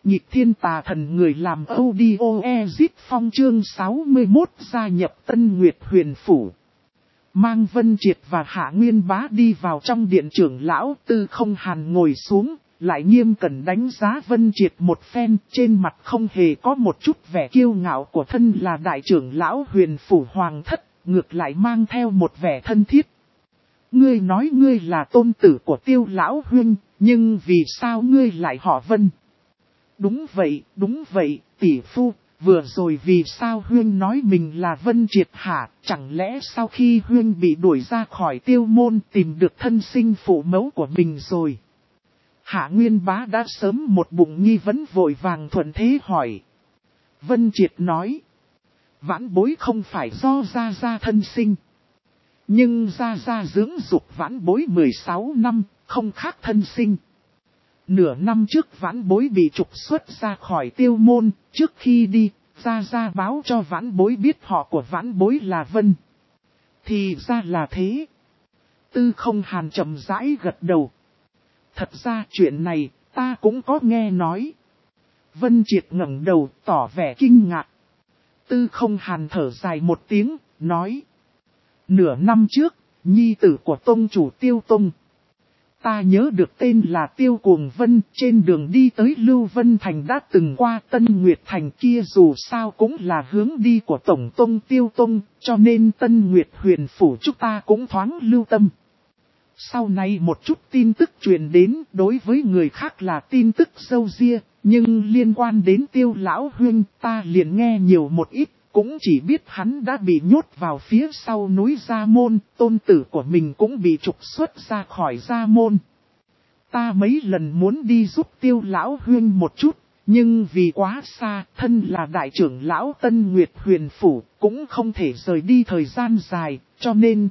Nhịp thiên tà thần người làm audio Ezip Phong chương 61 gia nhập Tân Nguyệt Huyền Phủ. Mang Vân Triệt và Hạ Nguyên Bá đi vào trong điện trưởng lão. Tư Không Hàn ngồi xuống, lại nghiêm cẩn đánh giá Vân Triệt một phen. Trên mặt không hề có một chút vẻ kiêu ngạo của thân là đại trưởng lão Huyền Phủ Hoàng Thất, ngược lại mang theo một vẻ thân thiết. Ngươi nói ngươi là tôn tử của Tiêu lão huynh, nhưng vì sao ngươi lại họ Vân? Đúng vậy, tỷ phu, vừa rồi vì sao huynh nói mình là Vân Triệt hả? Chẳng lẽ sau khi huynh bị đuổi ra khỏi Tiêu môn tìm được thân sinh phụ mẫu của mình rồi? Hạ Nguyên Bá đã sớm một bụng nghi vấn vội vàng thuận thế hỏi. Vân Triệt nói, vãn bối không phải do gia gia thân sinh. Nhưng gia gia dưỡng dục vãn bối 16 năm, không khác thân sinh. Nửa năm trước vãn bối bị trục xuất ra khỏi Tiêu môn, trước khi đi, gia gia báo cho vãn bối biết họ của vãn bối là Vân. Thì ra là thế. Tư Không Hàn chậm rãi gật đầu. Thật ra chuyện này, ta cũng có nghe nói. Vân Triệt ngẩng đầu, tỏ vẻ kinh ngạc. Tư Không Hàn thở dài một tiếng, nói. Nửa năm trước, nhi tử của tông chủ Tiêu Tông. Ta nhớ được tên là Tiêu Cuồng Vân, trên đường đi tới Lưu Vân Thành đã từng qua Tân Nguyệt Thành kia, dù sao cũng là hướng đi của Tổng Tông Tiêu Tông, cho nên Tân Nguyệt Huyền Phủ chúng ta cũng thoáng lưu tâm. Sau này một chút tin tức truyền đến, đối với người khác là tin tức râu ria, nhưng liên quan đến Tiêu lão huynh ta liền nghe nhiều một ít. Cũng chỉ biết hắn đã bị nhốt vào phía sau núi Gia Môn, tôn tử của mình cũng bị trục xuất ra khỏi Gia Môn. Ta mấy lần muốn đi giúp Tiêu lão huynh một chút, nhưng vì quá xa, thân là đại trưởng lão Tân Nguyệt Huyền Phủ, cũng không thể rời đi thời gian dài, cho nên,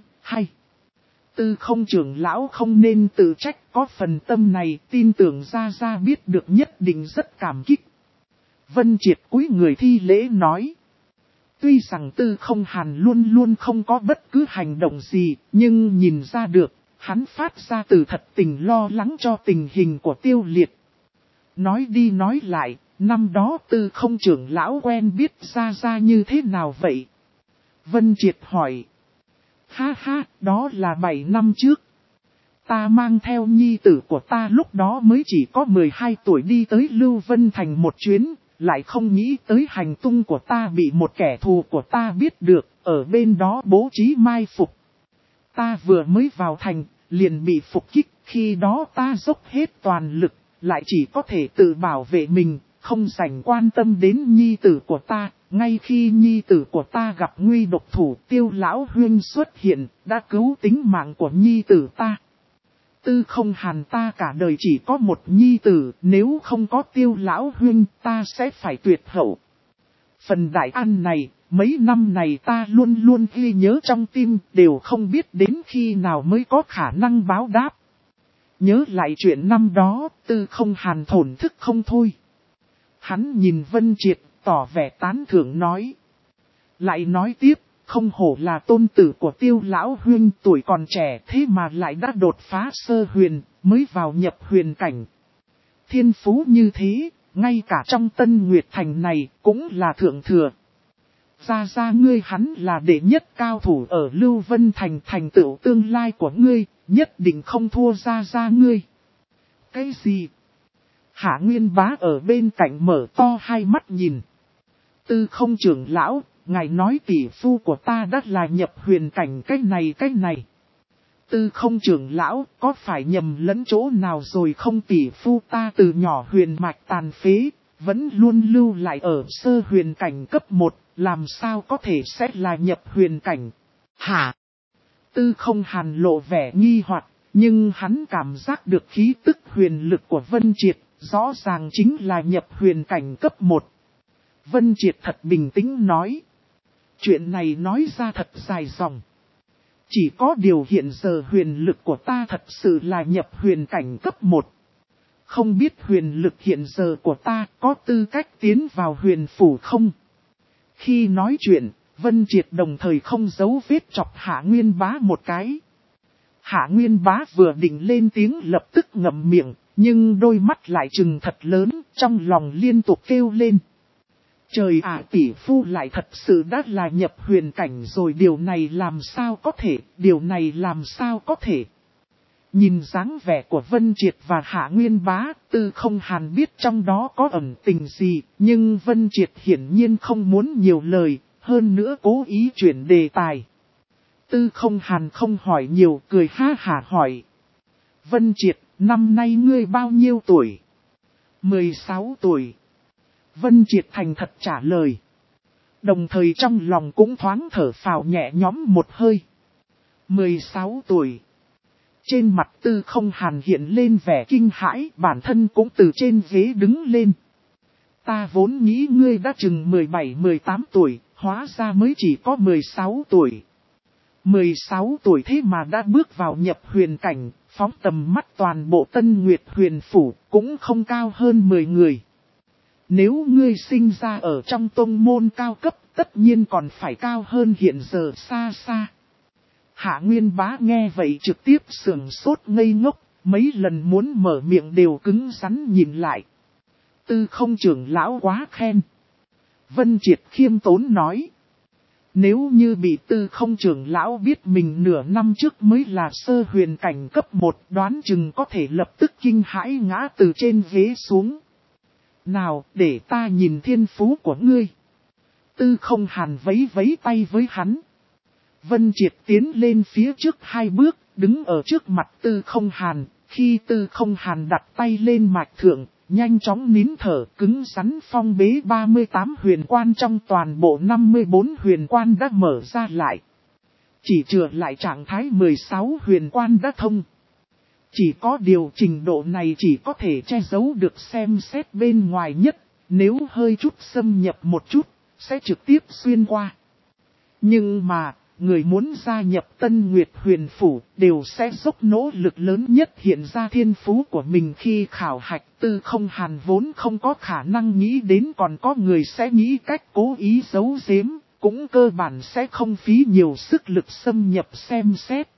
Tư Không trưởng lão không nên tự trách, có phần tâm này, tin tưởng gia biết được nhất định rất cảm kích. Vân Triệt cúi người thi lễ nói. Tuy rằng Tư Không Hàn luôn luôn không có bất cứ hành động gì, nhưng nhìn ra được, hắn phát ra từ thật tình lo lắng cho tình hình của Tiêu Liệt. Nói đi nói lại, năm đó Tư Không trưởng lão quen biết ra như thế nào vậy? Vân Triệt hỏi. Ha, đó là 7 năm trước. Ta mang theo nhi tử của ta lúc đó mới chỉ có 12 tuổi đi tới Lưu Vân Thành một chuyến. Lại không nghĩ tới hành tung của ta bị một kẻ thù của ta biết được, ở bên đó bố trí mai phục. Ta vừa mới vào thành, liền bị phục kích, khi đó ta dốc hết toàn lực, lại chỉ có thể tự bảo vệ mình, không dành quan tâm đến nhi tử của ta. Ngay khi nhi tử của ta gặp nguy độc thủ, Tiêu lão huynh xuất hiện, đã cứu tính mạng của nhi tử ta. Tư Không Hàn ta cả đời chỉ có một nhi tử, nếu không có Tiêu lão huynh ta sẽ phải tuyệt hậu. Phần đại an này, mấy năm này ta luôn luôn ghi nhớ trong tim, đều không biết đến khi nào mới có khả năng báo đáp. Nhớ lại chuyện năm đó, Tư Không Hàn thổn thức không thôi. Hắn nhìn Vân Triệt, tỏ vẻ tán thưởng nói. Lại nói tiếp. Không hổ là tôn tử của Tiêu lão huynh, tuổi còn trẻ thế mà lại đã đột phá sơ huyền, mới vào nhập huyền cảnh. Thiên phú như thế, ngay cả trong Tân Nguyệt Thành này cũng là thượng thừa. Gia ngươi hắn là đệ nhất cao thủ ở Lưu Vân Thành, thành tựu tương lai của ngươi, nhất định không thua gia ngươi. Cái gì? Hạ Nguyên Bá ở bên cạnh mở to hai mắt nhìn. Tư Không trưởng lão. Ngài nói tỷ phu của ta đã là nhập huyền cảnh cái này. Tư Không trưởng lão, có phải nhầm lẫn chỗ nào rồi không? Tỷ phu ta từ nhỏ huyền mạch tàn phế, vẫn luôn lưu lại ở sơ huyền cảnh cấp 1, làm sao có thể sẽ là nhập huyền cảnh? Hả? Tư Không Hàn lộ vẻ nghi hoặc, nhưng hắn cảm giác được khí tức huyền lực của Vân Triệt, rõ ràng chính là nhập huyền cảnh cấp 1. Vân Triệt thật bình tĩnh nói. Chuyện này nói ra thật dài dòng. Chỉ có điều hiện giờ huyền lực của ta thật sự là nhập huyền cảnh cấp 1. Không biết huyền lực hiện giờ của ta có tư cách tiến vào huyền phủ không? Khi nói chuyện, Vân Triệt đồng thời không giấu vết chọc Hạ Nguyên Bá một cái. Hạ Nguyên Bá vừa định lên tiếng lập tức ngậm miệng, Nhưng đôi mắt lại trừng thật lớn, trong lòng liên tục kêu lên. Trời ạ, tỷ phu lại thật sự đã là nhập huyền cảnh rồi, điều này làm sao có thể, điều này làm sao có thể. Nhìn dáng vẻ của Vân Triệt và Hạ Nguyên Bá, Tư Không Hàn biết trong đó có ẩn tình gì, nhưng Vân Triệt hiển nhiên không muốn nhiều lời, hơn nữa cố ý chuyển đề tài. Tư Không Hàn không hỏi nhiều, cười ha hả hỏi. Vân Triệt, năm nay ngươi bao nhiêu tuổi? 16 tuổi. Vân Triệt thành thật trả lời. Đồng thời trong lòng cũng thoáng thở phào nhẹ nhõm một hơi. 16 tuổi. Trên mặt Tư Không Hàn hiện lên vẻ kinh hãi, bản thân cũng từ trên ghế đứng lên. Ta vốn nghĩ ngươi đã chừng 17-18 tuổi, hóa ra mới chỉ có 16 tuổi. 16 tuổi thế mà đã bước vào nhập huyền cảnh, phóng tầm mắt toàn bộ Tân Nguyệt huyền phủ, cũng không cao hơn 10 người. Nếu ngươi sinh ra ở trong tông môn cao cấp, tất nhiên còn phải cao hơn hiện giờ xa xa. Hạ Nguyên Bá nghe vậy trực tiếp sườn sốt ngây ngốc, mấy lần muốn mở miệng đều cứng rắn nhìn lại. Tư Không trưởng lão quá khen. Vân Triệt khiêm tốn nói. Nếu như bị Tư Không trưởng lão biết mình nửa năm trước mới là sơ huyền cảnh cấp 1, đoán chừng có thể lập tức kinh hãi ngã từ trên ghế xuống. Nào, để ta nhìn thiên phú của ngươi. Tư Không Hàn vẫy vẫy tay với hắn. Vân Triệt tiến lên phía trước 2 bước, đứng ở trước mặt Tư Không Hàn. Khi Tư Không Hàn đặt tay lên mạch thượng, nhanh chóng nín thở, cứng rắn phong bế 38 huyền quan trong toàn bộ 54 huyền quan đã mở ra lại. Chỉ chừa lại trạng thái 16 huyền quan đã thông. Chỉ có điều trình độ này chỉ có thể che giấu được xem xét bên ngoài nhất, nếu hơi chút xâm nhập một chút, sẽ trực tiếp xuyên qua. Nhưng mà, người muốn gia nhập Tân Nguyệt huyền phủ đều sẽ dốc nỗ lực lớn nhất hiện ra thiên phú của mình khi khảo hạch. Tư Không Hàn vốn không có khả năng nghĩ đến còn có người sẽ nghĩ cách cố ý giấu giếm, cũng cơ bản sẽ không phí nhiều sức lực xâm nhập xem xét.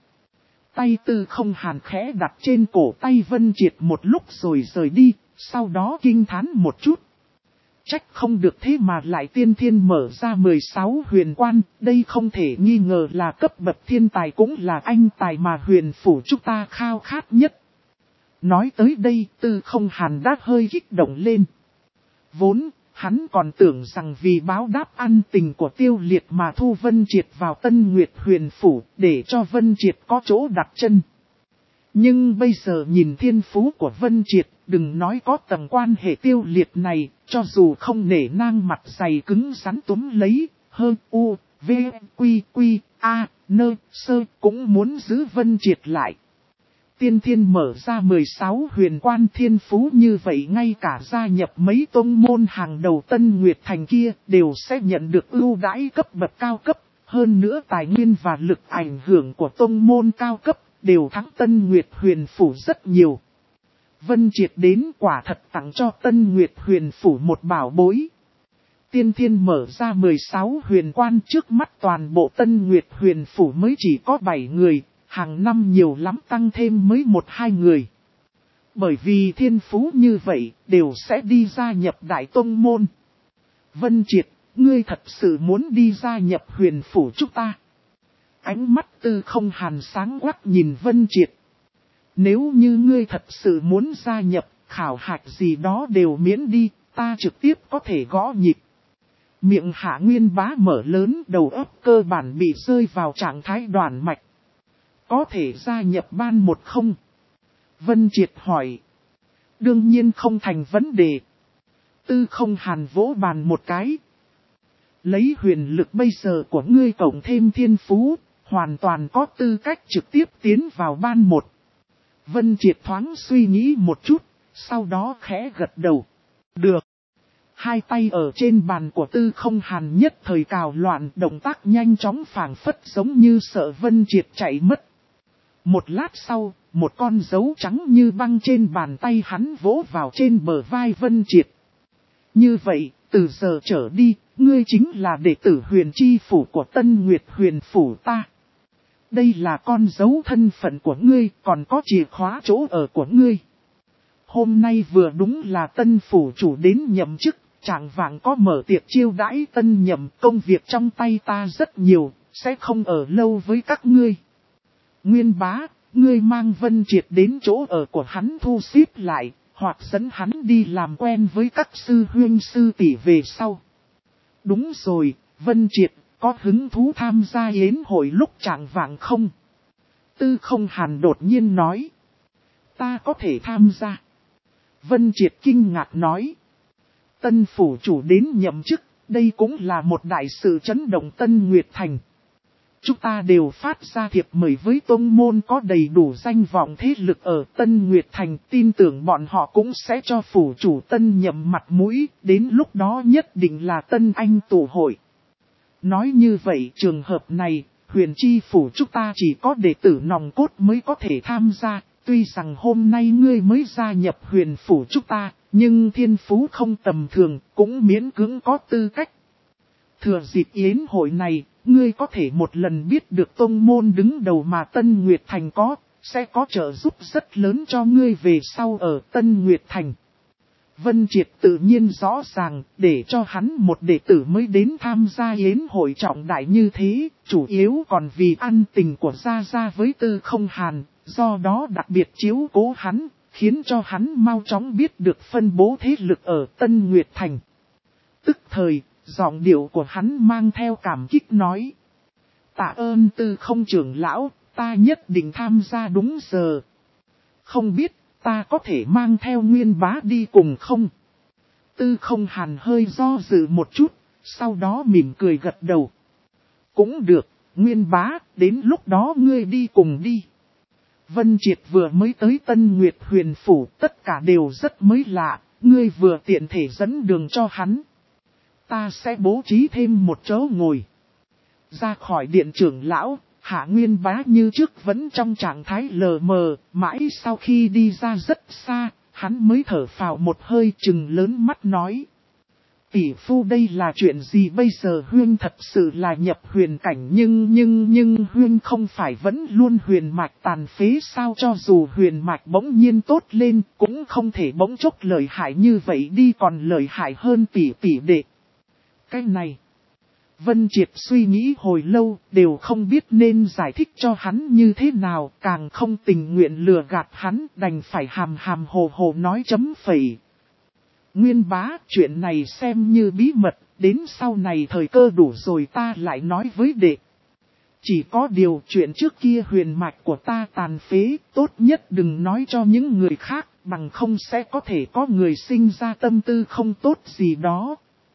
Tay Tư Không Hàn khẽ đặt trên cổ tay Vân Triệt một lúc rồi rời đi, sau đó kinh thán một chút. Trách không được thế mà lại tiên thiên mở ra 16 huyền quan, đây không thể nghi ngờ là cấp bậc thiên tài, cũng là anh tài mà huyền phủ chúng ta khao khát nhất. Nói tới đây, Tư Không Hàn đã hơi kích động lên. Vốn, hắn còn tưởng rằng vì báo đáp ăn tình của Tiêu Liệt mà thu Vân Triệt vào Tân Nguyệt huyền phủ, để cho Vân Triệt có chỗ đặt chân. Nhưng bây giờ nhìn thiên phú của Vân Triệt, đừng nói có tầng quan hệ Tiêu Liệt này, cho dù không nể nang mặt dày cứng rắn túm lấy, hơn u, v, quy, quy, a, nơ, sơ cũng muốn giữ Vân Triệt lại. Tiên thiên mở ra 16 huyền quan thiên phú như vậy, ngay cả gia nhập mấy tông môn hàng đầu Tân Nguyệt thành kia đều sẽ nhận được ưu đãi cấp bậc cao cấp, hơn nữa tài nguyên và lực ảnh hưởng của tông môn cao cấp đều thắng Tân Nguyệt huyền phủ rất nhiều. Vân Triệt đến quả thật tặng cho Tân Nguyệt huyền phủ một bảo bối. Tiên thiên mở ra 16 huyền quan, trước mắt toàn bộ Tân Nguyệt huyền phủ mới chỉ có 7 người, hàng năm nhiều lắm tăng thêm mới 1-2 người. Bởi vì thiên phú như vậy, đều sẽ đi gia nhập Đại Tông Môn. Vân Triệt, ngươi thật sự muốn đi gia nhập huyền phủ chúng ta? Ánh mắt Tư Không Hàn sáng quắc nhìn Vân Triệt. Nếu như ngươi thật sự muốn gia nhập, khảo hạch gì đó đều miễn đi, ta trực tiếp có thể gõ nhịp. Miệng Hạ Nguyên Bá mở lớn, đầu óc cơ bản bị rơi vào trạng thái đoạn mạch. Có thể gia nhập ban một không? Vân Triệt hỏi. Đương nhiên không thành vấn đề. Tư Không Hàn vỗ bàn một cái. Lấy huyền lực bây giờ của ngươi cộng thêm thiên phú, hoàn toàn có tư cách trực tiếp tiến vào ban một. Vân Triệt thoáng suy nghĩ một chút, sau đó khẽ gật đầu. Được. Hai tay ở trên bàn của Tư Không Hàn nhất thời cào loạn, động tác nhanh chóng phảng phất giống như sợ Vân Triệt chạy mất. Một lát sau, một con dấu trắng như băng trên bàn tay hắn vỗ vào trên bờ vai Vân Triệt. Như vậy, từ giờ trở đi, ngươi chính là đệ tử huyền chi phủ của Tân Nguyệt huyền phủ ta. Đây là con dấu thân phận của ngươi, còn có chìa khóa chỗ ở của ngươi. hôm nay vừa đúng là tân phủ chủ đến nhậm chức, chạng vạng có mở tiệc chiêu đãi tân nhậm, công việc trong tay ta rất nhiều, sẽ không ở lâu với các ngươi. Nguyên bá, ngươi mang Vân Triệt đến chỗ ở của hắn thu xếp lại, hoặc dẫn hắn đi làm quen với các sư huynh sư tỷ về sau. Đúng rồi, Vân Triệt, có hứng thú tham gia yến hội lúc chạng vạng không? Tư Không Hàn đột nhiên nói. Ta có thể tham gia. Vân Triệt kinh ngạc nói. Tân phủ chủ đến nhậm chức, đây cũng là một đại sự chấn động Tân Nguyệt Thành. Chúng ta đều phát ra thiệp mời với tông môn có đầy đủ danh vọng thế lực ở Tân Nguyệt Thành, tin tưởng bọn họ cũng sẽ cho phủ chủ Tân nhậm mặt mũi, đến lúc đó nhất định là Tân Anh tụ hội. Nói như vậy trường hợp này, huyền chi phủ chúng ta chỉ có đệ tử nòng cốt mới có thể tham gia, tuy rằng hôm nay ngươi mới gia nhập huyền phủ chúng ta, nhưng thiên phú không tầm thường, cũng miễn cưỡng có tư cách. Thừa dịp yến hội này, ngươi có thể một lần biết được tông môn đứng đầu mà Tân Nguyệt Thành có, sẽ có trợ giúp rất lớn cho ngươi về sau ở Tân Nguyệt Thành. Vân Triệt tự nhiên rõ ràng, để cho hắn một đệ tử mới đến tham gia yến hội trọng đại như thế, chủ yếu còn vì ăn tình của Gia Gia với Tư Không Hàn, do đó đặc biệt chiếu cố hắn, khiến cho hắn mau chóng biết được phân bố thế lực ở Tân Nguyệt Thành. Tức thời, giọng điệu của hắn mang theo cảm kích nói. Tạ ơn Tư Không trưởng lão, ta nhất định tham gia đúng giờ. Không biết, ta có thể mang theo Nguyên bá đi cùng không? Tư Không Hàn hơi do dự một chút, sau đó mỉm cười gật đầu. Cũng được, Nguyên bá, đến lúc đó ngươi đi cùng đi. Vân Triệt vừa mới tới Tân Nguyệt huyền phủ, tất cả đều rất mới lạ, ngươi vừa tiện thể dẫn đường cho hắn. Ta sẽ bố trí thêm một chỗ ngồi. Ra khỏi điện trưởng lão, Hạ Nguyên bá như trước vẫn trong trạng thái lờ mờ, mãi sau khi đi ra rất xa, hắn mới thở phào một hơi chừng lớn mắt nói. Tỷ phu đây là chuyện gì bây giờ Huyên thật sự là nhập huyền cảnh nhưng Huyên không phải vẫn luôn huyền mạch tàn phế sao cho dù huyền mạch bỗng nhiên tốt lên cũng không thể bỗng chốc lợi hại như vậy đi còn lợi hại hơn tỷ đệ. Cái này, Vân Triệt suy nghĩ hồi lâu đều không biết nên giải thích cho hắn như thế nào càng không tình nguyện lừa gạt hắn đành phải hàm hồ nói chấm phẩy. Nguyên bá, chuyện này xem như bí mật, đến sau này thời cơ đủ rồi ta lại nói với đệ. Chỉ có điều chuyện trước kia huyền mạch của ta tàn phế, tốt nhất đừng nói cho những người khác, bằng không sẽ có thể có người sinh ra tâm tư không tốt gì đó.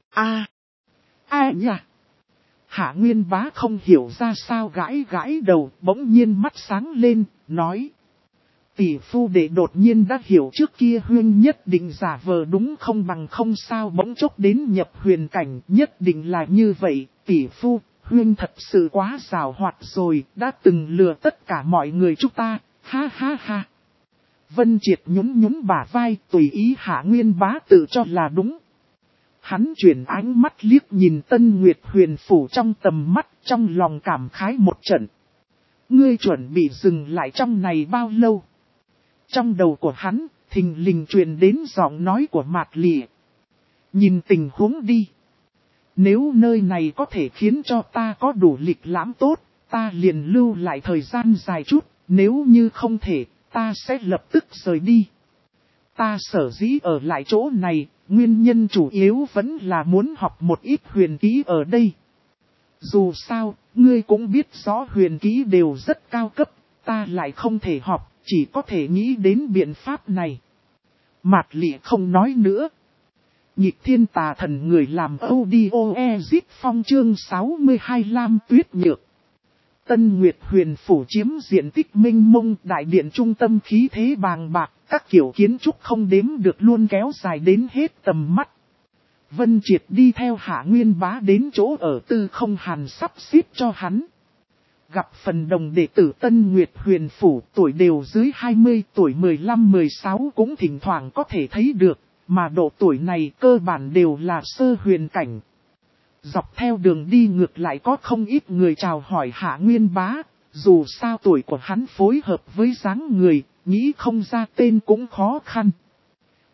Nha! Hạ Nguyên bá không hiểu ra sao gãi đầu, bỗng nhiên mắt sáng lên, nói. Tỷ phu đệ đột nhiên đã hiểu trước kia Huyên nhất định giả vờ đúng không bằng không sao bỗng chốc đến nhập huyền cảnh, nhất định là như vậy, tỷ phu, Huyên thật sự quá xảo hoạt rồi, đã từng lừa tất cả mọi người chúng ta, ha ha ha. Vân Triệt nhún bả vai, tùy ý Hạ Nguyên bá tự cho là đúng. Hắn chuyển ánh mắt liếc nhìn Tân Nguyệt huyền phủ trong tầm mắt, trong lòng cảm khái một trận. Ngươi chuẩn bị dừng lại trong này bao lâu? Trong đầu của hắn, thình lình truyền đến giọng nói của Mạt Lị. Nhìn tình huống đi. Nếu nơi này có thể khiến cho ta có đủ lịch lãm tốt, ta liền lưu lại thời gian dài chút, nếu như không thể, ta sẽ lập tức rời đi. Ta sở dĩ ở lại chỗ này, nguyên nhân chủ yếu vẫn là muốn học một ít huyền kỹ ở đây. Dù sao, ngươi cũng biết rõ huyền kỹ đều rất cao cấp, ta lại không thể học, chỉ có thể nghĩ đến biện pháp này. Mạt Lị không nói nữa. Nhịp thiên tà thần người làm audio phong chương 62 Lam Tuyết Nhược. Tân Nguyệt huyền phủ chiếm diện tích minh mông, đại điện trung tâm khí thế bàng bạc, các kiểu kiến trúc không đếm được luôn kéo dài đến hết tầm mắt. Vân Triệt đi theo Hạ Nguyên bá đến chỗ ở Tư Không Hàn sắp xếp cho hắn. Gặp phần đồng đệ tử Tân Nguyệt huyền phủ tuổi đều dưới 20 tuổi 15-16 cũng thỉnh thoảng có thể thấy được, mà độ tuổi này cơ bản đều là sơ huyền cảnh. Dọc theo đường đi ngược lại có không ít người chào hỏi Hạ Nguyên bá, dù sao tuổi của hắn phối hợp với dáng người, nghĩ không ra tên cũng khó khăn.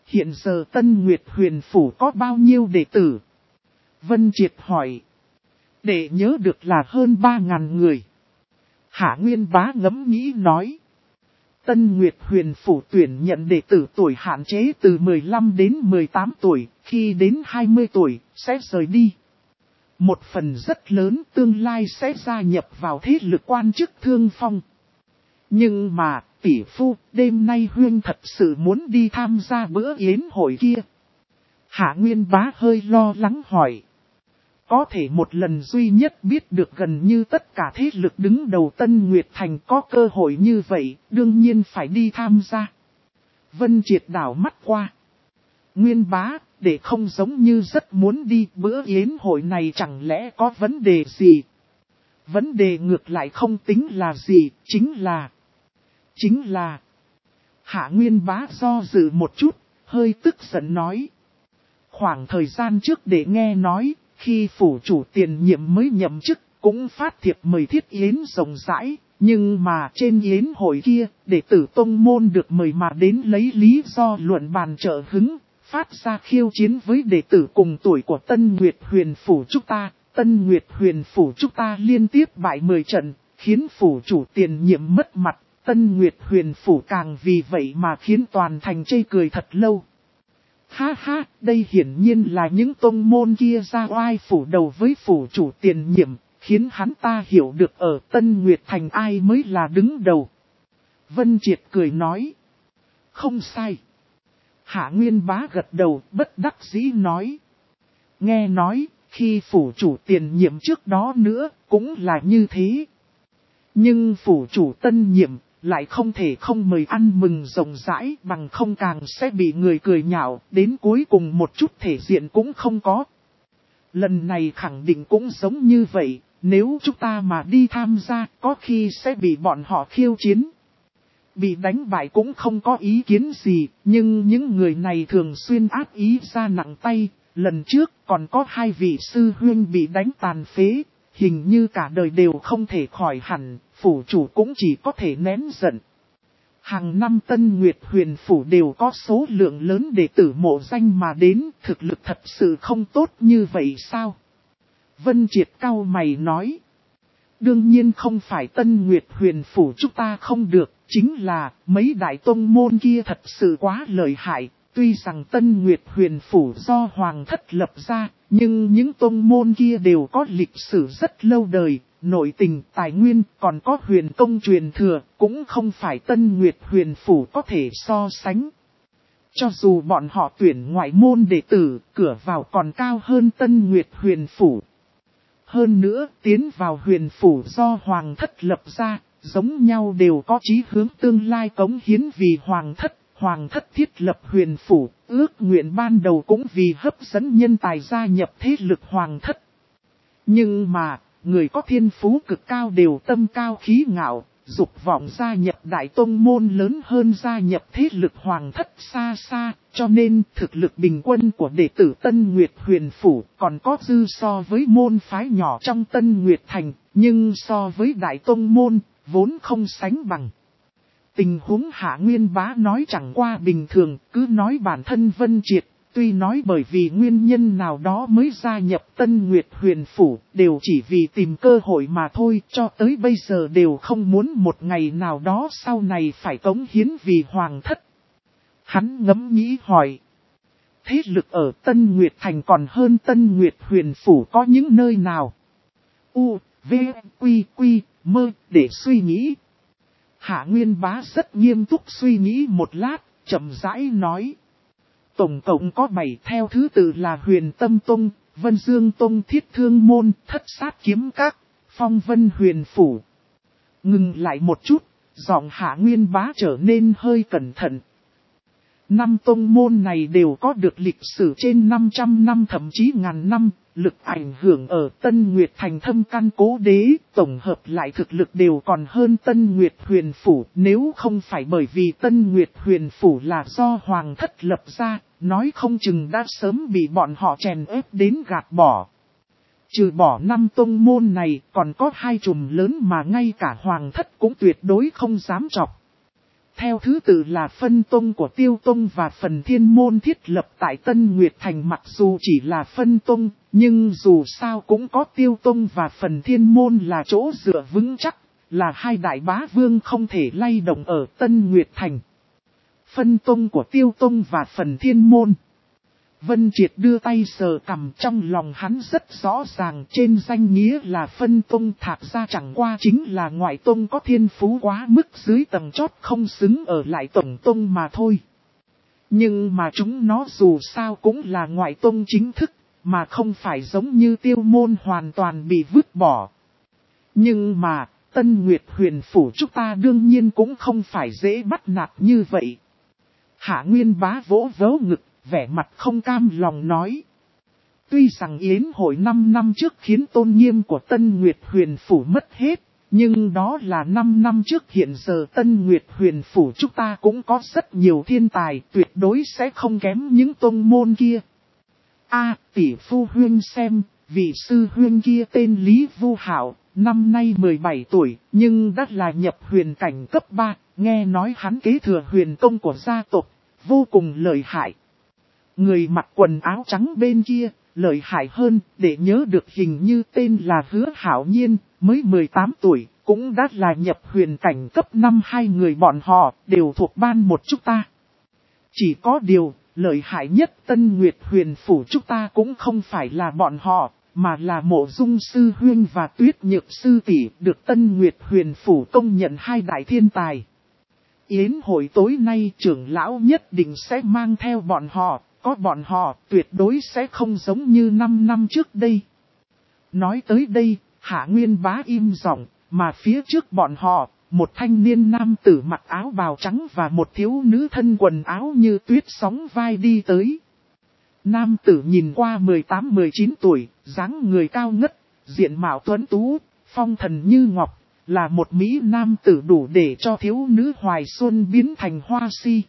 Hiện giờ Tân Nguyệt Huyền Phủ có bao nhiêu đệ tử? Vân Triệt hỏi. Đệ nhớ được là hơn 3.000 người. Hạ Nguyên Bá ngẫm nghĩ nói. Tân Nguyệt Huyền Phủ tuyển nhận đệ tử tuổi hạn chế từ 15 đến 18 tuổi, khi đến 20 tuổi, sẽ rời đi. Một phần rất lớn tương lai sẽ gia nhập vào thế lực quan chức Thương Phong. Nhưng mà, tỷ phu, đêm nay Huyên thật sự muốn đi tham gia bữa yến hội kia. Hạ Nguyên Bá hơi lo lắng hỏi. Có thể một lần duy nhất biết được gần như tất cả thế lực đứng đầu Tân Nguyệt Thành có cơ hội như vậy, đương nhiên phải đi tham gia. Vân Triệt đảo mắt qua. Nguyên Bá, để không giống như rất muốn đi bữa yến hội này chẳng lẽ có vấn đề gì? Vấn đề ngược lại không tính là gì, chính là... Hạ Nguyên Bá do dự một chút, hơi tức giận nói. Khoảng thời gian trước để nghe nói, khi phủ chủ tiền nhiệm mới nhậm chức, cũng phát thiệp mời thiết yến rộng rãi, nhưng mà trên yến hội kia, đệ tử tông môn được mời mà đến lấy lý do luận bàn trợ hứng, phát ra khiêu chiến với đệ tử cùng tuổi của Tân Nguyệt Huyền Phủ chúng ta. Tân Nguyệt Huyền Phủ chúng ta liên tiếp bại 10 trận, khiến phủ chủ tiền nhiệm mất mặt. Tân Nguyệt Huyền Phủ càng vì vậy mà khiến toàn thành chê cười thật lâu. Ha ha, đây hiển nhiên là những tông môn kia ra oai phủ đầu với phủ chủ tiền nhiệm, khiến hắn ta hiểu được ở Tân Nguyệt Thành ai mới là đứng đầu. Vân Triệt cười nói. Không sai. Hạ Nguyên Bá gật đầu, bất đắc dĩ nói. Nghe nói, khi phủ chủ tiền nhiệm trước đó nữa, cũng là như thế. Nhưng phủ chủ tân nhiệm, lại không thể không mời ăn mừng rộng rãi bằng không càng sẽ bị người cười nhạo, đến cuối cùng một chút thể diện cũng không có. Lần này khẳng định cũng giống như vậy, nếu chúng ta mà đi tham gia có khi sẽ bị bọn họ khiêu chiến. Bị đánh bại cũng không có ý kiến gì, nhưng những người này thường xuyên ác ý ra nặng tay, lần trước còn có 2 vị sư huynh bị đánh tàn phế, hình như cả đời đều không thể khỏi hẳn. Phủ chủ cũng chỉ có thể nén giận. Hàng năm Tân Nguyệt Huyền Phủ đều có số lượng lớn đệ tử mộ danh mà đến, thực lực thật sự không tốt như vậy sao? Vân Triệt cau mày nói. Đương nhiên không phải Tân Nguyệt Huyền Phủ chúng ta không được, chính là mấy đại tông môn kia thật sự quá lợi hại. Tuy rằng Tân Nguyệt Huyền Phủ do Hoàng thất lập ra, nhưng những tông môn kia đều có lịch sử rất lâu đời. Nội tình, tài nguyên, còn có huyền công truyền thừa, cũng không phải Tân Nguyệt Huyền Phủ có thể so sánh. Cho dù bọn họ tuyển ngoại môn đệ tử, cửa vào còn cao hơn Tân Nguyệt Huyền Phủ. Hơn nữa, tiến vào huyền phủ do Hoàng thất lập ra, giống nhau đều có chí hướng tương lai cống hiến vì Hoàng thất. Hoàng thất thiết lập huyền phủ, ước nguyện ban đầu cũng vì hấp dẫn nhân tài gia nhập thế lực Hoàng thất. Nhưng mà, người có thiên phú cực cao đều tâm cao khí ngạo, dục vọng gia nhập đại tông môn lớn hơn gia nhập thế lực Hoàng thất xa xa, cho nên thực lực bình quân của đệ tử Tân Nguyệt Huyền Phủ còn có dư so với môn phái nhỏ trong Tân Nguyệt Thành, nhưng so với đại tông môn, vốn không sánh bằng. Tình huống Hạ Nguyên Bá nói chẳng qua bình thường, cứ nói bản thân Vân Triệt. Tuy nói bởi vì nguyên nhân nào đó mới gia nhập Tân Nguyệt Huyền Phủ, đều chỉ vì tìm cơ hội mà thôi, cho tới bây giờ đều không muốn một ngày nào đó sau này phải cống hiến vì Hoàng thất. Hắn ngẫm nghĩ hỏi. Thế lực ở Tân Nguyệt Thành còn hơn Tân Nguyệt Huyền Phủ có những nơi nào? U, V, Quy, Quy, Mơ, để suy nghĩ. Hạ Nguyên Bá rất nghiêm túc suy nghĩ một lát, chậm rãi nói. Tổng cộng có 7 theo thứ tự là Huyền Tâm Tông, Vân Dương Tông Thiết Thương Môn, Thất Sát Kiếm Các, Phong Vân Huyền Phủ. Ngừng lại một chút, giọng Hạ Nguyên Bá trở nên hơi cẩn thận. 5 tông môn này đều có được lịch sử trên 500 năm thậm chí ngàn năm, lực ảnh hưởng ở Tân Nguyệt Thành thâm căn cố đế, tổng hợp lại thực lực đều còn hơn Tân Nguyệt Huyền Phủ. Nếu không phải bởi vì Tân Nguyệt Huyền Phủ là do Hoàng thất lập ra, nói không chừng đã sớm bị bọn họ chèn ép đến gạt bỏ. Trừ bỏ 5 tông môn này, còn có 2 chùm lớn mà ngay cả Hoàng thất cũng tuyệt đối không dám chọc. theo thứ tự là phân tông của Tiêu Tông và Phần Thiên Môn thiết lập tại Tân Nguyệt Thành. Mặc dù chỉ là phân tông, nhưng dù sao cũng có Tiêu Tông và Phần Thiên Môn là chỗ dựa vững chắc, là hai đại bá vương không thể lay động ở Tân Nguyệt Thành. Phân tông của Tiêu Tông và Phần Thiên Môn. Vân Triệt đưa tay sờ cằm, trong lòng hắn rất rõ ràng, trên danh nghĩa là phân tông thạc ra chẳng qua chính là ngoại tông có thiên phú quá mức dưới tầng chót không xứng ở lại tổng tông mà thôi. Nhưng mà chúng nó dù sao cũng là ngoại tông chính thức, mà không phải giống như Tiêu Môn hoàn toàn bị vứt bỏ. Nhưng mà, Tân Nguyệt Huyền Phủ chúng ta đương nhiên cũng không phải dễ bắt nạt như vậy. Hạ Nguyên Bá vỗ vỗ ngực, vẻ mặt không cam lòng nói. Tuy rằng yến hội 5 năm trước khiến tôn nghiêm của Tân Nguyệt Huyền Phủ mất hết, nhưng đó là 5 năm trước, hiện giờ Tân Nguyệt Huyền Phủ chúng ta cũng có rất nhiều thiên tài, tuyệt đối sẽ không kém những tôn môn kia. Tỷ phu huynh xem, vị sư huynh kia tên Lý Vu Hạo, năm nay 17 tuổi, nhưng đã là nhập huyền cảnh cấp 3, nghe nói hắn kế thừa huyền công của gia tộc, vô cùng lợi hại. Người mặc quần áo trắng bên kia, lợi hại hơn, để nhớ được hình như tên là Hứa Hảo Nhiên, mới 18 tuổi, cũng đã là nhập huyền cảnh cấp 5. Hai người bọn họ đều thuộc ban một chúng ta. Chỉ có điều, lợi hại nhất Tân Nguyệt Huyền Phủ chúng ta cũng không phải là bọn họ, mà là Mộ Dung sư huynh và Tuyết Nhược sư tỷ, được Tân Nguyệt Huyền Phủ công nhận hai đại thiên tài. Yến hội tối nay trưởng lão nhất định sẽ mang theo bọn họ, có bọn họ tuyệt đối sẽ không giống như 5 năm trước đây. Nói tới đây, Hạ Nguyên Bá im giọng, mà phía trước bọn họ, một thanh niên nam tử mặc áo bào trắng và một thiếu nữ thân quần áo như tuyết sóng vai đi tới. Nam tử nhìn qua 18-19 tuổi, dáng người cao ngất, diện mạo tuấn tú, phong thần như ngọc, là một mỹ nam tử đủ để cho thiếu nữ hoài xuân biến thành hoa si.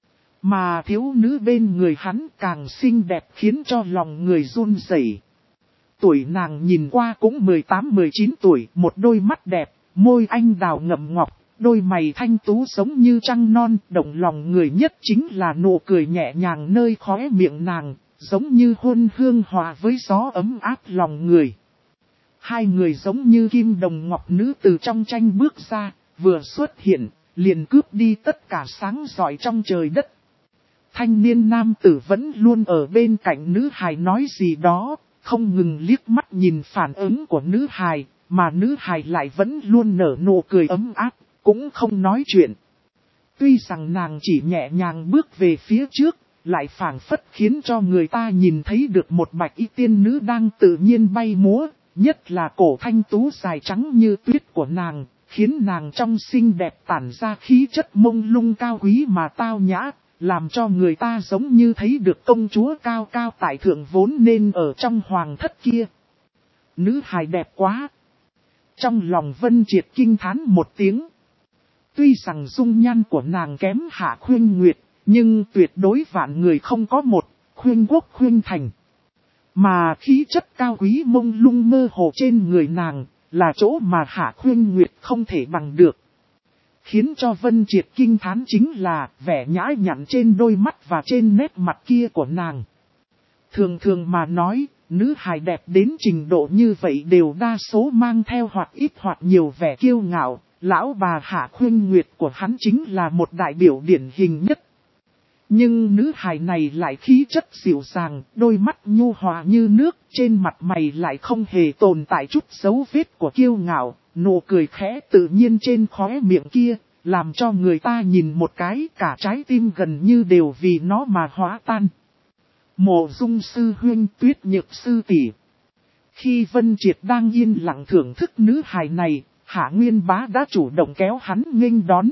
Mà thiếu nữ bên người hắn càng xinh đẹp khiến cho lòng người run rẩy. Tuổi nàng nhìn qua cũng 18-19 tuổi, một đôi mắt đẹp, môi anh đào ngậm ngọc, đôi mày thanh tú giống như trăng non, động lòng người nhất chính là nụ cười nhẹ nhàng nơi khóe miệng nàng, giống như hôn hương hòa với gió ấm áp lòng người. Hai người giống như kim đồng ngọc nữ từ trong tranh bước ra, vừa xuất hiện, liền cướp đi tất cả sáng rọi trong trời đất. Thanh niên nam tử vẫn luôn ở bên cạnh nữ hài nói gì đó, không ngừng liếc mắt nhìn phản ứng của nữ hài, mà nữ hài lại vẫn luôn nở nụ cười ấm áp, cũng không nói chuyện. Tuy rằng nàng chỉ nhẹ nhàng bước về phía trước, lại phảng phất khiến cho người ta nhìn thấy được một bạch y tiên nữ đang tự nhiên bay múa, nhất là cổ thanh tú dài trắng như tuyết của nàng, khiến nàng trong xinh đẹp tản ra khí chất mông lung cao quý mà tao nhã, làm cho người ta giống như thấy được công chúa cao cao tại thượng vốn nên ở trong hoàng thất kia. Nữ hài đẹp quá! Trong lòng Vân Triệt kinh thán một tiếng. Tuy rằng dung nhan của nàng kém Hạ Khuynh Nguyệt, nhưng tuyệt đối vạn người không có một, khuynh quốc khuynh thành. Mà khí chất cao quý mông lung mơ hồ trên người nàng, là chỗ mà Hạ Khuynh Nguyệt không thể bằng được. Khiến cho Vân Triệt kinh thán chính là vẻ nhã nhặn trên đôi mắt và trên nét mặt kia của nàng. Thường thường mà nói, nữ hài đẹp đến trình độ như vậy đều đa số mang theo hoặc ít hoặc nhiều vẻ kiêu ngạo. Lão bà Hạ Khuynh Nguyệt của hắn chính là một đại biểu điển hình nhất. Nhưng nữ hài này lại khí chất dịu dàng, đôi mắt nhu hòa như nước, trên mặt mày lại không hề tồn tại chút dấu vết của kiêu ngạo, nụ cười khẽ tự nhiên trên khóe miệng kia, làm cho người ta nhìn một cái cả trái tim gần như đều vì nó mà hóa tan. Mộ Dung sư huynh, Tuyết Nhược sư tỷ. Khi Vân Triệt đang yên lặng thưởng thức nữ hài này, Hạ Nguyên Bá đã chủ động kéo hắn nghênh đón.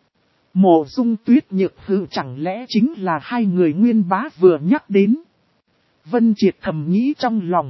Mộ Dung Tuyết Nhược hừ, chẳng lẽ chính là hai người Nguyên Bá vừa nhắc đến. Vân Triệt thầm nghĩ trong lòng.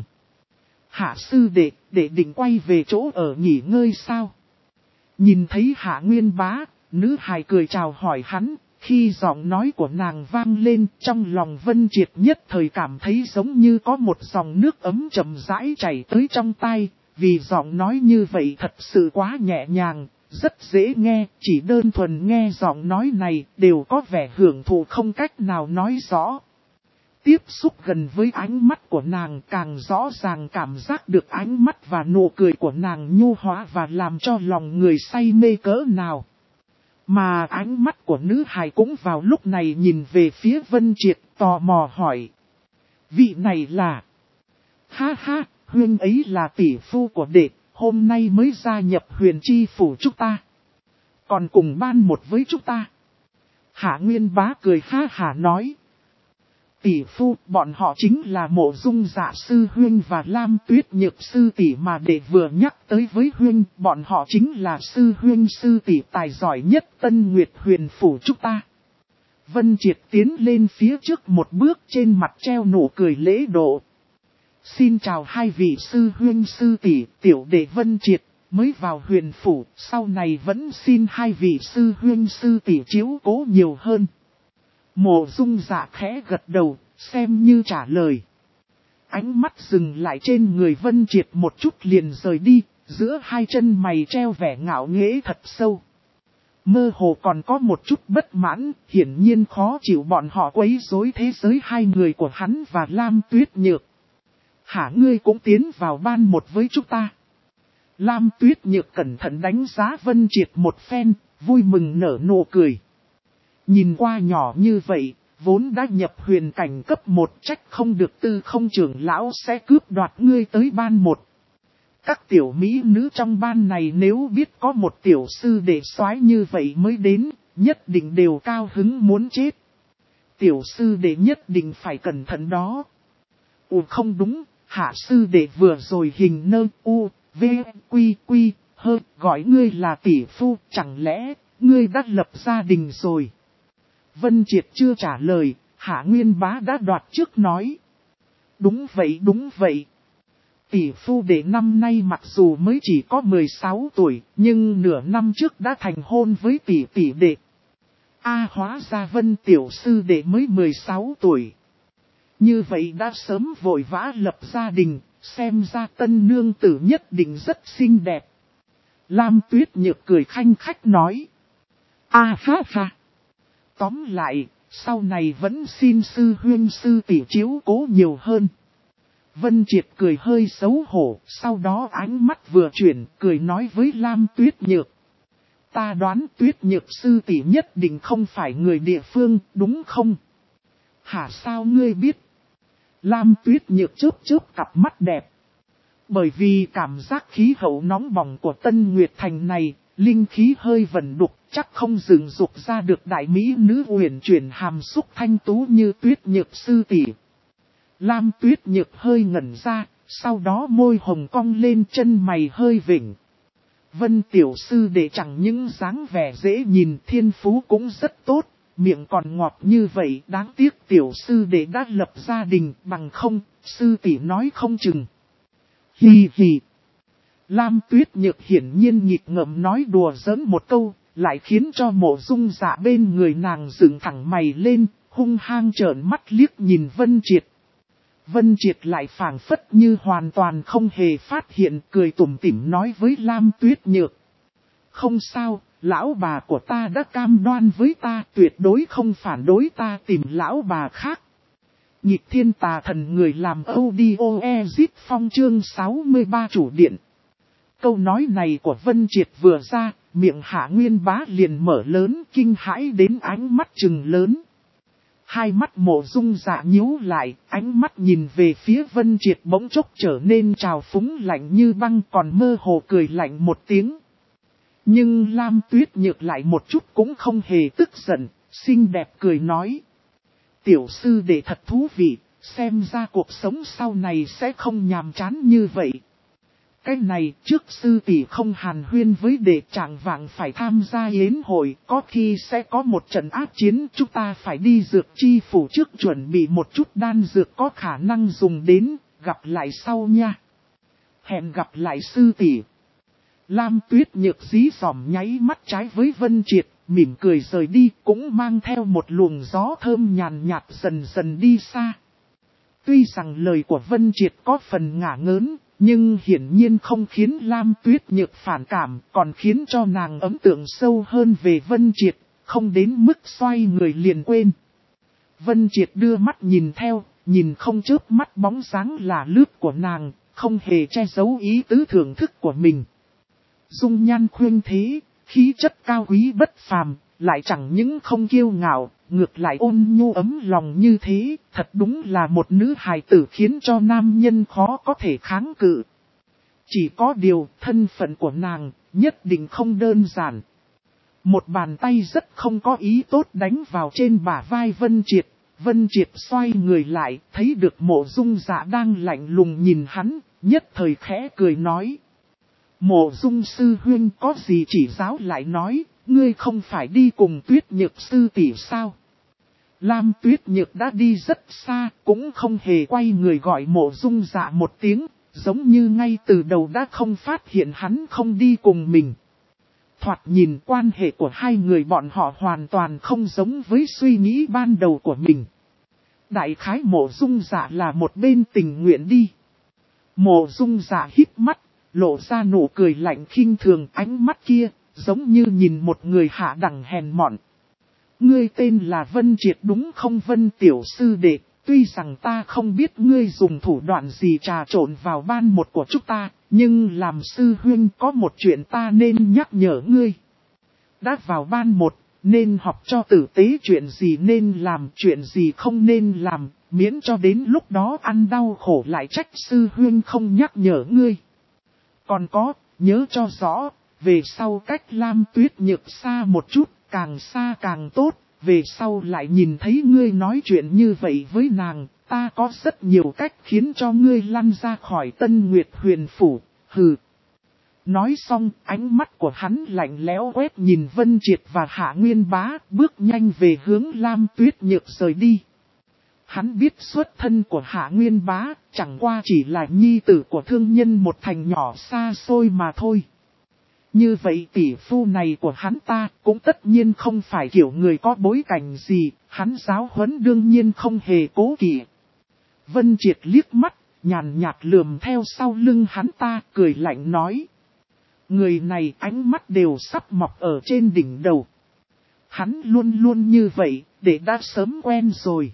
Hạ sư đệ, để định quay về chỗ ở nghỉ ngơi sao? Nhìn thấy Hạ Nguyên Bá, nữ hài cười chào hỏi hắn, khi giọng nói của nàng vang lên trong lòng Vân Triệt nhất thời cảm thấy giống như có một dòng nước ấm chậm rãi chảy tới trong tai, vì giọng nói như vậy thật sự quá nhẹ nhàng, rất dễ nghe, chỉ đơn thuần nghe giọng nói này đều có vẻ hưởng thụ không cách nào nói rõ. Tiếp xúc gần với ánh mắt của nàng càng rõ ràng cảm giác được ánh mắt và nụ cười của nàng nhu hóa và làm cho lòng người say mê cỡ nào. Mà ánh mắt của nữ hài cũng vào lúc này nhìn về phía Vân Triệt tò mò hỏi. Vị này là... Ha ha, Huynh ấy là tỷ phu của đệ, hôm nay mới gia nhập Huyền Chi phủ chúng ta. Còn cùng ban một với chúng ta. Hạ Nguyên Bá cười ha hả nói. Tỷ phu, bọn họ chính là Mộ Dung Dạ sư huynh và Lam Tuyết Nhược sư tỷ mà đệ vừa nhắc tới với huynh, bọn họ chính là sư huynh sư tỷ tài giỏi nhất Tân Nguyệt Huyền phủ chúng ta. Vân Triệt tiến lên phía trước một bước, trên mặt treo nụ cười lễ độ. Xin chào hai vị sư huynh sư tỷ, tiểu đệ Vân Triệt, mới vào huyền phủ, sau này vẫn xin hai vị sư huynh sư tỷ chiếu cố nhiều hơn. Mộ Dung Dạ khẽ gật đầu, xem như trả lời. Ánh mắt dừng lại trên người Vân Triệt một chút liền rời đi, giữa hai chân mày treo vẻ ngạo nghễ thật sâu. Mơ hồ còn có một chút bất mãn, hiển nhiên khó chịu bọn họ quấy rối thế giới hai người của hắn và Lam Tuyết Nhược. Hả, ngươi cũng tiến vào ban một với chúng ta. Lam Tuyết Nhược cẩn thận đánh giá Vân Triệt một phen, vui mừng nở nụ cười. Nhìn qua nhỏ như vậy, vốn đã nhập huyền cảnh cấp 1, trách không được Tư Không trưởng lão sẽ cướp đoạt ngươi tới ban 1. Các tiểu mỹ nữ trong ban này nếu biết có một tiểu sư đệ soái như vậy mới đến, nhất định đều cao hứng muốn chết. Tiểu sư đệ nhất định phải cẩn thận đó. Không đúng, hạ sư đệ vừa rồi hình nơ v quy hơ gọi ngươi là tỷ phu, chẳng lẽ ngươi đã lập gia đình rồi? Vân Triệt chưa trả lời, Hạ Nguyên Bá đã đoạt trước nói. Đúng vậy. Tỷ phu đệ năm nay mặc dù mới chỉ có 16 tuổi, nhưng nửa năm trước đã thành hôn với tỷ đệ. Hóa ra Vân tiểu sư đệ mới 16 tuổi. Như vậy đã sớm vội vã lập gia đình, xem ra tân nương tử nhất định rất xinh đẹp. Lam Tuyết Nhược cười khanh khách nói. Ha. Tóm lại, sau này vẫn xin sư huynh sư tỷ chiếu cố nhiều hơn. Vân Triệt cười hơi xấu hổ, sau đó ánh mắt vừa chuyển, cười nói với Lam Tuyết Nhược. Ta đoán Tuyết Nhược sư tỷ nhất định không phải người địa phương, đúng không? Hả, sao ngươi biết? Lam Tuyết Nhược chớp cặp mắt đẹp. Bởi vì cảm giác khí hậu nóng bỏng của Tân Nguyệt Thành này, linh khí hơi vẩn đục, chắc không dừng dục ra được đại mỹ nữ uyển chuyển hàm xúc thanh tú như Tuyết Nhược sư tỷ. Lam Tuyết Nhược hơi ngẩn ra, sau đó môi hồng cong lên, chân mày hơi vỉnh. Vân tiểu sư đệ chẳng những dáng vẻ dễ nhìn, thiên phú cũng rất tốt, miệng còn ngọt như vậy, đáng tiếc tiểu sư đệ đã lập gia đình, bằng không, sư tỷ nói không chừng. Hì. Lam Tuyết Nhược hiển nhiên nghịch ngợm nói đùa giỡn một câu, lại khiến cho Mộ Dung Dạ bên người nàng dựng thẳng mày lên, hung hăng trợn mắt liếc nhìn Vân Triệt. Vân Triệt lại phảng phất như hoàn toàn không hề phát hiện, cười tủm tỉm nói với Lam Tuyết Nhược. Không sao, lão bà của ta đã cam đoan với ta, tuyệt đối không phản đối ta tìm lão bà khác. Nhịp thiên tà thần người làm audio exit phong chương 63 chủ điện. Câu nói này của Vân Triệt vừa ra, miệng Hạ Nguyên Bá liền mở lớn, kinh hãi đến ánh mắt trừng lớn. Hai mắt Mộ Dung Dạ nhíu lại, ánh mắt nhìn về phía Vân Triệt bỗng chốc trở nên trào phúng lạnh như băng, còn mơ hồ cười lạnh một tiếng. Nhưng Lam Tuyết Nhược lại một chút cũng không hề tức giận, xinh đẹp cười nói. Tiểu sư đệ thật thú vị, xem ra cuộc sống sau này sẽ không nhàm chán như vậy. Cái này trước sư tỷ không hàn huyên với đệ, chẳng vạng phải tham gia yến hội, có khi sẽ có một trận ác chiến, chúng ta phải đi dược chi phủ trước chuẩn bị một chút đan dược có khả năng dùng đến, gặp lại sau nha. Hẹn gặp lại sư tỷ. Lam Tuyết Nhược dí dỏm nháy mắt trái với Vân Triệt, mỉm cười rời đi, cũng mang theo một luồng gió thơm nhàn nhạt dần dần đi xa. Tuy rằng lời của Vân Triệt có phần ngả ngớn, Nhưng hiển nhiên không khiến Lam Tuyết Nhược phản cảm, còn khiến cho nàng ấn tượng sâu hơn về Vân Triệt, không đến mức xoay người liền quên. Vân Triệt đưa mắt nhìn theo, nhìn không chớp mắt bóng dáng là lướt của nàng, không hề che giấu ý tứ thưởng thức của mình. Dung nhan khuynh thế, khí chất cao quý bất phàm, lại chẳng những không kiêu ngạo, ngược lại ôn nhu ấm lòng như thế, thật đúng là một nữ hài tử khiến cho nam nhân khó có thể kháng cự. Chỉ có điều, thân phận của nàng, nhất định không đơn giản. Một bàn tay rất không có ý tốt đánh vào trên bả vai Vân Triệt. Vân Triệt xoay người lại, thấy được Mộ Dung Dạ đang lạnh lùng nhìn hắn, nhất thời khẽ cười nói. Mộ Dung sư huynh có gì chỉ giáo lại nói, ngươi không phải đi cùng Tuyết Nhược sư tỷ sao? Lam Tuyết Nhược đã đi rất xa, cũng không hề quay người gọi Mộ Dung Dạ một tiếng, giống như ngay từ đầu đã không phát hiện hắn không đi cùng mình. Thoạt nhìn quan hệ của hai người bọn họ hoàn toàn không giống với suy nghĩ ban đầu của mình. Đại khái Mộ Dung Dạ là một bên tình nguyện đi. Mộ Dung Dạ híp mắt, lộ ra nụ cười lạnh khinh thường, ánh mắt kia, giống như nhìn một người hạ đẳng hèn mọn. Ngươi tên là Vân Triệt đúng không Vân tiểu sư đệ, tuy rằng ta không biết ngươi dùng thủ đoạn gì trà trộn vào ban một của chúng ta, nhưng làm sư huynh có một chuyện ta nên nhắc nhở ngươi. Đã vào ban một, nên học cho tử tế chuyện gì nên làm, chuyện gì không nên làm, miễn cho đến lúc đó ăn đau khổ lại trách sư huynh không nhắc nhở ngươi. Còn có, nhớ cho rõ, về sau cách Lam Tuyết Nhược xa một chút, càng xa càng tốt, về sau lại nhìn thấy ngươi nói chuyện như vậy với nàng, ta có rất nhiều cách khiến cho ngươi lăn ra khỏi Tân Nguyệt Huyền Phủ, hừ. Nói xong, ánh mắt của hắn lạnh lẽo quét nhìn Vân Triệt và Hạ Nguyên Bá, bước nhanh về hướng Lam Tuyết Nhược rời đi. Hắn biết xuất thân của Hạ Nguyên Bá, chẳng qua chỉ là nhi tử của thương nhân một thành nhỏ xa xôi mà thôi. Như vậy tỷ phu này của hắn ta cũng tất nhiên không phải kiểu người có bối cảnh gì, hắn giáo huấn đương nhiên không hề cố kỵ. Vân Triệt liếc mắt, nhàn nhạt lườm theo sau lưng hắn ta, cười lạnh nói. Người này ánh mắt đều sắp mọc ở trên đỉnh đầu. Hắn luôn luôn như vậy, để đã sớm quen rồi.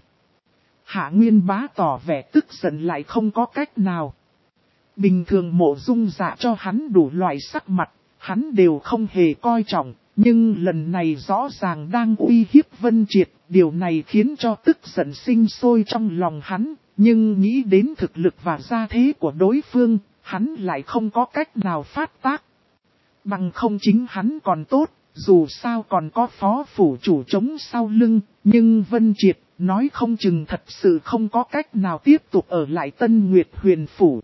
Hạ Nguyên Bá tỏ vẻ tức giận lại không có cách nào. Bình thường Mộ Dung Dạ cho hắn đủ loại sắc mặt, hắn đều không hề coi trọng, nhưng lần này rõ ràng đang uy hiếp Vân Triệt, điều này khiến cho tức giận sinh sôi trong lòng hắn, nhưng nghĩ đến thực lực và gia thế của đối phương, hắn lại không có cách nào phát tác. Bằng không chính hắn còn tốt, dù sao còn có phó phủ chủ chống sau lưng, nhưng Vân Triệt nói không chừng thật sự không có cách nào tiếp tục ở lại Tân Nguyệt Huyền Phủ.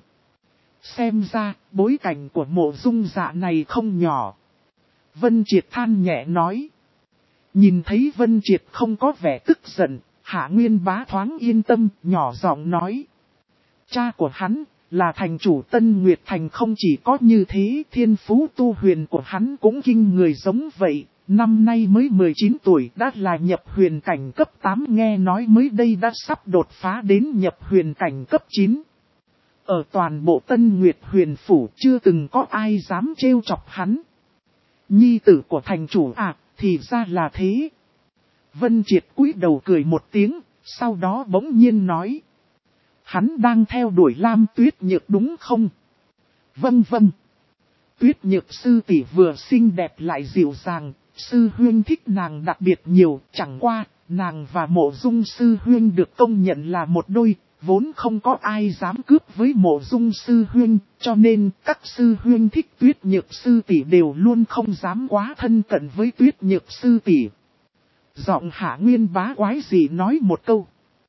Xem ra, bối cảnh của Mộ Dung Dạ này không nhỏ. Vân Triệt than nhẹ nói. Nhìn thấy Vân Triệt không có vẻ tức giận, Hạ Nguyên Bá thoáng yên tâm, nhỏ giọng nói. Cha của hắn, là thành chủ Tân Nguyệt Thành không chỉ có như thế, thiên phú tu huyền của hắn cũng kinh người giống vậy. Năm nay mới 19 tuổi đã là nhập huyền cảnh cấp 8, nghe nói mới đây đã sắp đột phá đến nhập huyền cảnh cấp 9. Ở toàn bộ Tân Nguyệt Huyền Phủ chưa từng có ai dám trêu chọc hắn. Nhi tử của thành chủ à, thì ra là thế. Vân Triệt cúi đầu cười một tiếng, sau đó bỗng nhiên nói. Hắn đang theo đuổi Lam Tuyết Nhược đúng không? Vâng vâng. Tuyết Nhược sư tỷ vừa xinh đẹp lại dịu dàng, sư huynh thích nàng đặc biệt nhiều, chẳng qua, nàng và Mộ Dung sư huynh được công nhận là một đôi, vốn không có ai dám cướp với Mộ Dung sư huynh, cho nên các sư huynh thích Tuyết Nhược sư tỷ đều luôn không dám quá thân cận với Tuyết Nhược sư tỷ. Giọng Hạ Nguyên Bá quái gì nói một câu.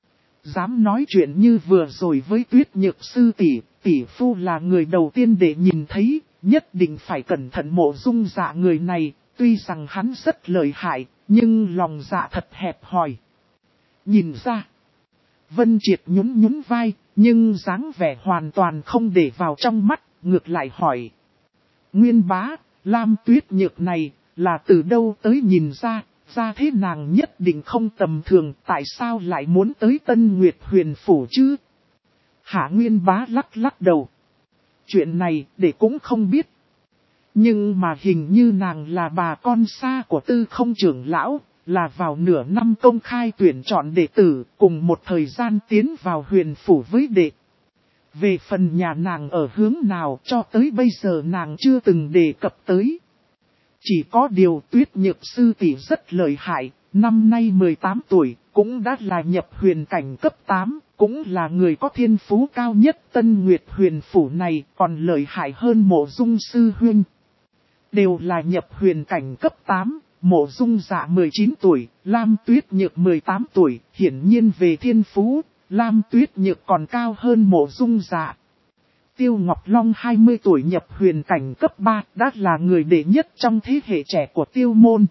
Dám nói chuyện như vừa rồi với Tuyết Nhược sư tỷ, tỷ phu là người đầu tiên để nhìn thấy, nhất định phải cẩn thận Mộ Dung Dạ người này, tuy rằng hắn rất lợi hại, nhưng lòng dạ thật hẹp hòi. Nhìn ra, Vân Triệt nhún vai, nhưng dáng vẻ hoàn toàn không để vào trong mắt, ngược lại hỏi. Nguyên Bá, Lam Tuyết Nhược này, là từ đâu tới nhìn ra thế nàng nhất định không tầm thường, tại sao lại muốn tới Tân Nguyệt Huyền Phủ chứ? Hạ Nguyên Bá lắc đầu. Chuyện này để cũng không biết. Nhưng mà hình như nàng là bà con xa của Tư Không trưởng lão, là vào nửa năm công khai tuyển chọn đệ tử, cùng một thời gian tiến vào huyền phủ với đệ. Về phần nhà nàng ở hướng nào cho tới bây giờ nàng chưa từng đề cập tới. Chỉ có điều Tuyết Nhược sư tỷ rất lợi hại, năm nay 18 tuổi, cũng đã là nhập huyền cảnh cấp 8, cũng là người có thiên phú cao nhất Tân Nguyệt huyền phủ này, còn lợi hại hơn Mộ Dung sư huynh. Đều là nhập huyền cảnh cấp 8, Mộ Dung Dạ 19 tuổi, Lam Tuyết Nhược 18 tuổi, hiển nhiên về thiên phú, Lam Tuyết Nhược còn cao hơn Mộ Dung Dạ. Tiêu Ngọc Long 20 tuổi nhập huyền cảnh cấp 3, đã là người đệ nhất trong thế hệ trẻ của Tiêu môn.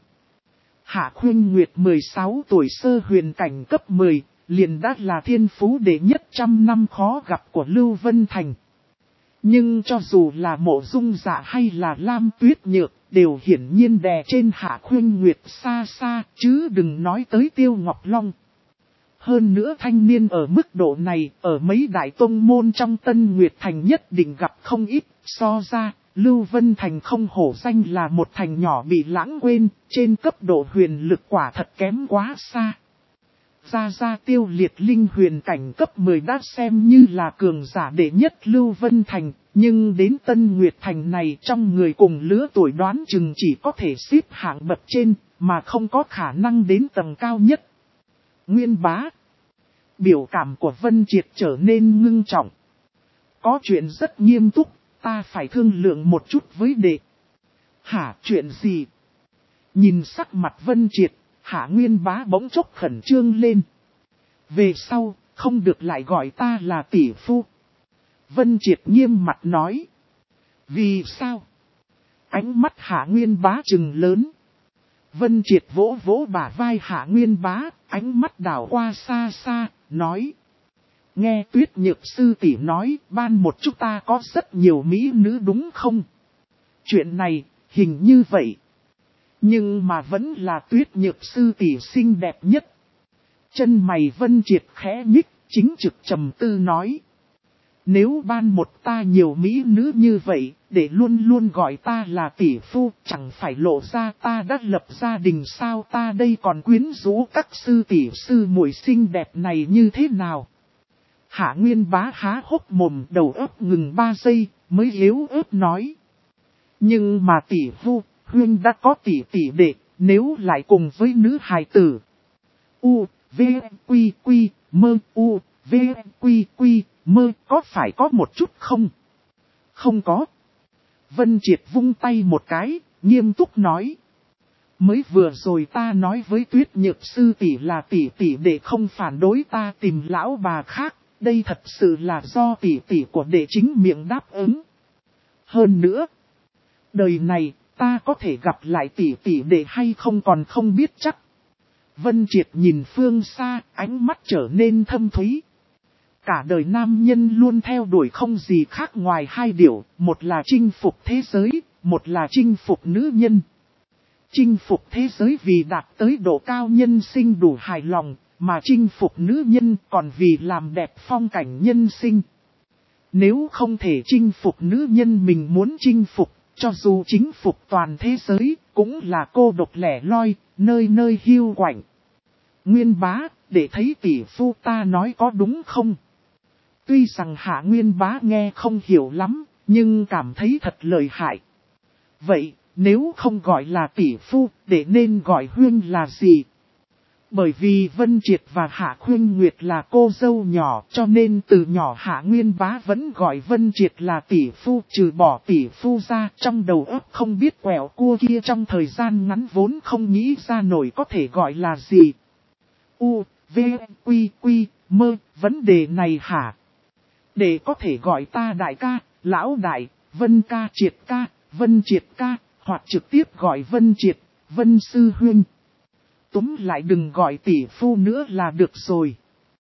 Hạ Khuynh Nguyệt 16 tuổi sơ huyền cảnh cấp 10, liền đã là thiên phú đệ nhất trăm năm khó gặp của Lưu Vân Thành. Nhưng cho dù là Mộ Dung Dạ hay là Lam Tuyết Nhược, đều hiển nhiên đè trên Hạ Khuynh Nguyệt xa xa, chứ đừng nói tới Tiêu Ngọc Long. Hơn nữa thanh niên ở mức độ này, ở mấy đại tông môn trong Tân Nguyệt Thành nhất định gặp không ít, so ra, Lưu Vân Thành không hổ danh là một thành nhỏ bị lãng quên, trên cấp độ huyền lực quả thật kém quá xa. Ra Tiêu Liệt Linh huyền cảnh cấp 10 đã xem như là cường giả đệ nhất Lưu Vân Thành, nhưng đến Tân Nguyệt Thành này trong người cùng lứa tuổi đoán chừng chỉ có thể xếp hạng bậc trên, mà không có khả năng đến tầng cao nhất. Nguyên Bá. Biểu cảm của Vân Triệt trở nên ngưng trọng. Có chuyện rất nghiêm túc, ta phải thương lượng một chút với đệ. Hả, chuyện gì? Nhìn sắc mặt Vân Triệt, Hạ Nguyên Bá bỗng chốc khẩn trương lên. Về sau, không được lại gọi ta là tỷ phu. Vân Triệt nghiêm mặt nói. Vì sao? Ánh mắt Hạ Nguyên Bá trừng lớn. Vân Triệt vỗ vỗ bả vai Hạ Nguyên Bá, ánh mắt đảo qua xa xa, nói. Nghe Tuyết Nhược sư tỷ nói, ban một chúng ta có rất nhiều mỹ nữ đúng không? Chuyện này, hình như vậy. Nhưng mà vẫn là Tuyết Nhược sư tỷ xinh đẹp nhất. Chân mày Vân Triệt khẽ nhích, chính trực trầm tư nói. Nếu ban một ta nhiều mỹ nữ như vậy, để luôn luôn gọi ta là tỷ phu, chẳng phải lộ ra ta đã lập gia đình sao, ta đây còn quyến rũ các sư tỷ sư muội xinh đẹp này như thế nào? Hạ Nguyên Bá há hốc mồm, đầu óc ngừng 3 giây, mới yếu ớt nói. Nhưng mà tỷ phu, huynh đã có tỷ tỷ đệ, nếu lại cùng với nữ hài tử. U, V, Quy, Quy, Mơ, U, V, Quy, Quy, Mơ, có phải có một chút không? Không có. Vân Triệt vung tay một cái, nghiêm túc nói. Mới vừa rồi ta nói với Tuyết Nhược sư tỷ là tỷ tỷ để không phản đối ta tìm lão bà khác, đây thật sự là do tỷ tỷ của đệ chính miệng đáp ứng. Hơn nữa, đời này, ta có thể gặp lại tỷ tỷ đệ hay không còn không biết chắc. Vân Triệt nhìn phương xa, ánh mắt trở nên thâm thúy. Cả đời nam nhân luôn theo đuổi không gì khác ngoài hai điều, một là chinh phục thế giới, một là chinh phục nữ nhân. Chinh phục thế giới vì đạt tới độ cao nhân sinh đủ hài lòng, mà chinh phục nữ nhân còn vì làm đẹp phong cảnh nhân sinh. Nếu không thể chinh phục nữ nhân mình muốn chinh phục, cho dù chinh phục toàn thế giới, cũng là cô độc lẻ loi, nơi nơi hiu quạnh. Nguyên Bá, để thấy tỷ phu ta nói có đúng không? Tuy rằng Hạ Nguyên Bá nghe không hiểu lắm, nhưng cảm thấy thật lợi hại. Vậy, nếu không gọi là tỷ phu, để nên gọi huyên là gì? Bởi vì Vân Triệt và Hạ Khuynh Nguyệt là cô dâu nhỏ, cho nên từ nhỏ Hạ Nguyên Bá vẫn gọi Vân Triệt là tỷ phu, trừ bỏ tỷ phu ra, trong đầu óc không biết quẹo cua kia trong thời gian ngắn vốn không nghĩ ra nổi có thể gọi là gì. U, V, Quy, Quy, Mơ, vấn đề này hả? Để có thể gọi ta đại ca, lão đại, Vân ca, Vân Triệt ca, hoặc trực tiếp gọi Vân Triệt, Vân sư huynh. Túm lại đừng gọi tỷ phu nữa là được rồi.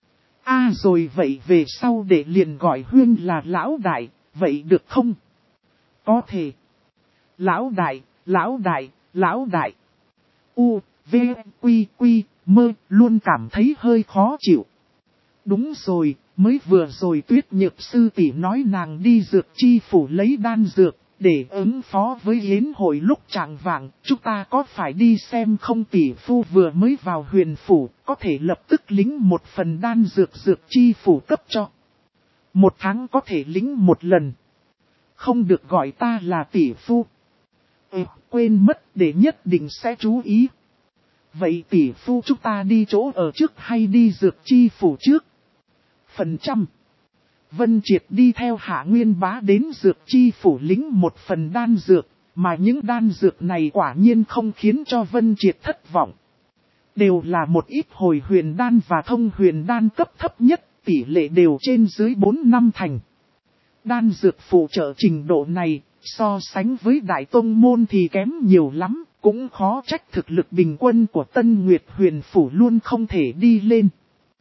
Rồi vậy về sau để liền gọi huynh là lão đại, vậy được không? Có thể. Lão đại, lão đại, lão đại. U, V, Quy, Quy, Mơ, luôn cảm thấy hơi khó chịu. Đúng rồi, Mới vừa rồi Tuyết Nhược sư tỷ nói nàng đi dược chi phủ lấy đan dược, để ứng phó với yến hội lúc chạng vạng, chúng ta có phải đi xem không? Tỷ phu vừa mới vào huyền phủ, có thể lập tức lĩnh một phần đan dược dược chi phủ cấp cho. 1 tháng có thể lĩnh 1 lần. Không được gọi ta là tỷ phu. Quên mất, để nhất định sẽ chú ý. Vậy tỷ phu chúng ta đi chỗ ở trước hay đi dược chi phủ trước? Phần trăm. Vân Triệt đi theo Hạ Nguyên Bá đến dược chi phủ lĩnh một phần đan dược, mà những đan dược này quả nhiên không khiến cho Vân Triệt thất vọng. Đều là một ít hồi huyền đan và thông huyền đan cấp thấp nhất, tỷ lệ đều trên dưới 4-5 thành. Đan dược phụ trợ trình độ này, so sánh với Đại Tông Môn thì kém nhiều lắm, cũng khó trách thực lực bình quân của Tân Nguyệt huyền phủ luôn không thể đi lên.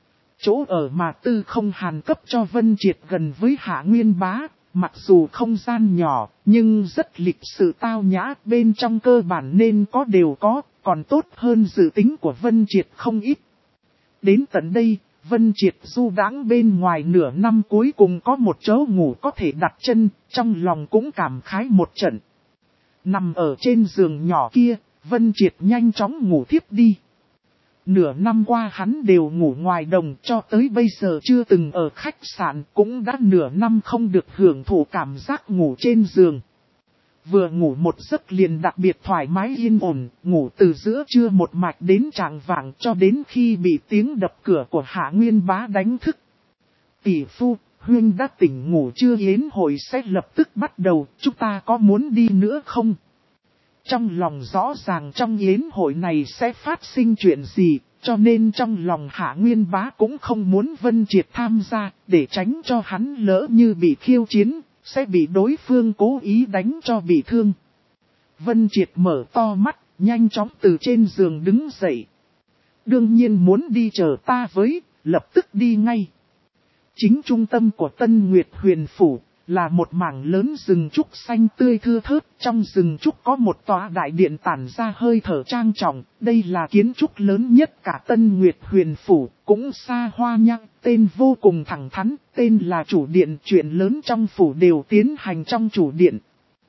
Chỗ ở mà Tư Không Hàn cấp cho Vân Triệt gần với Hạ Nguyên Bá, mặc dù không gian nhỏ, nhưng rất lịch sự tao nhã, bên trong cơ bản nên có đều có, còn tốt hơn dự tính của Vân Triệt không ít. Đến tận đây, Vân Triệt du đãng bên ngoài nửa năm cuối cùng có một chỗ ngủ có thể đặt chân, trong lòng cũng cảm khái một trận. Nằm ở trên giường nhỏ kia, Vân Triệt nhanh chóng ngủ thiếp đi. Nửa năm qua hắn đều ngủ ngoài đồng, cho tới bây giờ chưa từng ở khách sạn, cũng đã nửa năm không được hưởng thụ cảm giác ngủ trên giường. Vừa ngủ một giấc liền đặc biệt thoải mái yên ổn, ngủ từ giữa trưa một mạch đến chạng vạng, cho đến khi bị tiếng đập cửa của Hạ Nguyên Bá đánh thức. Tỷ phu, huynh đã tỉnh ngủ chưa? Yến hội sẽ lập tức bắt đầu, chúng ta có muốn đi nữa không? Trong lòng rõ ràng trong yến hội này sẽ phát sinh chuyện gì, cho nên trong lòng Hạ Nguyên Bá cũng không muốn Vân Triệt tham gia, để tránh cho hắn lỡ như bị khiêu chiến, sẽ bị đối phương cố ý đánh cho bị thương. Vân Triệt mở to mắt, nhanh chóng từ trên giường đứng dậy. Đương nhiên muốn đi chờ ta với, lập tức đi ngay. Chính trung tâm của Tân Nguyệt huyền phủ là một mảng lớn rừng trúc xanh tươi thưa thớt. Trong rừng trúc có một tòa đại điện tản ra hơi thở trang trọng. Đây là kiến trúc lớn nhất cả Tân Nguyệt huyền phủ, cũng xa hoa nhăng, tên vô cùng thẳng thắn, tên là chủ điện. Chuyện lớn trong phủ đều tiến hành trong chủ điện.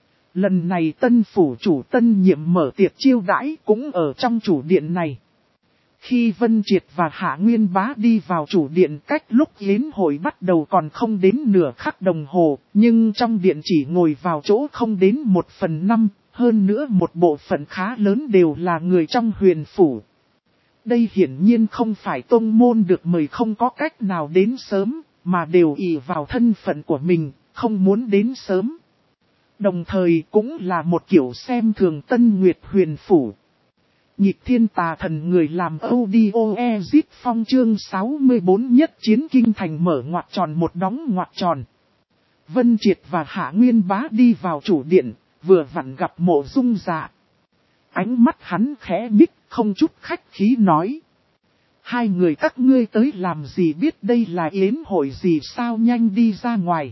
Lần này Tân phủ chủ Tân Nhiệm mở tiệc chiêu đãi cũng ở trong chủ điện này. Khi Vân Triệt và Hạ Nguyên Bá đi vào chủ điện, cách lúc yến hội bắt đầu còn không đến nửa khắc đồng hồ, nhưng trong điện chỉ ngồi vào chỗ không đến 1/5, hơn nữa một bộ phận khá lớn đều là người trong huyền phủ. Đây hiển nhiên không phải tông môn được mời không có cách nào đến sớm, mà đều ỷ vào thân phận của mình, không muốn đến sớm. Đồng thời cũng là một kiểu xem thường Tân Nguyệt huyền phủ. Nhịp thiên tà thần người làm audio exit phong chương 64 nhất chiến kinh thành mở ngoặc tròn một đóng ngoặc tròn. Vân Triệt và Hạ Nguyên Bá đi vào chủ điện, vừa vặn gặp Mộ Dung Dạ. Ánh mắt hắn khẽ nhích, không chút khách khí nói. Hai người các ngươi tới làm gì, biết đây là yến hội gì sao, nhanh đi ra ngoài.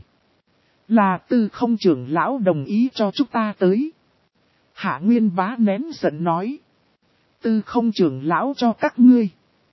Là Tư Không trưởng lão đồng ý cho chúng ta tới. Hạ Nguyên Bá nén giận nói. Tư Không trưởng lão cho các ngươi.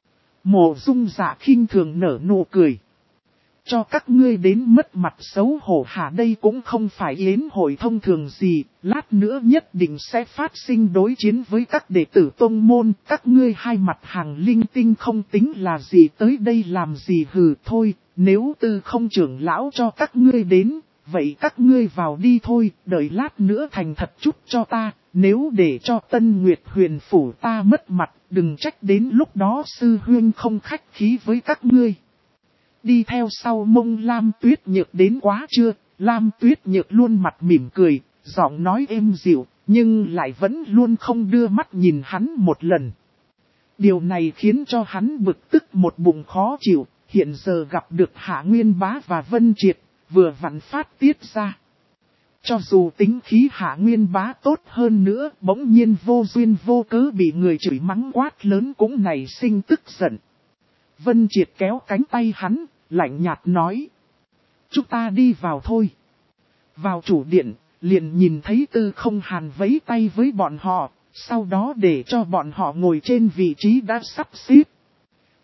Mộ Dung Dạ khinh thường nở nụ cười. Cho các ngươi đến mất mặt xấu hổ hả? Đây cũng không phải yến hội thông thường gì, lát nữa nhất định sẽ phát sinh đối chiến với các đệ tử tông môn. Các ngươi hai mặt hàng linh tinh không tính là gì, tới đây làm gì hừ thôi. Nếu Tư Không trưởng lão cho các ngươi đến, vậy các ngươi vào đi thôi, đợi lát nữa thành thật chút cho ta. Nếu để cho Tân Nguyệt huyền phủ ta mất mặt, đừng trách đến lúc đó sư huynh không khách khí với các ngươi. Đi theo sau Mông Lam Tuyết Nhược đến quá chưa? Lam Tuyết Nhược luôn mặt mỉm cười, giọng nói êm dịu, nhưng lại vẫn luôn không đưa mắt nhìn hắn một lần. Điều này khiến cho hắn bực tức một bụng khó chịu, hiện giờ gặp được Hạ Nguyên Bá và Vân Triệt, vừa vặn phát tiết ra. Cho dù tính khí Hạ Nguyên Bá tốt hơn nữa, bỗng nhiên vô duyên vô cớ bị người chửi mắng quát lớn cũng nảy sinh tức giận. Vân Triệt kéo cánh tay hắn, lạnh nhạt nói. Chúng ta đi vào thôi. Vào chủ điện, liền nhìn thấy Tư Không Hàn vẫy tay với bọn họ, sau đó để cho bọn họ ngồi trên vị trí đã sắp xếp.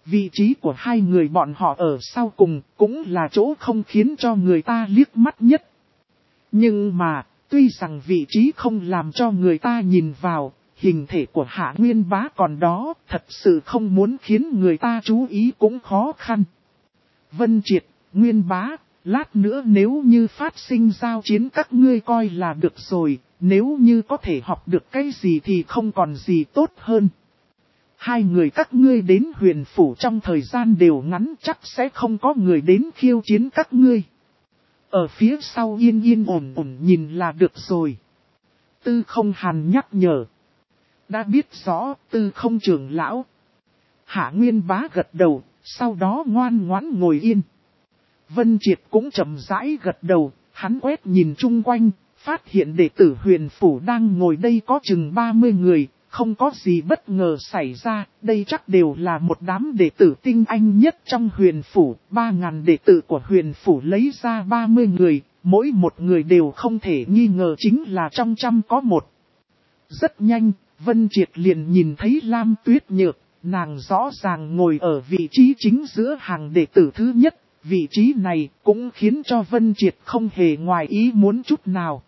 Vị trí của hai người bọn họ ở sau cùng cũng là chỗ không khiến cho người ta liếc mắt nhất. Nhưng mà, tuy rằng vị trí không làm cho người ta nhìn vào, hình thể của Hạ Nguyên Bá còn đó, thật sự không muốn khiến người ta chú ý cũng khó khăn. Vân Triệt, Nguyên Bá, lát nữa nếu như phát sinh giao chiến các ngươi coi là được rồi, nếu như có thể học được cái gì thì không còn gì tốt hơn. Hai người các ngươi đến huyền phủ trong thời gian đều ngắn chắc sẽ không có người đến khiêu chiến các ngươi. Ở phía sau yên yên ổn ổn nhìn là được rồi. Tư Không Hàn nhắc nhở. Đã biết rõ, Tư Không trưởng lão. Hạ Nguyên Bá gật đầu, sau đó ngoan ngoãn ngồi yên. Vân Triệt cũng chậm rãi gật đầu, hắn quét nhìn chung quanh, phát hiện đệ tử huyền phủ đang ngồi đây có chừng 30 người, không có gì bất ngờ xảy ra, đây chắc đều là một đám đệ tử tinh anh nhất trong huyền phủ, 3.000 đệ tử của huyền phủ lấy ra 30 người, mỗi một người đều không thể nghi ngờ chính là trong trăm có một. Rất nhanh, Vân Triệt liền nhìn thấy Lam Tuyết Nhược, nàng rõ ràng ngồi ở vị trí chính giữa hàng đệ tử thứ nhất, vị trí này cũng khiến cho Vân Triệt không hề ngoài ý muốn chút nào.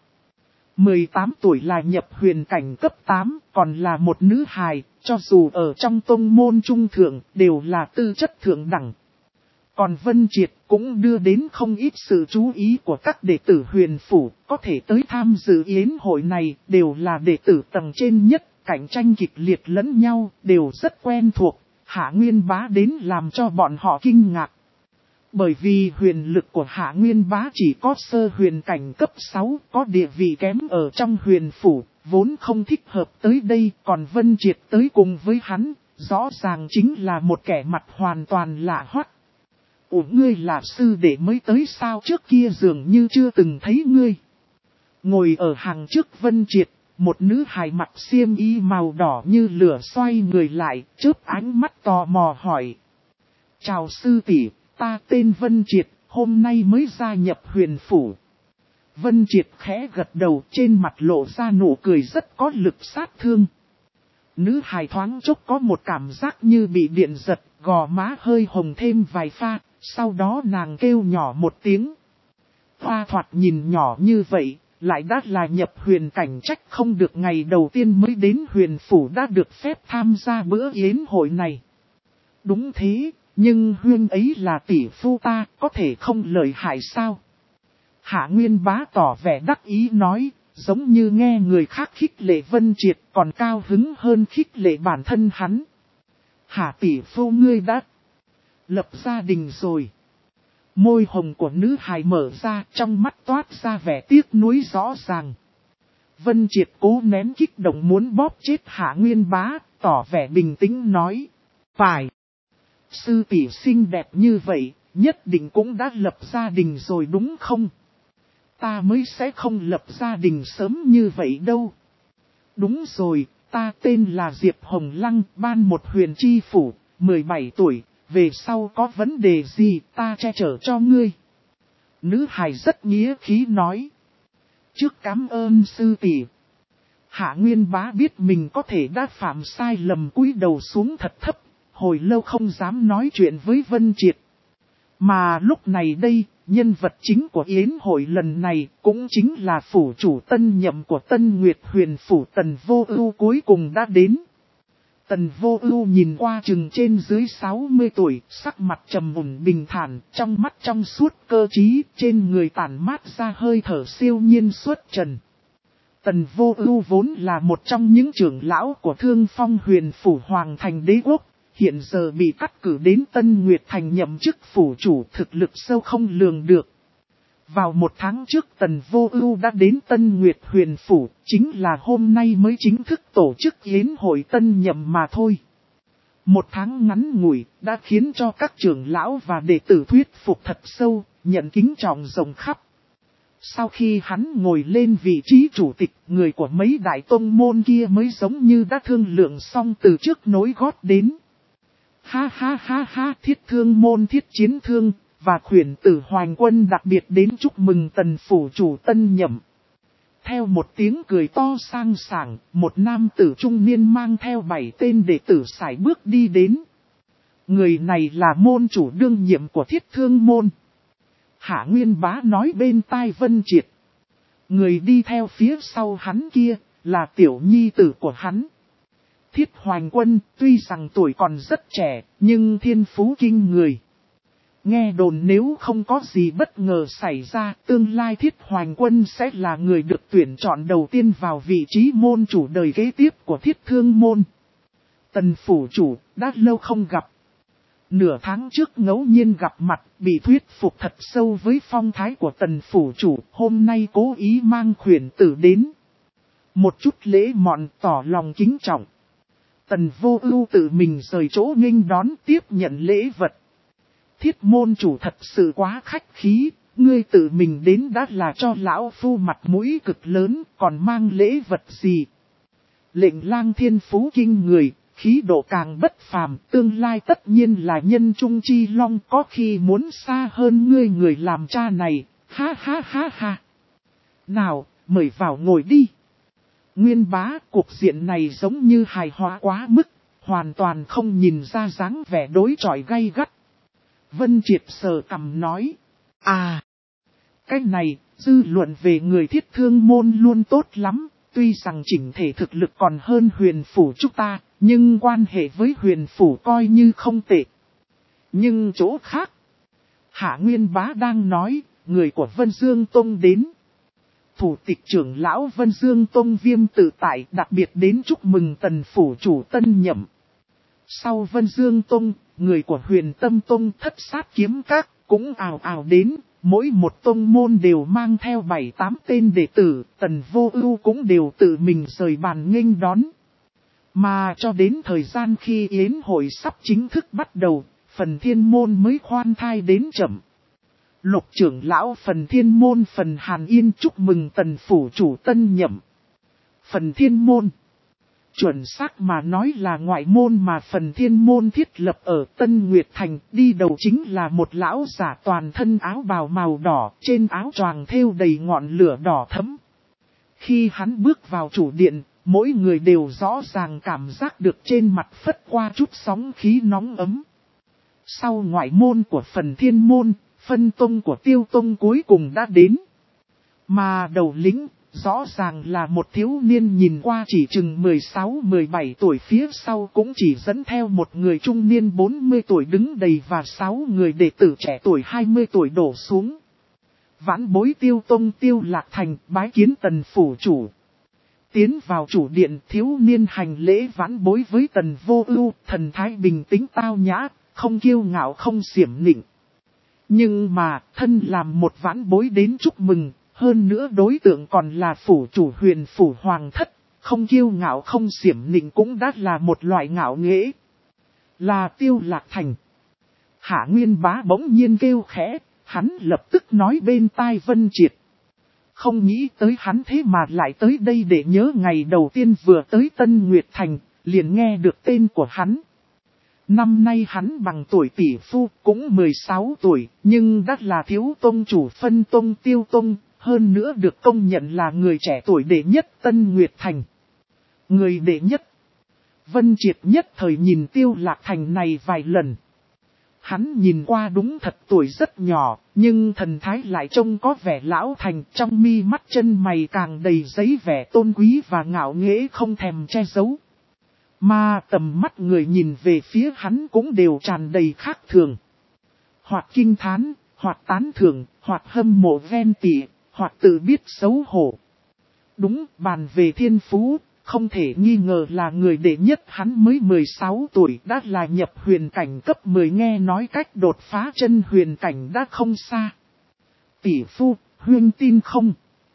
18 tuổi là nhập huyền cảnh cấp 8, còn là một nữ hài, cho dù ở trong tông môn trung thượng, đều là tư chất thượng đẳng. Còn Vân Triệt cũng đưa đến không ít sự chú ý của các đệ tử huyền phủ, có thể tới tham dự yến hội này, đều là đệ tử tầng trên nhất, cạnh tranh kịch liệt lẫn nhau, đều rất quen thuộc, Hạ Nguyên Bá đến làm cho bọn họ kinh ngạc. Bởi vì huyền lực của Hạ Nguyên Bá chỉ có sơ huyền cảnh cấp 6, có địa vị kém ở trong huyền phủ, vốn không thích hợp tới đây, còn Vân Triệt tới cùng với hắn, rõ ràng chính là một kẻ mặt hoàn toàn lạ hoắc. Ủa ngươi là sư đệ mới tới sao, trước kia dường như chưa từng thấy ngươi. Ngồi ở hàng trước Vân Triệt, một nữ hài mặc xiêm y màu đỏ như lửa xoay người lại, chớp ánh mắt tò mò hỏi. Chào sư tỷ. Ta tên Vân Triệt, hôm nay mới gia nhập huyền phủ. Vân Triệt khẽ gật đầu, trên mặt lộ ra nụ cười rất có lực sát thương. Nữ hài thoáng chốc có một cảm giác như bị điện giật, gò má hơi hồng thêm vài pha, sau đó nàng kêu nhỏ một tiếng. Hoa thoạt nhìn nhỏ như vậy, lại đã là nhập huyền cảnh, trách không được ngày đầu tiên mới đến huyền phủ đã được phép tham gia bữa yến hội này. Đúng thế. Nhưng huyên ấy là tỷ phu ta, có thể không lợi hại sao? Hạ Nguyên Bá tỏ vẻ đắc ý nói, giống như nghe người khác khích lệ Vân Triệt còn cao hứng hơn khích lệ bản thân hắn. Hạ tỷ phu ngươi đã lập gia đình rồi. Môi hồng của nữ hài mở ra, trong mắt toát ra vẻ tiếc nuối rõ ràng. Vân Triệt cố nén kích động muốn bóp chết Hạ Nguyên Bá, tỏ vẻ bình tĩnh nói, phải. Sư tỷ xinh đẹp như vậy, nhất định cũng đã lập gia đình rồi đúng không? Ta mới sẽ không lập gia đình sớm như vậy đâu. Đúng rồi, ta tên là Diệp Hồng Lăng, ban một huyền chi phủ, 17 tuổi, về sau có vấn đề gì ta che chở cho ngươi. Nữ hài rất nghĩa khí nói. Trước cảm ơn sư tỷ. Hạ Nguyên Bá biết mình có thể đã phạm sai lầm, cúi đầu xuống thật thấp. Hồi lâu không dám nói chuyện với Vân Triệt. Mà lúc này đây, nhân vật chính của yến hội lần này cũng chính là phủ chủ tân nhậm của Tân Nguyệt huyền phủ Tần Vô Ưu cuối cùng đã đến. Tần Vô Ưu nhìn qua chừng trên dưới 60 tuổi, sắc mặt trầm ổn bình thản, trong mắt trong suốt cơ trí, trên người tản mát ra hơi thở siêu nhiên xuất trần. Tần Vô Ưu vốn là một trong những trưởng lão của Thương Phong huyền phủ Hoàng Thành Đế Quốc. Hiện giờ bị cắt cử đến Tân Nguyệt Thành nhậm chức phủ chủ, thực lực sâu không lường được. Vào một tháng trước Tần Vô Ưu đã đến Tân Nguyệt huyền phủ, chính là hôm nay mới chính thức tổ chức yến hội tân nhậm mà thôi. Một tháng ngắn ngủi đã khiến cho các trưởng lão và đệ tử thuyết phục thật sâu, nhận kính trọng rộng khắp. Sau khi hắn ngồi lên vị trí chủ tịch, người của mấy đại tông môn kia mới giống như đã thương lượng xong từ trước nối gót đến. Ha ha ha ha, Thiết Thương môn Thiết Chiến Thương và khuyển tử Hoành Quân đặc biệt đến chúc mừng Tần phủ chủ tân nhậm. Theo một tiếng cười to sang sảng, một nam tử trung niên mang theo 7 tên đệ tử sải bước đi đến. Người này là môn chủ đương nhiệm của Thiết Thương môn. Hạ Nguyên Bá nói bên tai Vân Triệt. Người đi theo phía sau hắn kia, là tiểu nhi tử của hắn. Thiết Hoành Quân, tuy rằng tuổi còn rất trẻ, nhưng thiên phú kinh người. Nghe đồn nếu không có gì bất ngờ xảy ra, tương lai Thiết Hoành Quân sẽ là người được tuyển chọn đầu tiên vào vị trí môn chủ đời kế tiếp của Thiết Thương môn. Tần phủ chủ, đã lâu không gặp. Nửa tháng trước ngẫu nhiên gặp mặt, bị thuyết phục thật sâu với phong thái của tần phủ chủ, hôm nay cố ý mang khuyển tử đến. Một chút lễ mọn tỏ lòng kính trọng. Tần Vô Ưu tự mình rời chỗ nghênh đón tiếp nhận lễ vật. Thiết môn chủ thật sự quá khách khí, ngươi tự mình đến đã là cho lão phu mặt mũi cực lớn, còn mang lễ vật gì. Lệnh Lang thiên phú kinh người, khí độ càng bất phàm, tương lai tất nhiên là nhân trung chi long, có khi muốn xa hơn ngươi người làm cha này, ha ha ha ha. Nào, mời vào ngồi đi. Nguyên Bá, cuộc diện này giống như hài hòa quá mức, hoàn toàn không nhìn ra dáng vẻ đối chọi gay gắt. Vân Triệt sờ cằm nói, cái này, dư luận về người Thiết Thương môn luôn tốt lắm, tuy rằng chỉnh thể thực lực còn hơn Huyền phủ chúng ta, nhưng quan hệ với Huyền phủ coi như không tệ. Nhưng chỗ khác, Hạ Nguyên Bá đang nói, người của Vân Dương Tông đến. Thủ tịch trưởng lão Vân Dương Tông Viêm Tự Tại đặc biệt đến chúc mừng tần phủ chủ tân nhậm. Sau Vân Dương Tông, người của Huyền Tâm Tông Thất Sát Kiếm Các cũng ào ào đến, mỗi một tông môn đều mang theo 7-8 tên đệ tử, Tần Vô Ưu cũng đều tự mình rời bàn nghênh đón. Mà cho đến thời gian khi yến hội sắp chính thức bắt đầu, Phần Thiên môn mới khoan thai đến chậm. Lục trưởng lão Phần Thiên môn Phần Hàn Yên chúc mừng tần phủ chủ tân nhậm. Phần Thiên môn, chuẩn xác mà nói là ngoại môn mà Phần Thiên môn thiết lập ở Tân Nguyệt Thành, đi đầu chính là một lão giả toàn thân áo bào màu đỏ, trên áo choàng thêu đầy ngọn lửa đỏ thẫm. Khi hắn bước vào chủ điện, mỗi người đều rõ ràng cảm giác được trên mặt phất qua chút sóng khí nóng ấm. Sau ngoại môn của Phần Thiên môn, phân tông của Tiêu Tông cuối cùng đã đến. Mà đầu lĩnh, rõ ràng là một thiếu niên nhìn qua chỉ chừng 16-17 tuổi, phía sau cũng chỉ dẫn theo một người trung niên 40 tuổi đứng đầy và 6 người đệ tử trẻ tuổi 20 tuổi đổ xuống. Vãn bối Tiêu Tông Tiêu Lạc Thành bái kiến tần phủ chủ. Tiến vào chủ điện, thiếu niên hành lễ vãn bối với Tần Vô Ưu, thần thái bình tĩnh tao nhã, không kiêu ngạo không xiểm nịnh. Nhưng mà, thân làm một vãn bối đến chúc mừng, hơn nữa đối tượng còn là phủ chủ Huyền phủ hoàng thất, không kiêu ngạo không xiểm nịnh cũng đã là một loại ngạo nghễ. Là Tiêu Lạc Thành. Hạ Nguyên Bá bỗng nhiên kêu khẽ, hắn lập tức nói bên tai Vân Triệt. Không nghĩ tới hắn thế mà lại tới đây để nhớ ngày đầu tiên vừa tới Tân Nguyệt Thành, liền nghe được tên của hắn. Năm nay hắn bằng tuổi tỷ phu, cũng 16 tuổi, nhưng đã là thiếu tông chủ phân tông Tiêu Tông, hơn nữa được công nhận là người trẻ tuổi đệ nhất Tân Nguyệt Thành. Người đệ nhất. Vân Triệt nhất thời nhìn Tiêu Lạc Thành này vài lần. Hắn nhìn qua đúng thật tuổi rất nhỏ, nhưng thần thái lại trông có vẻ lão thành, trong mi mắt chân mày càng đầy giấy vẻ tôn quý và ngạo nghễ không thèm che giấu. Mà tầm mắt người nhìn về phía hắn cũng đều tràn đầy khác thường. Hoặc kinh thán, hoặc tán thưởng, hoặc hâm mộ ven tỉ, hoặc tự biết xấu hổ. Đúng, bàn về thiên phú, không thể nghi ngờ là người đệ nhất, hắn mới 16 tuổi đã là nhập huyền cảnh cấp 10, nghe nói cách đột phá chân huyền cảnh đã không xa. Tỷ phu, huyên tin không?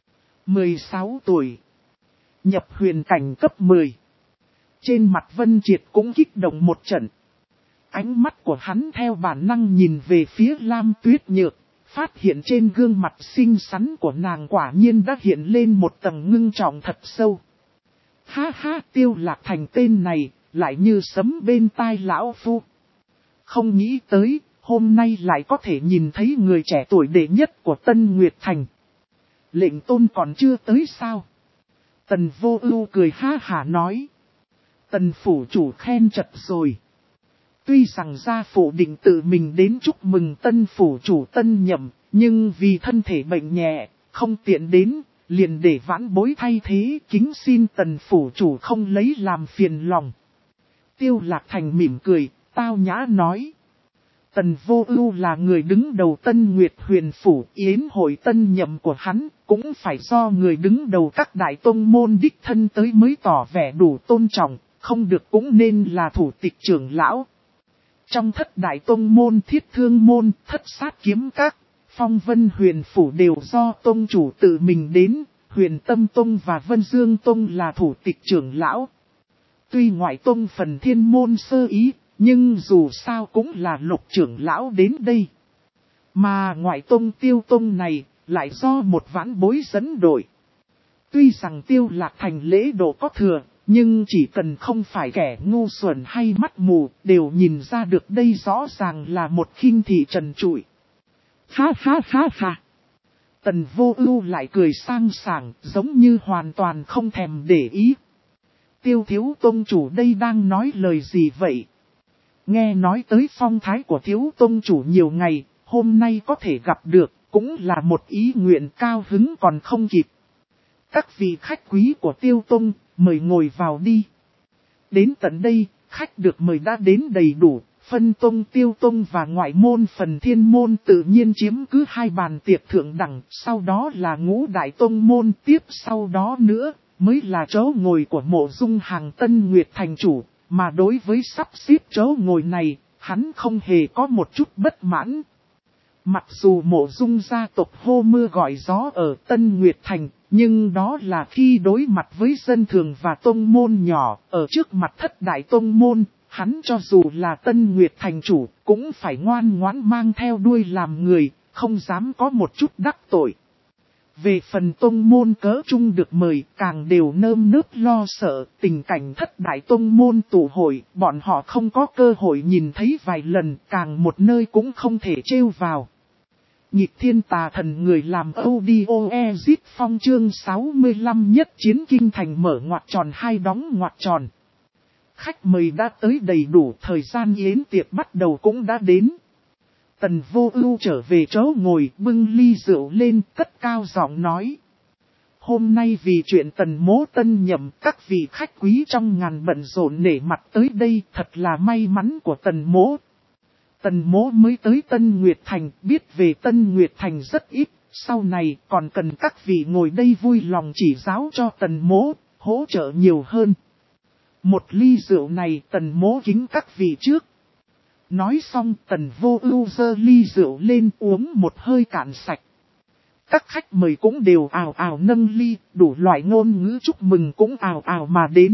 16 tuổi. Nhập huyền cảnh cấp 10. Trên mặt Vân Triệt cũng kích động một trận. Ánh mắt của hắn theo bản năng nhìn về phía Lam Tuyết Nhược, phát hiện trên gương mặt xinh xắn của nàng quả nhiên đã hiện lên một tầng ngưng trọng thật sâu. Ha ha, Tiêu Lạc Thành tên này, lại như sấm bên tai lão phu. Không nghĩ tới, hôm nay lại có thể nhìn thấy người trẻ tuổi đệ nhất của Tân Nguyệt Thành. Lệnh tôn còn chưa tới sao? Tần Vô Ưu cười ha hả nói. Tần phủ chủ khen chật rồi. Tuy rằng gia phụ định tự mình đến chúc mừng tân phủ chủ tân nhậm, nhưng vì thân thể bệnh nhẹ, không tiện đến, liền để vãn bối thay thế, kính xin tần phủ chủ không lấy làm phiền lòng. Tiêu Lạc Thành mỉm cười, tao nhã nói. Tần Vô Ưu là người đứng đầu Tân Nguyệt Huyền Phủ, yến hội tân nhậm của hắn, cũng phải do người đứng đầu các đại tông môn đích thân tới mới tỏ vẻ đủ tôn trọng, không được cũng nên là thủ tịch trưởng lão. Trong thất đại tông môn Thiết Thương môn, Thất Sát Kiếm Các, Phong Vân Huyền Phủ đều do tông chủ tự mình đến, Huyền Tâm Tông và Vân Dương Tông là thủ tịch trưởng lão. Tuy ngoại tông phần Thiên môn sơ ý, nhưng dù sao cũng là Lục trưởng lão đến đây. Mà ngoại tông Tiêu Tông này, lại do một vãn bối dẫn đội. Tuy rằng Tiêu Lạc Thành lễ độ có thừa, nhưng chỉ cần không phải kẻ ngu xuẩn hay mắt mù, đều nhìn ra được đây rõ ràng là một khinh thị trần trụi. Ha ha ha ha. Tần Vô Ưu lại cười sang sảng, giống như hoàn toàn không thèm để ý. Tiêu thiếu tông chủ đây đang nói lời gì vậy? Nghe nói tới phong thái của thiếu tông chủ nhiều ngày, hôm nay có thể gặp được, cũng là một ý nguyện cao hứng còn không kịp. Các vị khách quý của Tiêu Tông, mời ngồi vào đi. Đến tận đây, khách được mời đã đến đầy đủ, phân tông Tiêu Tông và ngoại môn phần Thiên môn tự nhiên chiếm cứ 2 bàn tiệc thượng đẳng, sau đó là Ngũ đại tông môn, tiếp sau đó nữa, mới là chỗ ngồi của Mộ Dung Hàng Tân Nguyệt thành chủ, mà đối với sắp xếp chỗ ngồi này, hắn không hề có một chút bất mãn. Mặc dù Mộ Dung gia tộc hô mưa gọi gió ở Tân Nguyệt Thành, nhưng đó là khi đối mặt với dân thường và tông môn nhỏ, ở trước mặt thất đại tông môn, hắn cho dù là Tân Nguyệt Thành chủ, cũng phải ngoan ngoãn mang theo đuôi làm người, không dám có một chút đắc tội. Về phần tông môn cỡ trung được mời, càng đều nơm nớp lo sợ, tình cảnh thất đại tông môn tụ hội, bọn họ không có cơ hội nhìn thấy vài lần, càng một nơi cũng không thể trêu vào. Nhịp thiên tà thần người làm audio exit phong chương 65 nhất chiến kinh thành mở ngoặc tròn 2 đóng ngoặc tròn. Khách mời đã tới đầy đủ, thời gian yến tiệc bắt đầu cũng đã đến. Tần Vô Ưu trở về chỗ ngồi, bưng ly rượu lên, cất cao giọng nói. Hôm nay vì chuyện Tần Mỗ tân nhậm, các vị khách quý trong ngàn bận rộn nể mặt tới đây, thật là may mắn của Tần Mỗ. Tần Mỗ mới tới Tân Nguyệt Thành, biết về Tân Nguyệt Thành rất ít, sau này còn cần các vị ngồi đây vui lòng chỉ giáo cho Tần Mỗ, hỗ trợ nhiều hơn. Một ly rượu này Tần Mỗ kính các vị trước. Nói xong Tần Vô Ưu giơ ly rượu lên uống một hơi cạn sạch. Các khách mời cũng đều ào ào nâng ly, đủ loại ngôn ngữ chúc mừng cũng ào ào mà đến.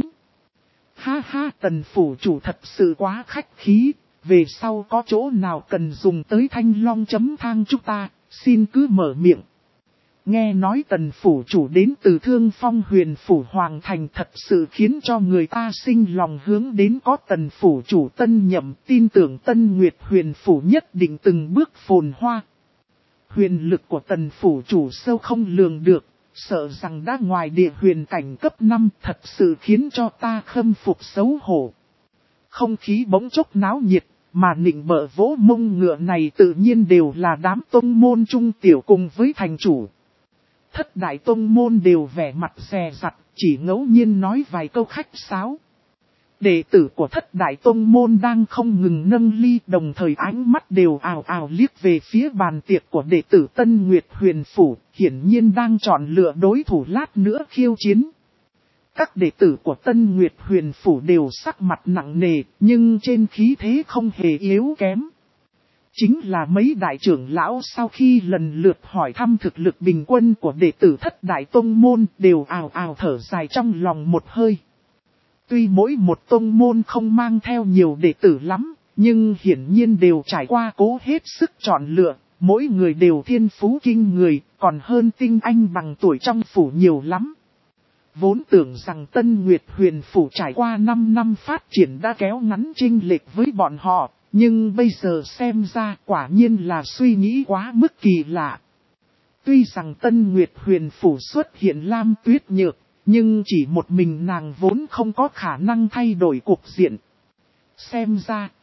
Ha ha, Tần phủ chủ thật sự quá khách khí, về sau có chỗ nào cần dùng tới Thanh Long chấm thang chúng ta, xin cứ mở miệng. Nghe nói Tần phủ chủ đến từ Thương Phong Huyền phủ Hoàng Thành thật sự khiến cho người ta sinh lòng hướng đến, có Tần phủ chủ tân nhậm, tin tưởng Tân Nguyệt Huyền phủ nhất định từng bước phồn hoa. Huyền lực của Tần phủ chủ sâu không lường được, sợ rằng đã ngoài địa huyền cảnh cấp 5, thật sự khiến cho ta khâm phục xấu hổ. Không khí bỗng chốc náo nhiệt, mà nịnh bợ vỗ mông ngựa này tự nhiên đều là đám tông môn trung tiểu cùng với thành chủ. Thất đại tông môn đều vẻ mặt dè dặt, chỉ ngẫu nhiên nói vài câu khách sáo. Đệ tử của thất đại tông môn đang không ngừng nâng ly, đồng thời ánh mắt đều ào ào liếc về phía bàn tiệc của đệ tử Tân Nguyệt Huyền phủ, hiển nhiên đang chọn lựa đối thủ lát nữa khiêu chiến. Các đệ tử của Tân Nguyệt Huyền phủ đều sắc mặt nặng nề, nhưng trên khí thế không hề yếu kém. Chính là mấy đại trưởng lão sau khi lần lượt hỏi thăm thực lực bình quân của đệ tử thất đại tông môn, đều ào ào thở dài trong lòng một hơi. Tuy mỗi một tông môn không mang theo nhiều đệ tử lắm, nhưng hiển nhiên đều trải qua cố hết sức chọn lựa, mỗi người đều thiên phú kinh người, còn hơn tinh anh bằng tuổi trong phủ nhiều lắm. Vốn tưởng rằng Tân Nguyệt Huyền phủ trải qua 5 năm phát triển đã kéo ngắn chênh lệch với bọn họ, nhưng bây giờ xem ra quả nhiên là suy nghĩ quá mức kỳ lạ. Tuy rằng Tân Nguyệt Huyền phủ xuất hiện Lam Tuyết Nhược, nhưng chỉ một mình nàng vốn không có khả năng thay đổi cục diện. Xem ra,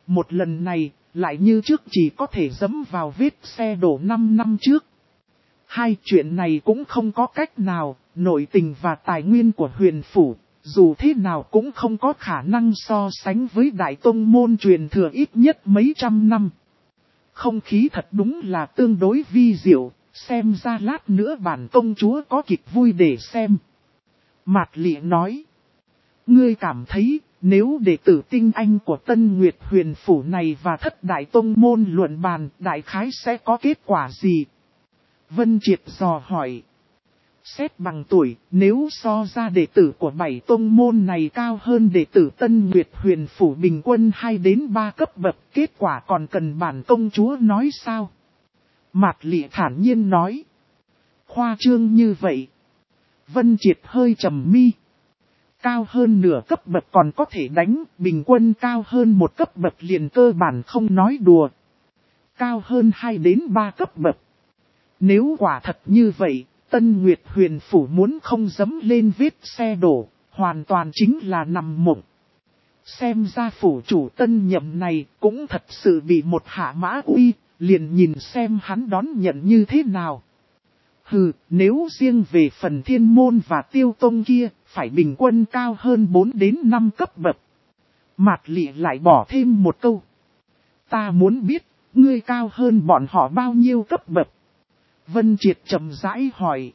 một lần này, lại như trước chỉ có thể dẫm vào vết xe đổ 5 năm trước. Hai chuyện này cũng không có cách nào, nội tình và tài nguyên của huyền phủ, dù thế nào cũng không có khả năng so sánh với đại tông môn truyền thừa ít nhất mấy trăm năm. Không khí thật đúng là tương đối vi diệu, xem ra lát nữa bản công chúa có kịch vui để xem. Mạt Lị nói, ngươi cảm thấy, nếu đệ tử tinh anh của Tân Nguyệt huyền phủ này và thất đại tông môn luận bàn, đại khái sẽ có kết quả gì? Vân Triệt dò hỏi. Xét bằng tuổi, nếu so ra đệ tử của 7 tông môn này cao hơn đệ tử Tân Nguyệt huyền phủ bình quân 2 đến 3 cấp bậc, kết quả còn cần bản công chúa nói sao? Mạt Lị thản nhiên nói. Khoa trương như vậy. Vân Triệt hơi trầm mi. Cao hơn nửa cấp bậc còn có thể đánh, bình quân cao hơn một cấp bậc liền cơ bản không nói đùa. Cao hơn 2 đến 3 cấp bậc. Nếu quả thật như vậy, Tân Nguyệt huyền phủ muốn không dẫm lên vết xe đổ, hoàn toàn chính là nằm mộng. Xem ra phủ chủ tân nhậm này cũng thật sự bị một hạ mã uy, liền nhìn xem hắn đón nhận như thế nào. Hừ, nếu riêng về phần thiên môn và tiêu tông kia, phải bình quân cao hơn 4 đến 5 cấp bậc. Mạt Lị lại bỏ thêm một câu. Ta muốn biết, ngươi cao hơn bọn họ bao nhiêu cấp bậc? Vân Triệt chậm rãi hỏi.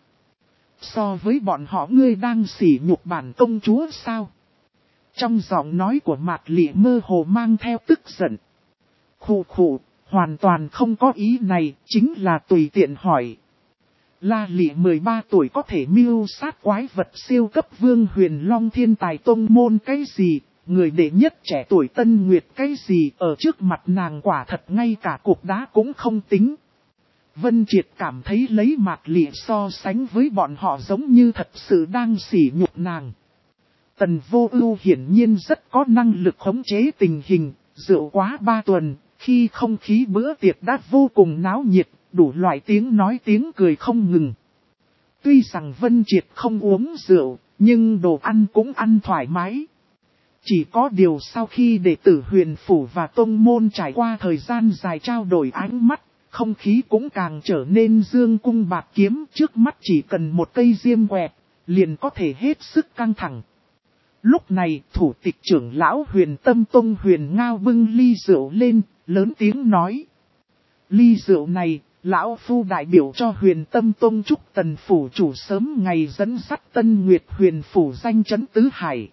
So với bọn họ ngươi đang sỉ nhục bản công chúa sao? Trong giọng nói của Mạt Lị mơ hồ mang theo tức giận. Khụ khụ, hoàn toàn không có ý này, chính là tùy tiện hỏi. La Lị 13 tuổi có thể mưu sát quái vật siêu cấp vương huyền long thiên tài tông môn cái gì, người đệ nhất trẻ tuổi Tân Nguyệt cái gì, ở trước mặt nàng quả thật ngay cả cục đá cũng không tính. Vân Triệt cảm thấy lấy Mạt Lị so sánh với bọn họ giống như thật sự đang sỉ nhục nàng. Tần Vô Ưu hiển nhiên rất có năng lực khống chế tình hình, rượu quá 3 tuần, khi không khí bữa tiệc đã vô cùng náo nhiệt, đủ loại tiếng nói tiếng cười không ngừng. Tuy rằng Vân Triệt không uống rượu, nhưng đồ ăn cũng ăn thoải mái. Chỉ có điều sau khi đệ tử huyền phủ và tông môn trải qua thời gian dài trao đổi ánh mắt, không khí cũng càng trở nên dương cung bạt kiếm, trước mắt chỉ cần một cây diêm quẹt, liền có thể hết sức căng thẳng. Lúc này, thủ tịch trưởng lão Huyền Tâm Tông Huyền Ngao bưng ly rượu lên, lớn tiếng nói. Ly rượu này, lão phu đại biểu cho Huyền Tâm Tông chúc Tần phủ chủ sớm ngày dẫn dắt Tân Nguyệt huyền phủ danh chấn tứ hải.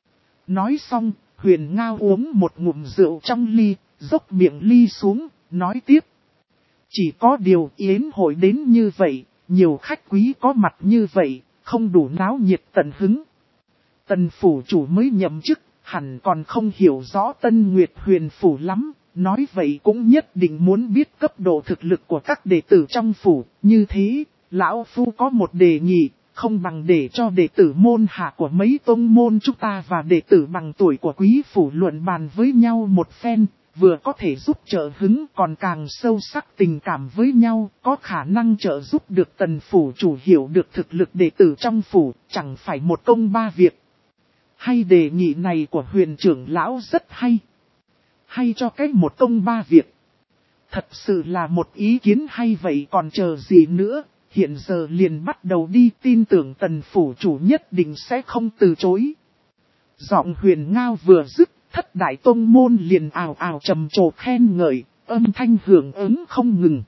Nói xong, Huyền Ngao uống một ngụm rượu trong ly, dốc miệng ly xuống, nói tiếp. Chỉ có điều yến hội đến như vậy, nhiều khách quý có mặt như vậy, không đủ náo nhiệt tận hứng. Tần phủ chủ mới nhậm chức, hẳn còn không hiểu rõ Tân Nguyệt huyền phủ lắm, nói vậy cũng nhất định muốn biết cấp độ thực lực của các đệ tử trong phủ. Như thế, lão phu có một đề nghị, không bằng để cho đệ tử môn hạ của mấy tông môn chúng ta và đệ tử bằng tuổi của quý phủ luận bàn với nhau một phen, vừa có thể giúp trợ hứng còn càng sâu sắc tình cảm với nhau, có khả năng trợ giúp được tần phủ chủ hiểu được thực lực đệ tử trong phủ, chẳng phải một công ba việc. Hay đề nghị này của huyền trưởng lão rất hay. Hay cho cách một công ba việc. Thật sự là một ý kiến hay vậy còn chờ gì nữa, hiện giờ liền bắt đầu đi, tin tưởng tần phủ chủ nhất định sẽ không từ chối. Giọng Huyền Ngao vừa dứt, thất đại tông môn liền ào ào trầm trồ khen ngợi, âm thanh hưởng ứng không ngừng.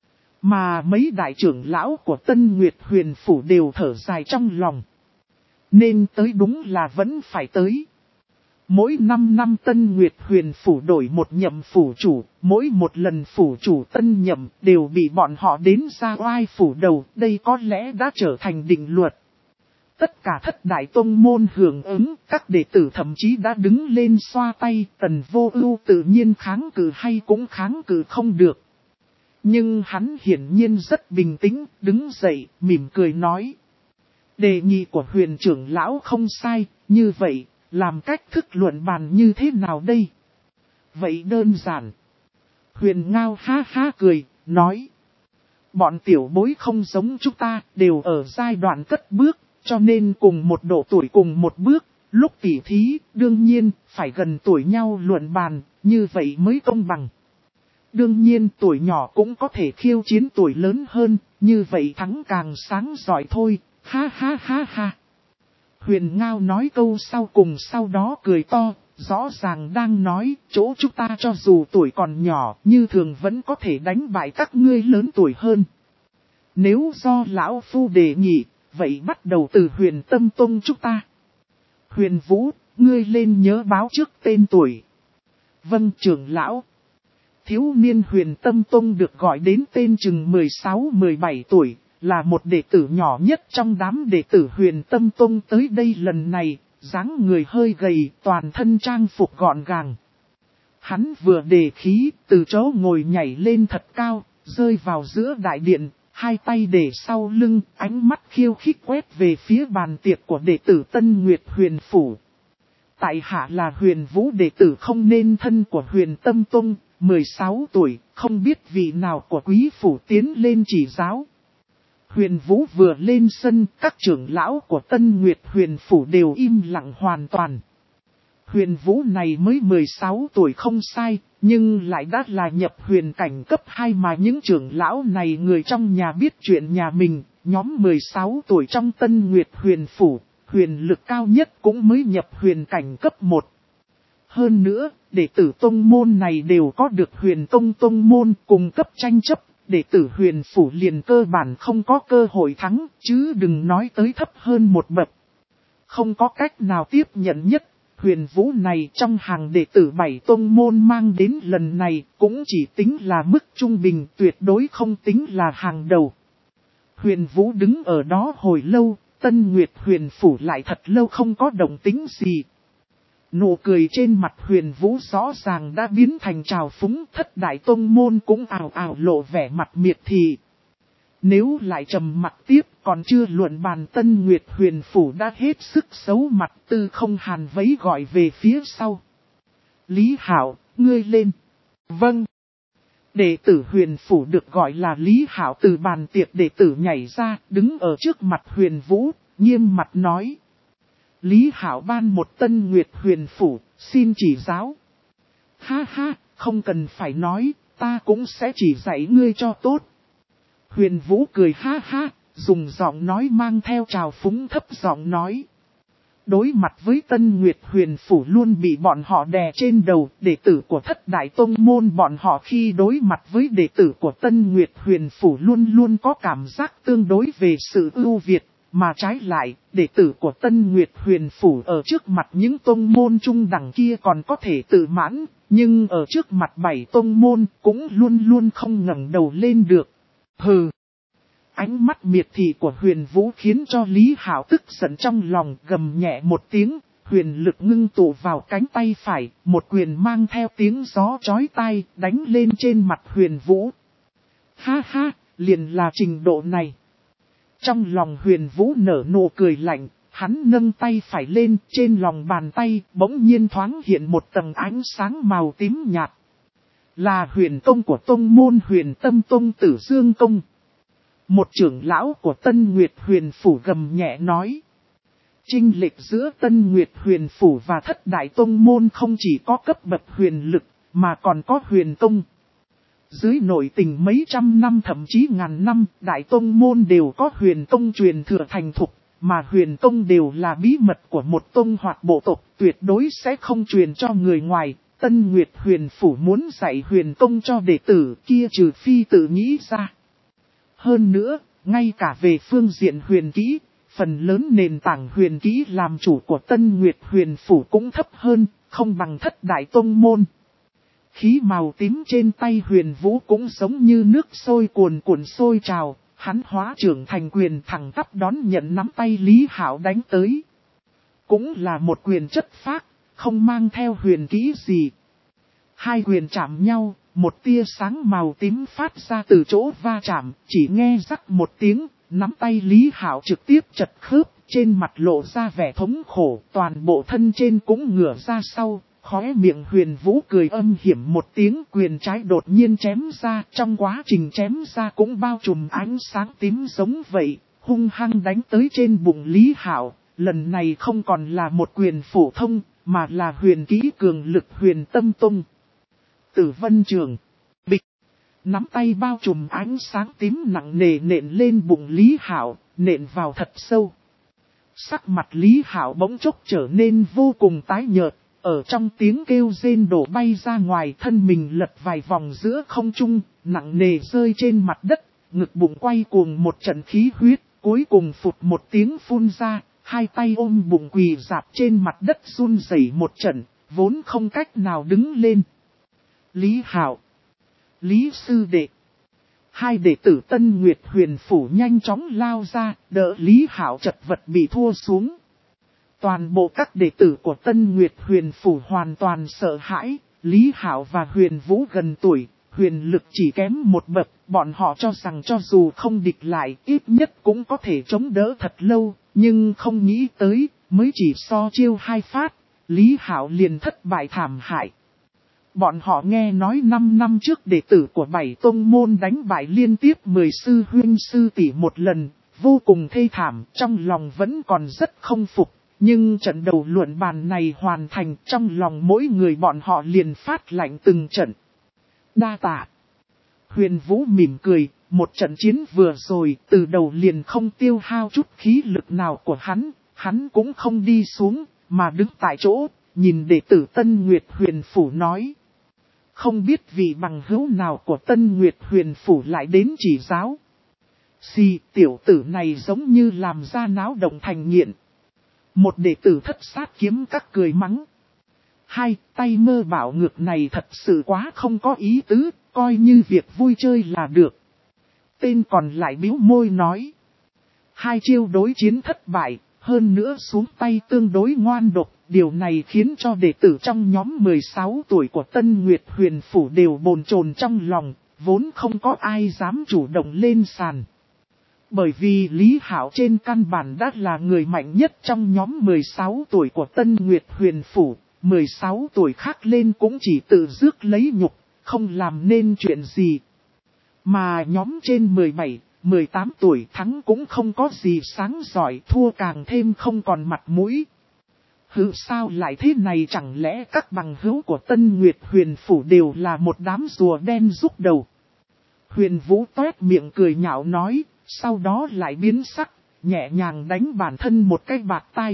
Mà mấy đại trưởng lão của Tân Nguyệt huyền phủ đều thở dài trong lòng. Nên tới đúng là vẫn phải tới. Mỗi 5 năm Tân Nguyệt huyền phủ đổi một nhậm phủ chủ, mỗi một lần phủ chủ tân nhậm đều bị bọn họ đến ra oai phủ đầu, đây có lẽ đã trở thành định luật. Tất cả thất đại tông môn hưởng ứng, các đệ tử thậm chí đã đứng lên xoa tay, Tần Vô Ưu tự nhiên kháng cự hay cũng kháng cự không được. Nhưng hắn hiển nhiên rất bình tĩnh, đứng dậy, mỉm cười nói. Đề nghị của huyền trưởng lão không sai, như vậy, làm cách thức luận bàn như thế nào đây? Vậy đơn giản. Huyền Ngao ha ha cười, nói. Bọn tiểu bối không giống chúng ta, đều ở giai đoạn cất bước, cho nên cùng một độ tuổi cùng một bước, lúc tỉ thí, đương nhiên, phải gần tuổi nhau luận bàn, như vậy mới công bằng. Đương nhiên tuổi nhỏ cũng có thể khiêu chiến tuổi lớn hơn, như vậy thắng càng sáng giỏi thôi, ha ha ha ha. Huyền Ngao nói câu sau cùng sau đó cười to, rõ ràng đang nói, chỗ chúng ta cho dù tuổi còn nhỏ, như thường vẫn có thể đánh bại các ngươi lớn tuổi hơn. Nếu do lão phu đề nghị, vậy bắt đầu từ Huyền Tâm Tông chúng ta. Huyền Vũ, ngươi lên nhớ báo trước tên tuổi. Vâng trưởng lão. Thiếu niên Huyền Tâm Tông được gọi đến tên chừng 16-17 tuổi, là một đệ tử nhỏ nhất trong đám đệ tử Huyền Tâm Tông tới đây lần này, dáng người hơi gầy, toàn thân trang phục gọn gàng. Hắn vừa đề khí, từ chỗ ngồi nhảy lên thật cao, rơi vào giữa đại điện, hai tay để sau lưng, ánh mắt khiêu khích quét về phía bàn tiệc của đệ tử Tân Nguyệt Huyền Phủ. Tại hạ là Huyền Vũ đệ tử không nên thân của Huyền Tâm Tông, 16 tuổi, không biết vị nào của quý phủ tiến lên chỉ giáo. Huyền Vũ vừa lên sân, các trưởng lão của Tân Nguyệt Huyền Phủ đều im lặng hoàn toàn. Huyền Vũ này mới 16 tuổi không sai, nhưng lại đã là nhập huyền cảnh cấp 2 mà những trưởng lão này người trong nhà biết chuyện nhà mình, nhóm 16 tuổi trong Tân Nguyệt Huyền Phủ, huyền lực cao nhất cũng mới nhập huyền cảnh cấp 1. Hơn nữa, đệ tử tông môn này đều có được huyền tông môn cùng cấp tranh chấp, đệ tử Huyền Phủ liền cơ bản không có cơ hội thắng, chứ đừng nói tới thấp hơn một bậc. Không có cách nào tiếp nhận nhất, Huyền Vũ này trong hàng đệ tử 7 tông môn mang đến lần này cũng chỉ tính là mức trung bình, tuyệt đối không tính là hàng đầu. Huyền Vũ đứng ở đó hồi lâu, Tân Nguyệt Huyền Phủ lại thật lâu không có động tính gì. Nụ cười trên mặt Huyền Vũ rõ ràng đã biến thành trào phúng, thất đại tông môn cũng ào ào lộ vẻ mặt miệt thị. Nếu lại trầm mặt tiếp còn chưa luận bàn, Tân Nguyệt Huyền Phủ đã hết sức xấu mặt, Tư Không Hàn vẫy gọi về phía sau. Lý Hạo, ngươi lên. Vâng. Đệ tử Huyền Phủ được gọi là Lý Hạo từ bàn tiệc đệ tử nhảy ra, đứng ở trước mặt Huyền Vũ, nghiêm mặt nói. Lý Hạo ban một Tân Nguyệt Huyền Phủ, xin chỉ giáo. Ha ha, không cần phải nói, ta cũng sẽ chỉ dạy ngươi cho tốt. Huyền Vũ cười ha ha, dùng giọng nói mang theo trào phúng thấp giọng nói. Đối mặt với Tân Nguyệt Huyền Phủ luôn bị bọn họ đè trên đầu, đệ tử của thất đại tông môn bọn họ khi đối mặt với đệ tử của Tân Nguyệt Huyền Phủ luôn luôn có cảm giác tương đối về sự ưu việt. Mà trái lại, đệ tử của Tân Nguyệt Huyền Phủ ở trước mặt những tông môn trung đẳng kia còn có thể tự mãn, nhưng ở trước mặt 7 tông môn cũng luôn luôn không ngẩng đầu lên được. Hừ! Ánh mắt miệt thị của Huyền Vũ khiến cho Lý Hạo tức giận trong lòng, gầm nhẹ một tiếng, huyền lực ngưng tụ vào cánh tay phải, một quyền mang theo tiếng gió chói tai đánh lên trên mặt Huyền Vũ. Ha ha, liền là trình độ này. Trong lòng Huyền Vũ nở nụ cười lạnh, hắn nâng tay phải lên, trên lòng bàn tay bỗng nhiên thoáng hiện một tầng ánh sáng màu tím nhạt. Là huyền công của tông môn Huyền Tâm Tông Tử Dương Công. Một trưởng lão của Tân Nguyệt Huyền Phủ gầm nhẹ nói. Chênh lệch giữa Tân Nguyệt Huyền Phủ và thất đại tông môn không chỉ có cấp bậc huyền lực, mà còn có huyền công. Dưới nội tình mấy trăm năm thậm chí ngàn năm, đại tông môn đều có huyền công truyền thừa thành thục, mà huyền công đều là bí mật của một tông hoặc bộ tộc, tuyệt đối sẽ không truyền cho người ngoài. Tân Nguyệt Huyền Phủ muốn dạy huyền công cho đệ tử kia trừ phi tự nghĩ ra. Hơn nữa, ngay cả về phương diện huyền kỹ, phần lớn nền tảng huyền kỹ làm chủ của Tân Nguyệt Huyền Phủ cũng thấp hơn, không bằng thất đại tông môn. Khí màu tím trên tay Huyền Vũ cũng giống như nước sôi cuồn cuộn sôi trào, hắn hóa trưởng thành quyền thẳng tắp đón nhận nắm tay Lý Hạo đánh tới. Cũng là một quyền chất phác, không mang theo huyền kỹ gì. Hai quyền chạm nhau, một tia sáng màu tím phát ra từ chỗ va chạm, chỉ nghe rắc một tiếng, nắm tay Lý Hạo trực tiếp chật khớp, trên mặt lộ ra vẻ thống khổ, toàn bộ thân trên cũng ngửa ra sau. Khóe miệng Huyền Vũ cười âm hiểm một tiếng, quyền trái đột nhiên chém ra, trong quá trình chém ra cũng bao trùm ánh sáng tím giống vậy, hung hăng đánh tới trên bụng Lý Hạo. Lần này không còn là một quyền phổ thông, mà là huyền kỹ cường lực Huyền Tâm Tông. tử Vân Trường. Bịch. Nắm tay bao trùm ánh sáng tím nặng nề nện lên bụng Lý Hạo, nện vào thật sâu. Sắc mặt Lý Hạo bỗng chốc trở nên vô cùng tái nhợt, ở trong tiếng kêu rên đổ bay ra ngoài, thân mình lật vài vòng giữa không trung, nặng nề rơi trên mặt đất, ngực bụng quay cuồng một trận khí huyết, cuối cùng phụt một tiếng phun ra, hai tay ôm bụng quỳ rạp trên mặt đất run rẩy một trận, vốn không cách nào đứng lên. Lý Hạo, Lý sư đệ. Hai đệ tử Tân Nguyệt Huyền Phủ nhanh chóng lao ra, đỡ Lý Hạo chật vật bị thua xuống. Toàn bộ các đệ tử của Tân Nguyệt Huyền Phủ hoàn toàn sợ hãi, Lý Hạo và Huyền Vũ gần tuổi, huyền lực chỉ kém một bậc, bọn họ cho rằng cho dù không địch lại, ít nhất cũng có thể chống đỡ thật lâu, nhưng không nghĩ tới, mới chỉ so chiêu hai phát, Lý Hạo liền thất bại thảm hại. Bọn họ nghe nói 5 năm trước đệ tử của 7 tông môn đánh bại liên tiếp 10 sư huynh sư tỷ một lần, vô cùng thê thảm, trong lòng vẫn còn rất không phục. Nhưng trận đầu luận bàn này hoàn thành, trong lòng mỗi người bọn họ liền phát lạnh từng trận. Đa tạ. Huyền Vũ mỉm cười, một trận chiến vừa rồi, từ đầu liền không tiêu hao chút khí lực nào của hắn cũng không đi xuống, mà đứng tại chỗ, nhìn đệ tử Tân Nguyệt Huyền Phủ nói. Không biết vị bằng hữu nào của Tân Nguyệt Huyền Phủ lại đến chỉ giáo. Xì, tiểu tử này giống như làm ra náo động thành nghiện. Một đệ tử Thất Sát Kiếm Các cười mắng. Hai, tay mơ bảo ngược này thật sự quá không có ý tứ, coi như việc vui chơi là được. Tên còn lại bĩu môi nói. Hai chiêu đối chiến thất bại, hơn nữa xuống tay tương đối ngoan độc, điều này khiến cho đệ tử trong nhóm 16 tuổi của Tân Nguyệt Huyền Phủ đều bồn chồn trong lòng, vốn không có ai dám chủ động lên sàn. Bởi vì Lý Hạo trên căn bản đã là người mạnh nhất trong nhóm 16 tuổi của Tân Nguyệt Huyền Phủ, 16 tuổi khác lên cũng chỉ tự rước lấy nhục, không làm nên chuyện gì. Mà nhóm trên 17, 18 tuổi thắng cũng không có gì sáng giỏi, thua càng thêm không còn mặt mũi. Hứ, sao lại thế này, chẳng lẽ các bằng hữu của Tân Nguyệt Huyền Phủ đều là một đám rùa đen rút đầu. Huyền Vũ toét miệng cười nhạo nói, sau đó lại biến sắc, nhẹ nhàng đánh bản thân một cái bạt tai.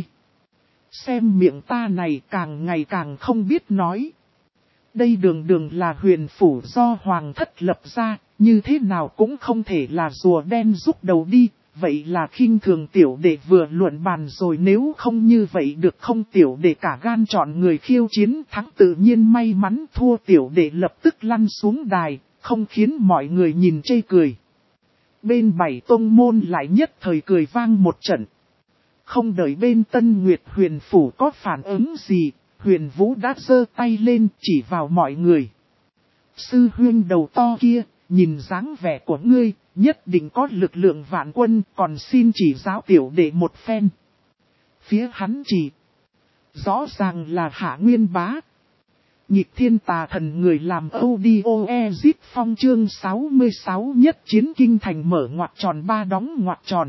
Xem miệng ta này càng ngày càng không biết nói. Đây đường đường là huyền phủ do hoàng thất lập ra, như thế nào cũng không thể là rùa đen rút đầu đi, vậy là khinh thường tiểu đệ vừa luận bàn rồi, nếu không như vậy được không, tiểu đệ cả gan chọn người khiêu chiến thắng, tự nhiên may mắn thua tiểu đệ lập tức lăn xuống đài, không khiến mọi người nhìn chê cười. Bên 7 tông môn lại nhất thời cười vang một trận. Không đợi bên Tân Nguyệt Huyền Phủ có phản ứng gì, Huyền Vũ đã giơ tay lên chỉ vào mọi người. Sư huynh đầu to kia, nhìn dáng vẻ của ngươi, nhất định có lực lượng vạn quân, còn xin chỉ giáo tiểu đệ một phen. Phía hắn chỉ, rõ ràng là Hạ Nguyên Bá. Nhịp thiên tà thần người làm audio phong chương 66 nhất chiến kinh thành mở ngoặc tròn 3 đóng ngoặc tròn.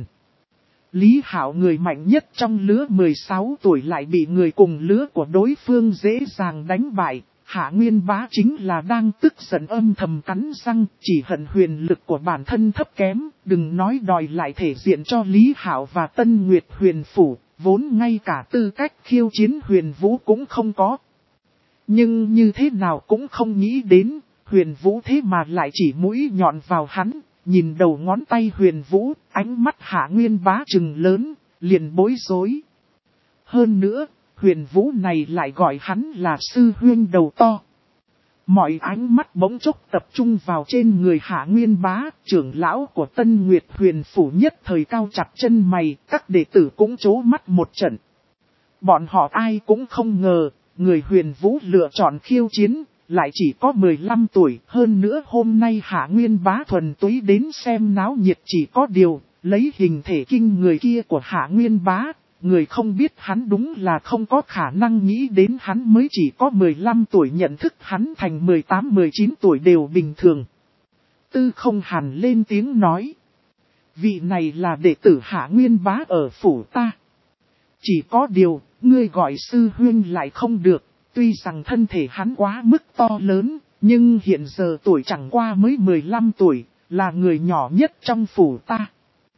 Lý Hạo người mạnh nhất trong lứa 16 tuổi lại bị người cùng lứa của đối phương dễ dàng đánh bại. Hạ Nguyên Bá chính là đang tức giận âm thầm cắn răng, chỉ hận huyền lực của bản thân thấp kém, đừng nói đòi lại thể diện cho Lý Hạo và Tân Nguyệt Huyền Phủ, vốn ngay cả tư cách khiêu chiến Huyền Vũ cũng không có. Nhưng như thế nào cũng không nghĩ đến, Huyền Vũ thế mà lại chỉ mũi nhọn vào hắn, nhìn đầu ngón tay Huyền Vũ, ánh mắt Hạ Nguyên Bá trừng lớn, liền bối rối. Hơn nữa, Huyền Vũ này lại gọi hắn là sư huynh đầu to. Mọi ánh mắt bỗng chốc tập trung vào trên người Hạ Nguyên Bá, trưởng lão của Tân Nguyệt Huyền Phủ nhất thời cao chặt chân mày, các đệ tử cũng trố mắt một trận. Bọn họ ai cũng không ngờ, người Huyền Vũ lựa chọn khiêu chiến, lại chỉ có 15 tuổi, hơn nữa hôm nay Hạ Nguyên Bá thuần túy đến xem náo nhiệt, chỉ có điều, lấy hình thể kinh người kia của Hạ Nguyên Bá, người không biết hắn đúng là không có khả năng nghĩ đến hắn mới chỉ có 15 tuổi, nhận thức hắn thành 18-19 tuổi đều bình thường. Tư Không Hàn lên tiếng nói, vị này là đệ tử Hạ Nguyên Bá ở phủ ta. Chỉ có điều, ngươi gọi sư huynh lại không được, tuy rằng thân thể hắn quá mức to lớn, Nhưng hiện giờ tuổi chẳng qua mới 15 tuổi, là người nhỏ nhất trong phủ ta.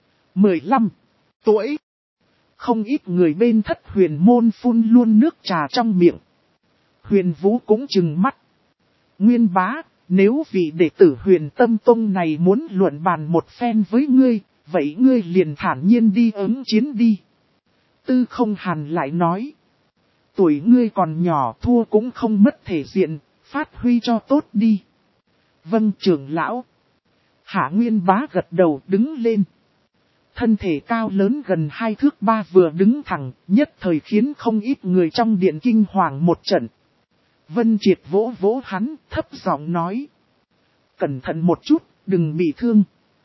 15 tuổi. Không ít người bên Thất Huyền môn phun luôn nước trà trong miệng. Huyền Vũ cũng trừng mắt. Nguyên bá, nếu vị đệ tử Huyền Tâm Tông này muốn luận bàn một phen với ngươi, vậy ngươi liền thản nhiên đi ứng chiến đi. Tư Không Hàn lại nói. Tuổi ngươi còn nhỏ, thua cũng không mất thể diện, phát huy cho tốt đi. Vâng trưởng lão. Hạ Nguyên bá gật đầu đứng lên. Thân thể cao lớn gần 2 thước 3 vừa đứng thẳng, nhất thời khiến không ít người trong điện kinh hoàng một trận. Vân Triệt vỗ vỗ hắn, thấp giọng nói. Cẩn thận một chút, đừng bị thương.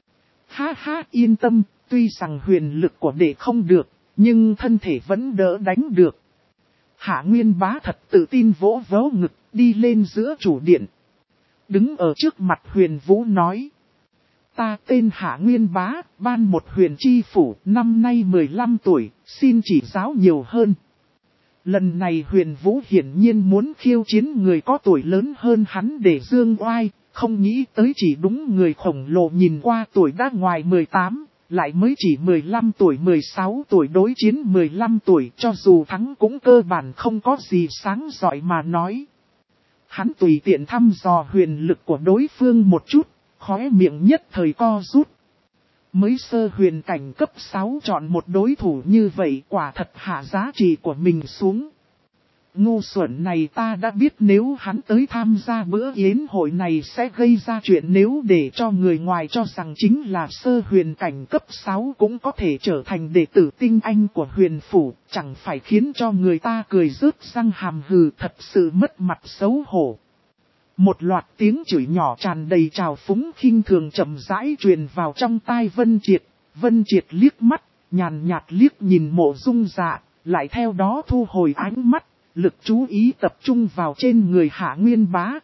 Ha ha, yên tâm, tuy rằng huyền lực của đệ không được, nhưng thân thể vẫn đỡ đánh được. Hạ Nguyên bá thật tự tin vỗ vỗ ngực, đi lên giữa chủ điện. Đứng ở trước mặt Huyền Vũ nói. Ta tên Hạ Nguyên bá, ban một huyền chi phủ, năm nay 15 tuổi, xin chỉ giáo nhiều hơn. Lần này Huyền Vũ hiển nhiên muốn khiêu chiến người có tuổi lớn hơn hắn để dương oai, không nghĩ tới chỉ đúng người khổng lồ nhìn qua tuổi đã ngoài 18, lại mới chỉ 15 tuổi 16 tuổi đối chiến 15 tuổi cho dù thắng cũng cơ bản không có gì sáng giỏi mà nói. Hắn tùy tiện thăm dò huyền lực của đối phương một chút, khóe miệng nhất thời co rút. Mới sơ huyền cảnh cấp 6 chọn một đối thủ như vậy quả thật hạ giá trị của mình xuống. Ngu xuẩn này ta đã biết nếu hắn tới tham gia bữa yến hội này sẽ gây ra chuyện nếu để cho người ngoài cho rằng chính là sơ huyền cảnh cấp 6 cũng có thể trở thành đệ tử tinh anh của huyền phủ, chẳng phải khiến cho người ta cười rớt răng hàm hừ thật sự mất mặt xấu hổ. Một loạt tiếng chửi nhỏ tràn đầy trào phúng khinh thường chậm rãi truyền vào trong tai Vân Triệt. Vân Triệt liếc mắt, nhàn nhạt liếc nhìn Mộ Dung Dạ, lại theo đó thu hồi ánh mắt, lực chú ý tập trung vào trên người Hạ Nguyên bá.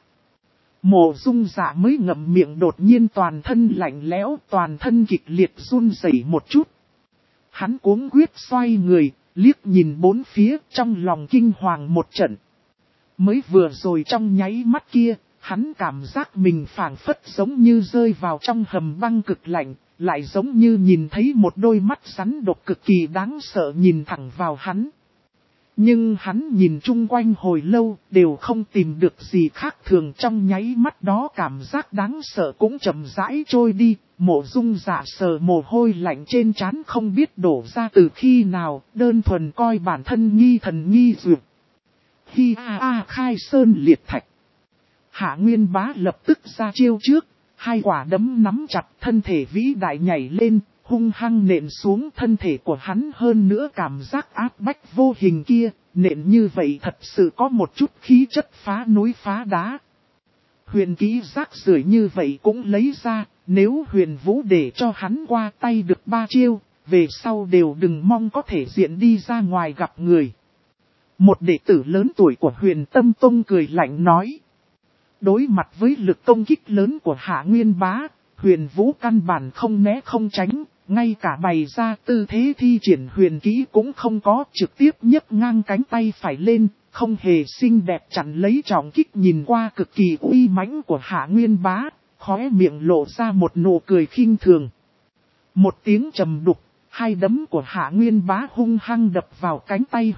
Mộ Dung Dạ mới ngậm miệng đột nhiên toàn thân lạnh lẽo, toàn thân kịch liệt run rẩy một chút. Hắn cuống quyết xoay người, liếc nhìn bốn phía trong lòng kinh hoàng một trận. Mới vừa rồi trong nháy mắt kia, hắn cảm giác mình phảng phất giống như rơi vào trong hầm băng cực lạnh, lại giống như nhìn thấy một đôi mắt rắn độc cực kỳ đáng sợ nhìn thẳng vào hắn. Nhưng hắn nhìn chung quanh hồi lâu, đều không tìm được gì khác thường trong nháy mắt đó cảm giác đáng sợ cũng chậm rãi trôi đi, Mộ Dung Dạ sờ mồ hôi lạnh trên trán không biết đổ ra từ khi nào, đơn thuần coi bản thân nghi thần nghi dược. Hi khai sơn liệt thạch. Hạ Nguyên bá lập tức ra chiêu trước, hai quả đấm nắm chặt thân thể vĩ đại nhảy lên, hung hăng nện xuống thân thể của hắn hơn nữa cảm giác áp bách vô hình kia, nện như vậy thật sự có một chút khí chất phá núi phá đá. Huyền kỹ rác rưởi như vậy cũng lấy ra, nếu Huyền Vũ để cho hắn qua tay được 3 chiêu, về sau đều đừng mong có thể diện đi ra ngoài gặp người. Một đệ tử lớn tuổi của Huyền Tâm Tông cười lạnh nói. Đối mặt với lực công kích lớn của Hạ Nguyên bá, Huyền Vũ căn bản không né không tránh, ngay cả bày ra tư thế thi triển huyền kỹ cũng không có, trực tiếp nhấc ngang cánh tay phải lên, không hề xinh đẹp chặn lấy trọng kích nhìn qua cực kỳ uy mãnh của Hạ Nguyên bá, khóe miệng lộ ra một nụ cười khinh thường. Một tiếng trầm đục. Hai đấm của Hạ Nguyên bá hung hăng đập vào cánh tay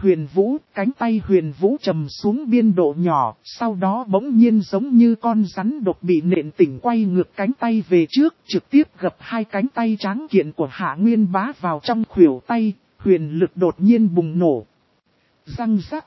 Huyền Vũ trầm xuống biên độ nhỏ, sau đó bỗng nhiên giống như con rắn độc bị nện tỉnh quay ngược cánh tay về trước, trực tiếp gập hai cánh tay tráng kiện của Hạ Nguyên bá vào trong khuỷu tay, huyền lực đột nhiên bùng nổ. Răng rắc.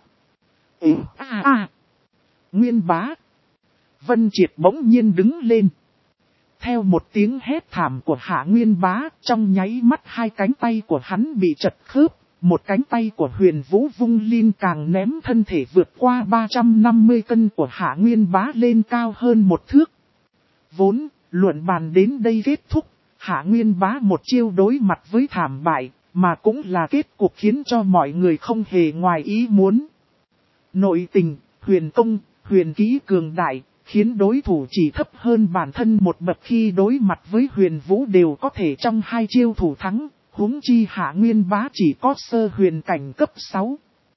Nguyên bá. Vân Triệt bỗng nhiên đứng lên. Theo một tiếng hét thảm của Hạ Nguyên bá, trong nháy mắt hai cánh tay của hắn bị chật khớp, một cánh tay của Huyền Vũ vung lên càng ném thân thể vượt qua 350 cân của Hạ Nguyên bá lên cao hơn một thước. Vốn, luận bàn đến đây kết thúc, Hạ Nguyên bá một chiêu đối mặt với thảm bại, mà cũng là kết cục khiến cho mọi người không hề ngoài ý muốn. Nội tình, huyền công, huyền kỹ cường đại, khiến đối thủ chỉ thấp hơn bản thân một bậc khi đối mặt với Huyền Vũ đều có thể trong hai chiêu thủ thắng, huống chi Hạ Nguyên bá chỉ có sơ huyền cảnh cấp 6.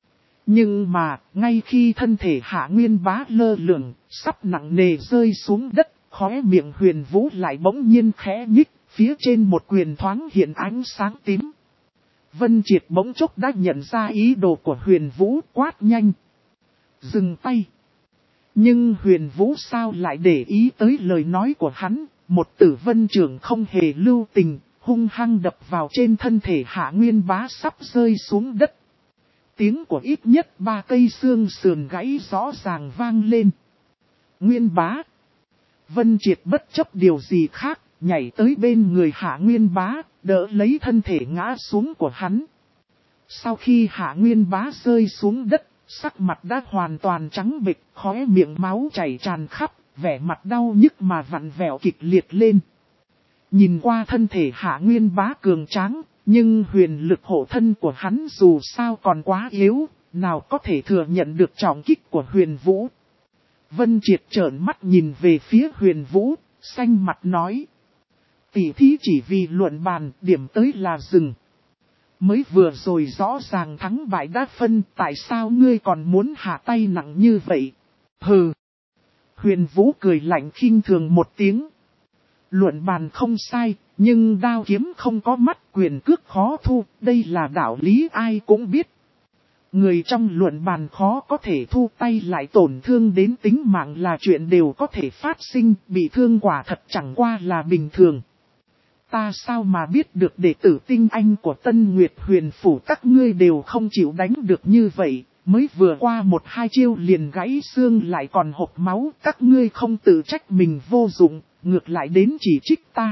Nhưng mà, ngay khi thân thể Hạ Nguyên Bá lơ lửng, sắp nặng nề rơi xuống đất, khóe miệng Huyền Vũ lại bỗng nhiên khẽ nhích, phía trên một quyền thoáng hiện ánh sáng tím. Vân Triệt bỗng chốc đã nhận ra ý đồ của Huyền Vũ, quát nhanh. Dừng tay. Nhưng Huyền Vũ sao lại để ý tới lời nói của hắn, một tử vân trưởng không hề lưu tình, hung hăng đập vào trên thân thể Hạ Nguyên Bá sắp rơi xuống đất. Tiếng của ít nhất 3 cây xương sườn gãy rõ ràng vang lên. Nguyên Bá. Vân Triệt bất chấp điều gì khác, nhảy tới bên người Hạ Nguyên Bá, đỡ lấy thân thể ngã xuống của hắn. Sau khi Hạ Nguyên Bá rơi xuống đất, sắc mặt đã hoàn toàn trắng bệch, khóe miệng máu chảy tràn khắp, vẻ mặt đau nhức mà vặn vẹo kịch liệt lên. Nhìn qua thân thể Hạ Nguyên Bá cường tráng, nhưng huyền lực hộ thân của hắn dù sao còn quá yếu, nào có thể thừa nhận được trọng kích của Huyền Vũ. Vân Triệt trợn mắt nhìn về phía Huyền Vũ, xanh mặt nói. Tỷ thí chỉ vì luận bàn, điểm tới là dừng. Mới vừa rồi rõ ràng thắng bại đã phân, tại sao ngươi còn muốn hạ tay nặng như vậy? Hừ. Huyền Vũ cười lạnh khinh thường một tiếng. Luận bàn không sai, nhưng đao kiếm không có mắt, quyền cước khó thu, đây là đạo lý ai cũng biết. Người trong luận bàn khó có thể thu tay lại tổn thương đến tính mạng là chuyện đều có thể phát sinh, bị thương quả thật chẳng qua là bình thường. Ta sao mà biết được đệ tử tinh anh của Tân Nguyệt Huyền Phủ các ngươi đều không chịu đánh được như vậy, mới vừa qua 1-2 chiêu liền gãy xương lại còn hộc máu, các ngươi không tự trách mình vô dụng, ngược lại đến chỉ trích ta.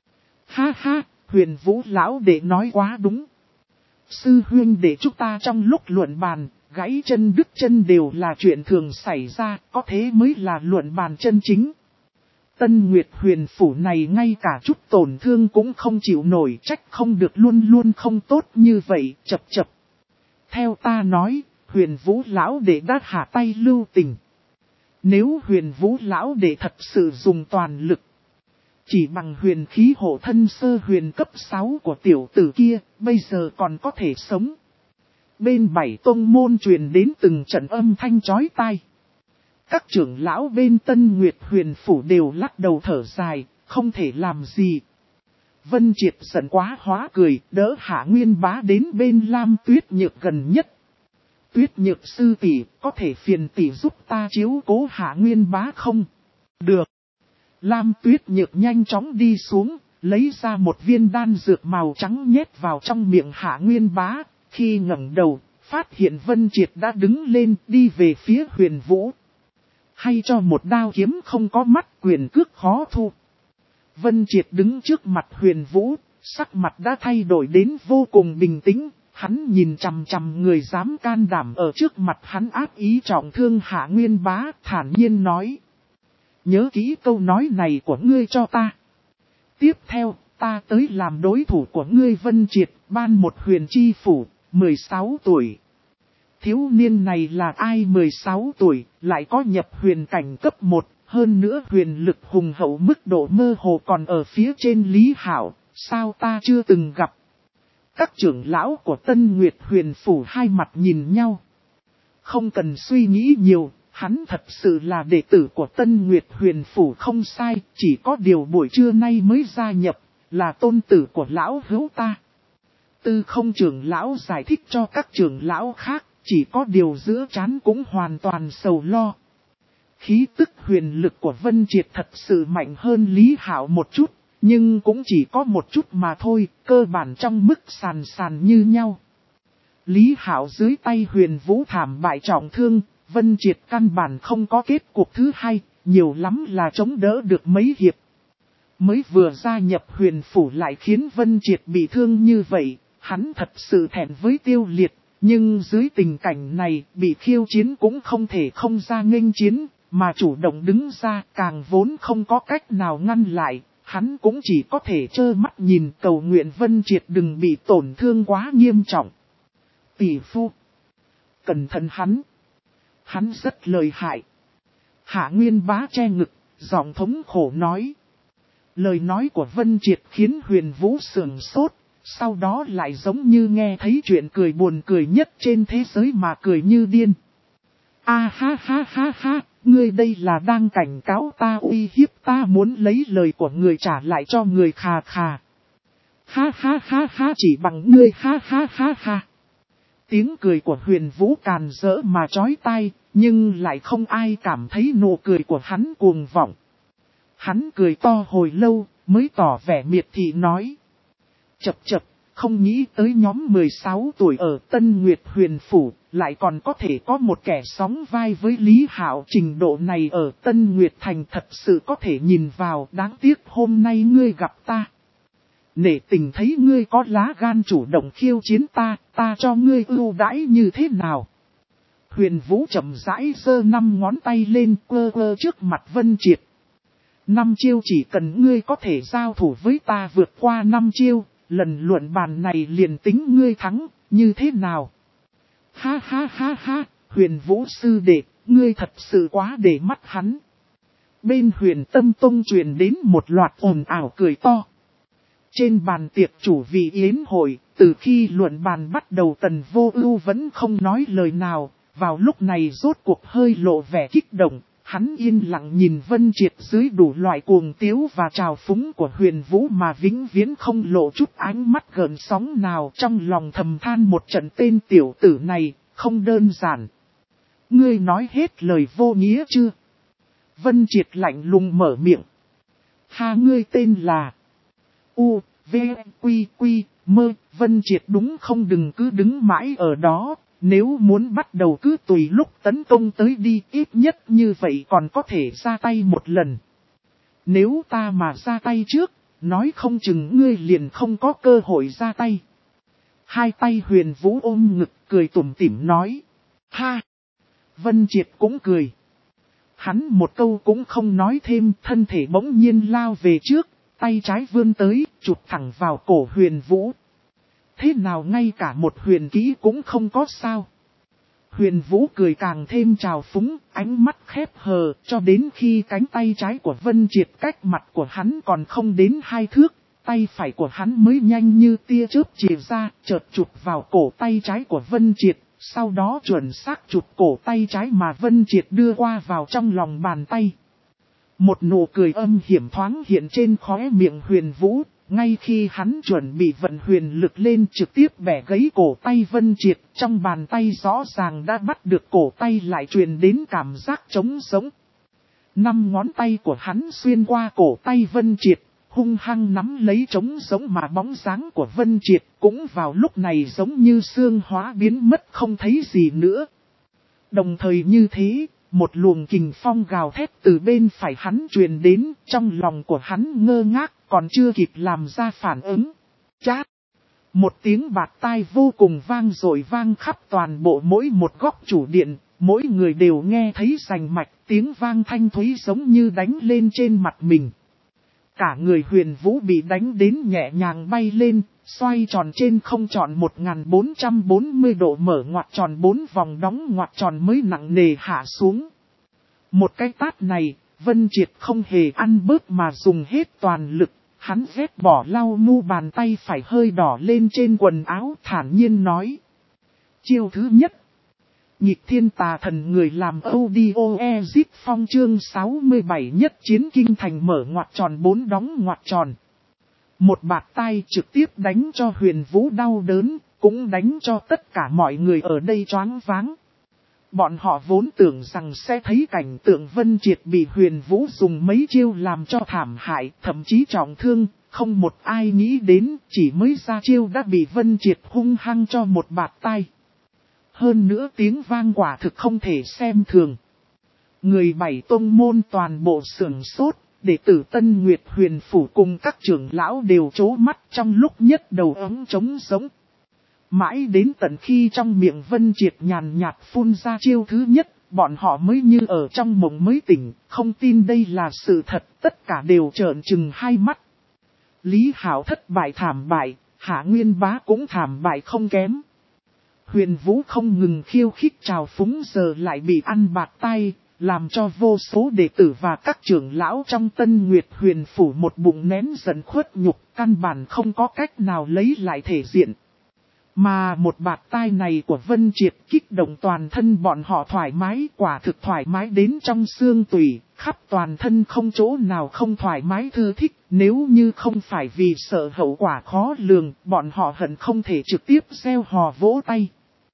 Ha ha, Huyền Vũ lão đệ nói quá đúng. Sư huynh đệ chúng ta trong lúc luận bàn, gãy chân đứt chân đều là chuyện thường xảy ra, có thế mới là luận bàn chân chính. Tân Nguyệt Huyền Phủ này ngay cả chút tổn thương cũng không chịu nổi, trách không được luôn luôn không tốt như vậy, chập chập. Theo ta nói, Huyền Vũ lão đệ đã hạ tay lưu tình. Nếu Huyền Vũ lão đệ thật sự dùng toàn lực, chỉ bằng huyền khí hộ thân sơ huyền cấp 6 của tiểu tử kia, bây giờ còn có thể sống. Bên 7 tông môn truyền đến từng trận âm thanh chói tai. Các trưởng lão bên Tân Nguyệt Huyền Phủ đều lắc đầu thở dài, không thể làm gì. Vân Triệt giận quá hóa cười, đỡ Hạ Nguyên Bá đến bên Lam Tuyết Nhược gần nhất. Tuyết Nhược sư tỷ, có thể phiền tỷ giúp ta chiếu cố Hạ Nguyên Bá không? Được. Lam Tuyết Nhược nhanh chóng đi xuống, lấy ra một viên đan dược màu trắng nhét vào trong miệng Hạ Nguyên Bá. Khi ngẩng đầu, phát hiện Vân Triệt đã đứng lên đi về phía Huyền Vũ. Hay cho một đao kiếm không có mắt, quyền cước khó thu. Vân Triệt đứng trước mặt Huyền Vũ, sắc mặt đã thay đổi đến vô cùng bình tĩnh. Hắn nhìn chằm chằm người dám can đảm ở trước mặt hắn ác ý trọng thương Hạ Nguyên Bá, thản nhiên nói. Nhớ kỹ câu nói này của ngươi cho ta. Tiếp theo, ta tới làm đối thủ của ngươi. Vân Triệt, ban một huyền chi phủ, 16 tuổi. Thiếu niên này là ai? 16 tuổi, lại có nhập huyền cảnh cấp 1, hơn nữa huyền lực hùng hậu mức độ mơ hồ còn ở phía trên Lý Hảo, sao ta chưa từng gặp. Các trưởng lão của Tân Nguyệt Huyền Phủ hai mặt nhìn nhau. Không cần suy nghĩ nhiều, hắn thật sự là đệ tử của Tân Nguyệt Huyền Phủ không sai, chỉ có điều buổi trưa nay mới gia nhập, là tôn tử của lão hữu ta. Tư Không trưởng lão giải thích cho các trưởng lão khác, chỉ có điều giữa trán cũng hoàn toàn sầu lo. Khí tức huyền lực của Vân Triệt thật sự mạnh hơn Lý Hảo một chút, nhưng cũng chỉ có một chút mà thôi, cơ bản trong mức sàn sàn như nhau. Lý Hảo dưới tay Huyền Vũ thảm bại trọng thương, Vân Triệt căn bản không có kết cuộc thứ hai, nhiều lắm là chống đỡ được mấy hiệp. Mới vừa gia nhập Huyền Phủ lại khiến Vân Triệt bị thương như vậy, hắn thật sự thẹn với Tiêu Liệt, nhưng dưới tình cảnh này bị khiêu chiến cũng không thể không ra nghênh chiến, mà chủ động đứng ra càng vốn không có cách nào ngăn lại, hắn cũng chỉ có thể trơ mắt nhìn cầu nguyện Vân Triệt đừng bị tổn thương quá nghiêm trọng. Tỷ phu, cẩn thận hắn rất lợi hại. Hạ Nguyên Bá che ngực, giọng thống khổ nói. Lời nói của Vân Triệt khiến Huyền Vũ sườn sốt, sau đó lại giống như nghe thấy chuyện cười buồn cười nhất trên thế giới mà cười như điên. A ha ha ha ha, ngươi đây là đang cảnh cáo ta, uy hiếp ta, muốn lấy lời của người trả lại cho người, khà khà. Ha ha ha ha, chỉ bằng ngươi, ha ha ha ha. Tiếng cười của Huyền Vũ càn rỡ mà chói tai, nhưng lại không ai cảm thấy nụ cười của hắn cuồng vọng. Hắn cười to hồi lâu, mới tỏ vẻ miệt thị nói. Chập chập, không nghĩ tới nhóm 16 tuổi ở Tân Nguyệt Huyền Phủ, lại còn có thể có một kẻ sóng vai với Lý Hạo, trình độ này ở Tân Nguyệt Thành thật sự có thể nhìn vào, đáng tiếc hôm nay ngươi gặp ta. Nể tình thấy ngươi có lá gan chủ động khiêu chiến ta cho ngươi ưu đãi như thế nào? Huyền Vũ chậm rãi giơ 5 ngón tay lên, quơ trước mặt Vân Triệt. 5 chiêu chỉ cần ngươi có thể giao thủ với ta vượt qua 5 chiêu, lần luận bàn này liền tính ngươi thắng, như thế nào? Ha ha ha ha, Huyền Vũ sư đệ, ngươi thật sự quá để mắt hắn. Bên Huyền Tâm Tông truyền đến một loạt ồn ào cười to. Trên bàn tiệc chủ vị yến hội, từ khi luận bàn bắt đầu Tần Vô Ưu vẫn không nói lời nào, vào lúc này rốt cuộc hơi lộ vẻ kích động, hắn yên lặng nhìn Vân Triệt dưới đủ loại cuồng tiếu và trào phúng của Huyền Vũ mà vĩnh viễn không lộ chút ánh mắt gợn sóng nào, trong lòng thầm than một trận, tên tiểu tử này, không đơn giản. Ngươi nói hết lời vô nghĩa chưa? Vân Triệt lạnh lùng mở miệng. Ha, ngươi tên là U, V, Quy, Quy, Mơ. Vân Triệt đúng không, đừng cứ đứng mãi ở đó, nếu muốn bắt đầu cứ tùy lúc tấn công tới đi, ít nhất như vậy còn có thể ra tay một lần. Nếu ta mà ra tay trước, nói không chừng ngươi liền không có cơ hội ra tay. Hai tay Huyền Vũ ôm ngực cười tủm tỉm nói. Ha! Vân Triệt cũng cười. Hắn một câu cũng không nói thêm, thân thể bỗng nhiên lao về trước, tay trái vươn tới, chụp thẳng vào cổ Huyền Vũ. Thế nào ngay cả một huyền kỹ cũng không có sao? Huyền Vũ cười càng thêm trào phúng, ánh mắt khép hờ, cho đến khi cánh tay trái của Vân Triệt cách mặt của hắn còn không đến 2 thước, tay phải của hắn mới nhanh như tia chớp chìa ra, chợt chụp vào cổ tay trái của Vân Triệt, sau đó chuẩn xác chụp cổ tay trái mà Vân Triệt đưa qua vào trong lòng bàn tay. Một nụ cười âm hiểm thoáng hiện trên khóe miệng Huyền Vũ, ngay khi hắn chuẩn bị vận huyền lực lên trực tiếp bẻ gãy cổ tay Vân Triệt, trong bàn tay rõ ràng đã bắt được cổ tay lại truyền đến cảm giác trống sống. 5 ngón tay của hắn xuyên qua cổ tay Vân Triệt, hung hăng nắm lấy trống sống mà bóng dáng của Vân Triệt cũng vào lúc này giống như xương hóa biến mất không thấy gì nữa. Đồng thời như thế, một luồng kình phong gào thét từ bên phải hắn truyền đến, trong lòng của hắn ngơ ngác, còn chưa kịp làm ra phản ứng. Chát! Một tiếng bạt tai vô cùng vang dội vang khắp toàn bộ mỗi một góc chủ điện, mỗi người đều nghe thấy rành mạch, tiếng vang thanh thúy giống như đánh lên trên mặt mình. Cả người Huyền Vũ bị đánh đến nhẹ nhàng bay lên, xoay tròn trên không tròn 1440 độ, mở ngoặt tròn 4 vòng đóng ngoặt tròn mới nặng nề hạ xuống. Một cái tát này, Vân Triệt không hề ăn bớt mà dùng hết toàn lực, hắn vét bỏ lau mu bàn tay phải hơi đỏ lên trên quần áo, thản nhiên nói. Chiêu thứ nhất. Nhịp thiên tà thần người làm audio exit phong chương 67 nhất chiến kinh thành, mở ngoặt tròn 4 đóng ngoặt tròn. Một bạt tai trực tiếp đánh cho Huyền Vũ đau đớn, cũng đánh cho tất cả mọi người ở đây choáng váng. Bọn họ vốn tưởng rằng sẽ thấy cảnh tượng Vân Triệt bị Huyền Vũ dùng mấy chiêu làm cho thảm hại, thậm chí trọng thương, không một ai nghĩ đến chỉ mới ra chiêu đã bị Vân Triệt hung hăng cho một bạt tai. Hơn nữa tiếng vang quả thực không thể xem thường. Người Bảy tông môn toàn bộ sửng sốt, đệ tử Tân Nguyệt Huyền Phủ cùng các trưởng lão đều trố mắt trong lúc nhất đầu ống trống sống. Mãi đến tận khi trong miệng Vân Triệt nhàn nhạt phun ra chiêu thứ nhất, bọn họ mới như ở trong mộng mới tỉnh, không tin đây là sự thật, tất cả đều trợn trừng hai mắt. Lý Hạo thất bại thảm bại, Hạ Nguyên Bá cũng thảm bại không kém. Huyền Vũ không ngừng khiêu khích trào phúng giờ lại bị ăn bạt tay, làm cho vô số đệ tử và các trưởng lão trong Tân Nguyệt Huyền Phủ một bụng nén giận khuất nhục, căn bản không có cách nào lấy lại thể diện. Mà một bạt tai này của Vân Triệt kích động toàn thân bọn họ thoải mái, quả thực thoải mái đến trong xương tủy, khắp toàn thân không chỗ nào không thoải mái thư thích. Nếu như không phải vì sợ hậu quả khó lường, bọn họ hận không thể trực tiếp gieo hò vỗ tay.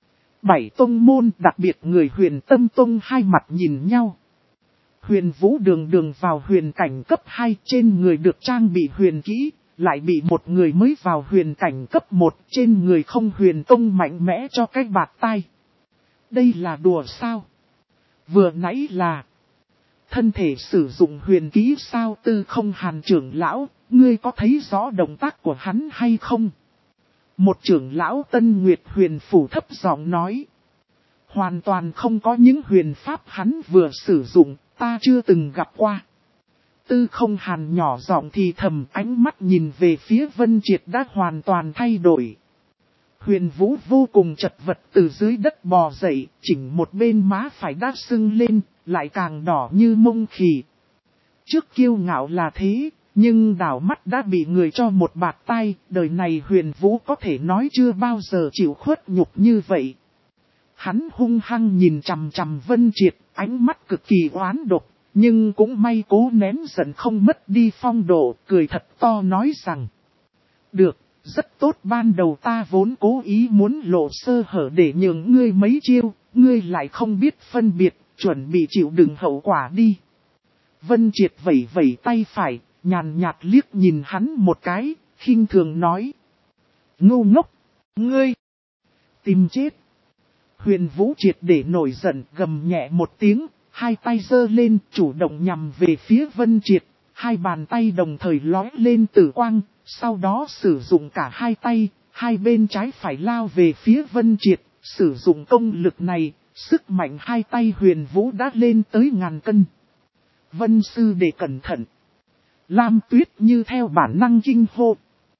7 tông môn, đặc biệt người Huyền Tâm Tông hai mặt nhìn nhau. Huyền Vũ đường đường vào huyền cảnh cấp 2, trên người được trang bị huyền kỹ, lại bị một người mới vào huyền cảnh cấp 1, trên người không huyền tông mạnh mẽ cho cái bạt tai. Đây là đùa sao? Vừa nãy là thân thể sử dụng huyền kỹ sao? Tư Không Hàn trưởng lão, ngươi có thấy rõ động tác của hắn hay không? Một trưởng lão Tân Nguyệt Huyền Phủ thấp giọng nói. Hoàn toàn không có những huyền pháp hắn vừa sử dụng, ta chưa từng gặp qua. Tư Không Hàn nhỏ giọng thì thầm, ánh mắt nhìn về phía Vân Triệt đã hoàn toàn thay đổi. Huyền Vũ vô cùng chật vật từ dưới đất bò dậy, chỉnh một bên má phải đã sưng lên, lại càng đỏ như mông khỉ. Trước kiêu ngạo là thế, nhưng đảo mắt đã bị người cho một bạt tai, đời này Huyền Vũ có thể nói chưa bao giờ chịu khuất nhục như vậy. Hắn hung hăng nhìn chằm chằm Vân Triệt, ánh mắt cực kỳ oán độc, nhưng cũng may cố nén giận không mất đi phong độ, cười thật to nói rằng. Được, rất tốt, ban đầu ta vốn cố ý muốn lộ sơ hở để nhường ngươi mấy chiêu, ngươi lại không biết phân biệt, chuẩn bị chịu đựng hậu quả đi. Vân Triệt vẩy vẩy tay phải, nhàn nhạt liếc nhìn hắn một cái, khinh thường nói. Ngu ngốc, ngươi tìm chết. Huyền Vũ triệt để nổi giận, gầm nhẹ một tiếng, hai tay giơ lên chủ động nhằm về phía Vân Triệt, hai bàn tay đồng thời lói lên tử quang, sau đó sử dụng cả hai tay, hai bên trái phải lao về phía Vân Triệt, sử dụng công lực này, sức mạnh hai tay Huyền Vũ đã lên tới ngàn cân. Vân sư đệ cẩn thận. Lam Tuyết Như theo bản năng kinh hô.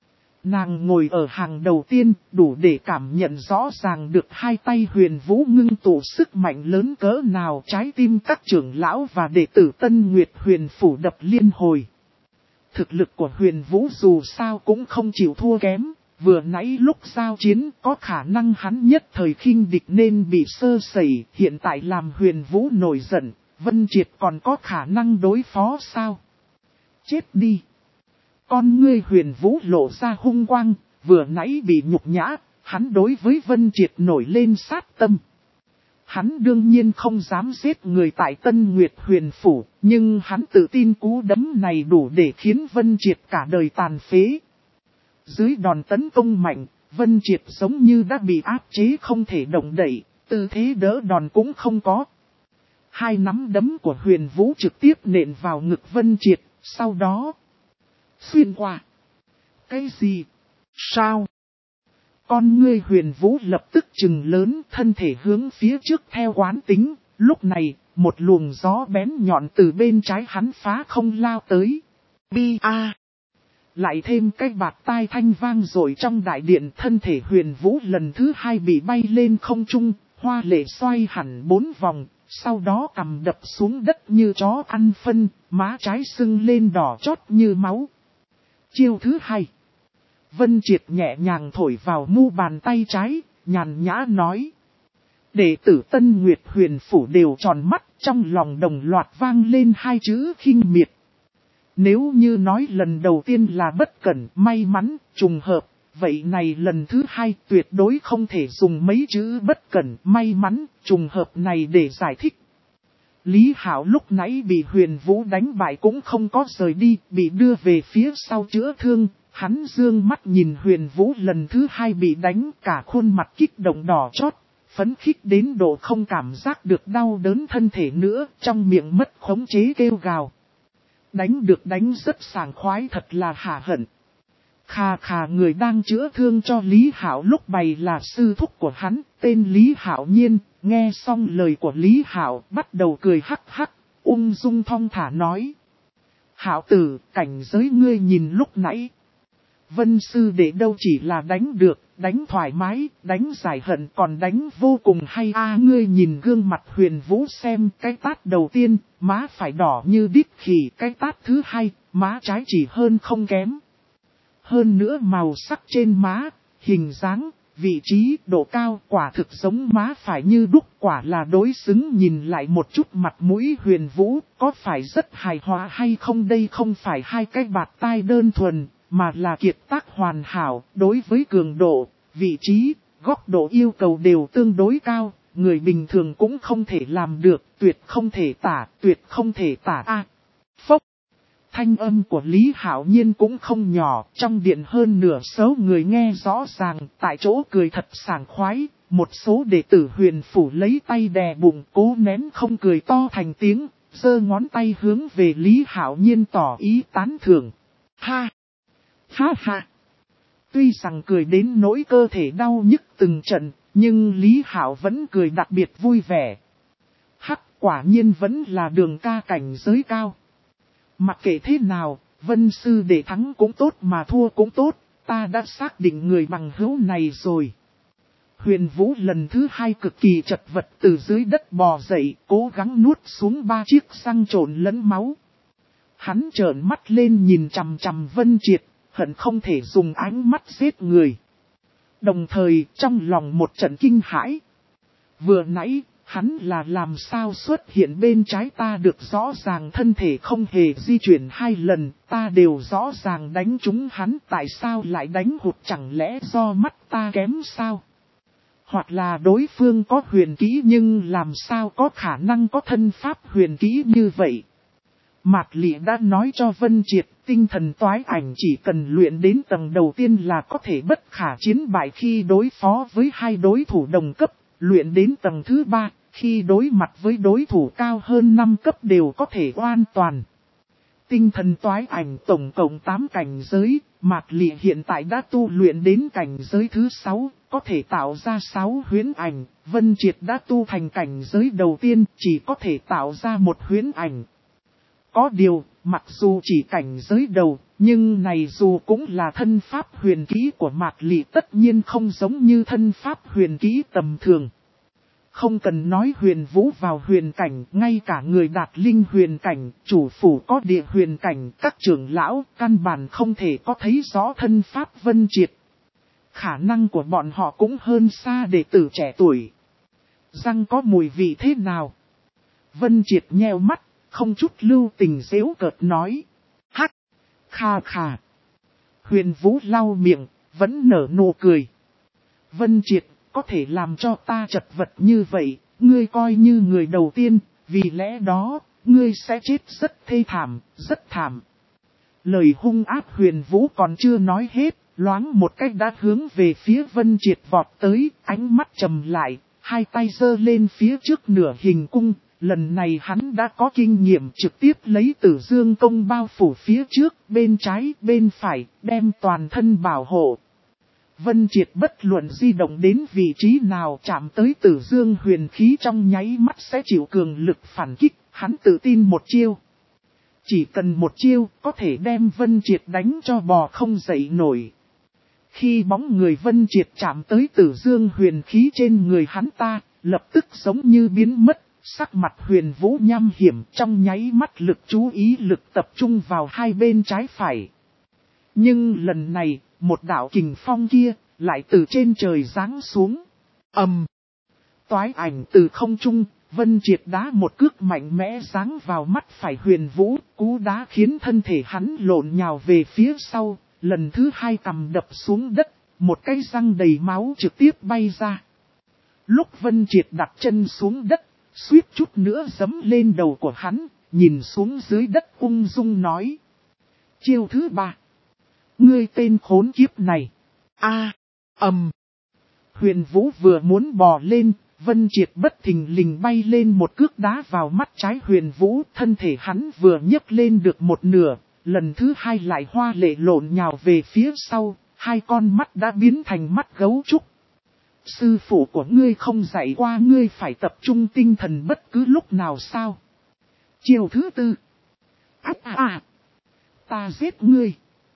Nàng ngồi ở hàng đầu tiên, đủ để cảm nhận rõ ràng được hai tay Huyền Vũ ngưng tụ sức mạnh lớn cỡ nào, trái tim các trưởng lão và đệ tử Tân Nguyệt Huyền Phủ đập liên hồi. Thực lực của Huyền Vũ dù sao cũng không chịu thua kém, vừa nãy lúc giao chiến có khả năng hắn nhất thời khinh địch nên bị sơ sẩy, hiện tại làm Huyền Vũ nổi giận, Vân Triệt còn có khả năng đối phó sao? Chết đi! Con ngươi Huyền Vũ lộ ra hung quang, vừa nãy bị nhục nhã, hắn đối với Vân Triệt nổi lên sát tâm. Hắn đương nhiên không dám giết người tại Tân Nguyệt Huyền Phủ, nhưng hắn tự tin cú đấm này đủ để khiến Vân Triệt cả đời tàn phế. Dưới đòn tấn công mạnh, Vân Triệt giống như đã bị áp chế không thể động đậy, tư thế đỡ đòn cũng không có. Hai nắm đấm của Huyền Vũ trực tiếp nện vào ngực Vân Triệt, sau đó xuyên qua. Cái gì? Sao? Con ngươi Huyền Vũ lập tức trừng lớn, thân thể hướng phía trước theo quán tính. Lúc này, một luồng gió bén nhọn từ bên trái hắn phá không lao tới. Bi a! Lại thêm cái bạt tai thanh vang rồi trong đại điện, thân thể Huyền Vũ lần thứ hai bị bay lên không trung, hoa lệ xoay hẳn 4 vòng, sau đó cằm đập xuống đất như chó ăn phân, má trái sưng lên đỏ chót như máu. Chiêu thứ hai. Vân Triệt nhẹ nhàng thổi vào mu bàn tay trái, nhàn nhã nói. Đệ tử Tân Nguyệt Huyền Phủ đều tròn mắt, trong lòng đồng loạt vang lên hai chữ khinh miệt. Nếu như nói lần đầu tiên là bất cẩn, may mắn, trùng hợp, vậy này lần thứ hai tuyệt đối không thể dùng mấy chữ bất cẩn, may mắn, trùng hợp này để giải thích. Lý Hạo lúc nãy bị Huyền Vũ đánh bại cũng không có rời đi, bị đưa về phía sau chữa thương. Hắn dương mắt nhìn Huyền Vũ lần thứ hai bị đánh, cả khuôn mặt kích động đỏ chót, phấn khích đến độ không cảm giác được đau đớn thân thể nữa, trong miệng mất khống chế kêu gào. Đánh được đánh rất sảng khoái, thật là hả hận. Khà khà, người đang chữa thương cho Lý Hạo lúc bày là sư thúc của hắn, tên Lý Hạo Nhiên, nghe xong lời của Lý Hạo bắt đầu cười hắc hắc, ung dung thong thả nói. Hạo tử, cảnh giới ngươi nhìn lúc nãy. Vân sư đệ đâu chỉ là đánh được, đánh thoải mái, đánh giải hận còn đánh vô cùng hay ngươi nhìn gương mặt Huyền Vũ xem, cái tát đầu tiên, má phải đỏ như đít khỉ, cái tát thứ hai, má trái chỉ hơn không kém. Hơn nữa màu sắc trên má, hình dáng, vị trí, độ cao quả thực giống má phải như đúc, quả là đối xứng. Nhìn lại một chút mặt mũi Huyền Vũ, có phải rất hài hòa hay không? Đây không phải hai cái bạt tai đơn thuần, mà là kiệt tác hoàn hảo. Đối với cường độ, vị trí, góc độ yêu cầu đều tương đối cao, người bình thường cũng không thể làm được, tuyệt không thể tả Phốc. Thanh âm của Lý Hạo Nhiên cũng không nhỏ, trong điện hơn nửa số người nghe rõ ràng, tại chỗ cười thật sảng khoái, một số đệ tử Huyền phủ lấy tay đè bụng cố nén không cười to thành tiếng, giơ ngón tay hướng về Lý Hạo Nhiên tỏ ý tán thưởng. Ha! Ha ha! Tuy rằng cười đến nỗi cơ thể đau nhức từng trận, nhưng Lý Hạo vẫn cười đặc biệt vui vẻ. Hắc, quả nhiên vẫn là đường ca cảnh giới cao. Mặc kệ thế nào, Vân sư đệ thắng cũng tốt mà thua cũng tốt, ta đã xác định người bằng hữu này rồi. Huyền Vũ lần thứ hai cực kỳ chật vật từ dưới đất bò dậy, cố gắng nuốt xuống 3 chiếc răng trộn lẫn máu. Hắn trợn mắt lên nhìn chằm chằm Vân Triệt, hận không thể dùng ánh mắt giết người. Đồng thời trong lòng một trận kinh hãi. Vừa nãy, hắn là làm sao xuất hiện bên trái ta được rõ ràng thân thể không hề di chuyển 2 lần, ta đều rõ ràng đánh trúng hắn, tại sao lại đánh hụt, chẳng lẽ do mắt ta kém sao? Hoặc là đối phương có huyền kỹ nhưng làm sao có khả năng có thân pháp huyền kỹ như vậy? Mạc Lị đã nói cho Vân Triệt, tinh thần toái ảnh chỉ cần luyện đến tầng đầu tiên là có thể bất khả chiến bại khi đối phó với 2 đối thủ đồng cấp, luyện đến tầng thứ 3, khi đối mặt với đối thủ cao hơn 5 cấp đều có thể oan toàn. Tinh thần toái ảnh tổng cộng 8 cảnh giới, Mạc Lị hiện tại đã tu luyện đến cảnh giới thứ 6, có thể tạo ra 6 huyễn ảnh, Vân Triệt đã tu thành cảnh giới đầu tiên, chỉ có thể tạo ra 1 huyễn ảnh. Có điều, mặc dù chỉ cảnh giới đầu, nhưng này dù cũng là thân pháp huyền kỹ của Mạc Lị tất nhiên không giống như thân pháp huyền kỹ tầm thường. Không cần nói Huyền Vũ vào huyền cảnh, ngay cả người đạt linh huyền cảnh, chủ phủ có địa huyền cảnh, các trưởng lão, căn bản không thể có thấy rõ thân pháp Vân Triệt. Khả năng của bọn họ cũng hơn xa đệ tử trẻ tuổi. Răng có mùi vị thế nào? Vân Triệt nheo mắt, không chút lưu tình giễu cợt nói. Hắc! Kha kha! Huyền Vũ lau miệng, vẫn nở nụ cười. Vân Triệt, có thể làm cho ta chật vật như vậy, ngươi coi như người đầu tiên, vì lẽ đó, ngươi sẽ chết rất thê thảm, rất thảm. Lời hung ác Huyền Vũ còn chưa nói hết, loáng một cách đã hướng về phía Vân Triệt vọt tới, ánh mắt trầm lại, 2 tay giơ lên phía trước nửa hình cung. Lần này hắn đã có kinh nghiệm trực tiếp lấy Tử Dương công bao phủ phía trước, bên trái, bên phải, đem toàn thân bảo hộ. Vân Triệt bất luận di động đến vị trí nào chạm tới Tử Dương huyền khí trong nháy mắt sẽ chịu cường lực phản kích, hắn tự tin một chiêu. Chỉ cần một chiêu có thể đem Vân Triệt đánh cho bò không dậy nổi. Khi bóng người Vân Triệt chạm tới Tử Dương huyền khí trên người hắn ta, lập tức giống như biến mất. Sắc mặt Huyền Vũ nham hiểm, trong nháy mắt lực chú ý lực tập trung vào 2 bên trái phải. Nhưng lần này, một đạo kình phong kia, lại từ trên trời giáng xuống. Toái ảnh từ không trung, Vân Triệt đá một cước mạnh mẽ giáng vào mắt phải Huyền Vũ, cú đá khiến thân thể hắn lộn nhào về phía sau, lần thứ 2 cằm đập xuống đất, một cái răng đầy máu trực tiếp bay ra. Lúc Vân Triệt đặt chân xuống đất, suýt chút nữa giẫm lên đầu của hắn, nhìn xuống dưới đất ung dung nói. Chiêu thứ 3. Ngươi tên khốn kiếp này. Huyền Vũ vừa muốn bò lên, Vân Triệt bất thình lình bay lên một cước đá vào mắt trái Huyền Vũ, thân thể hắn vừa nhấc lên được một nửa, lần thứ 2 lại hoa lệ lộn nhào về phía sau, 2 con mắt đã biến thành mắt gấu trúc. Sư phụ của ngươi không dạy qua ngươi phải tập trung tinh thần bất cứ lúc nào sao? Chiêu thứ 4. Ta giết ngươi.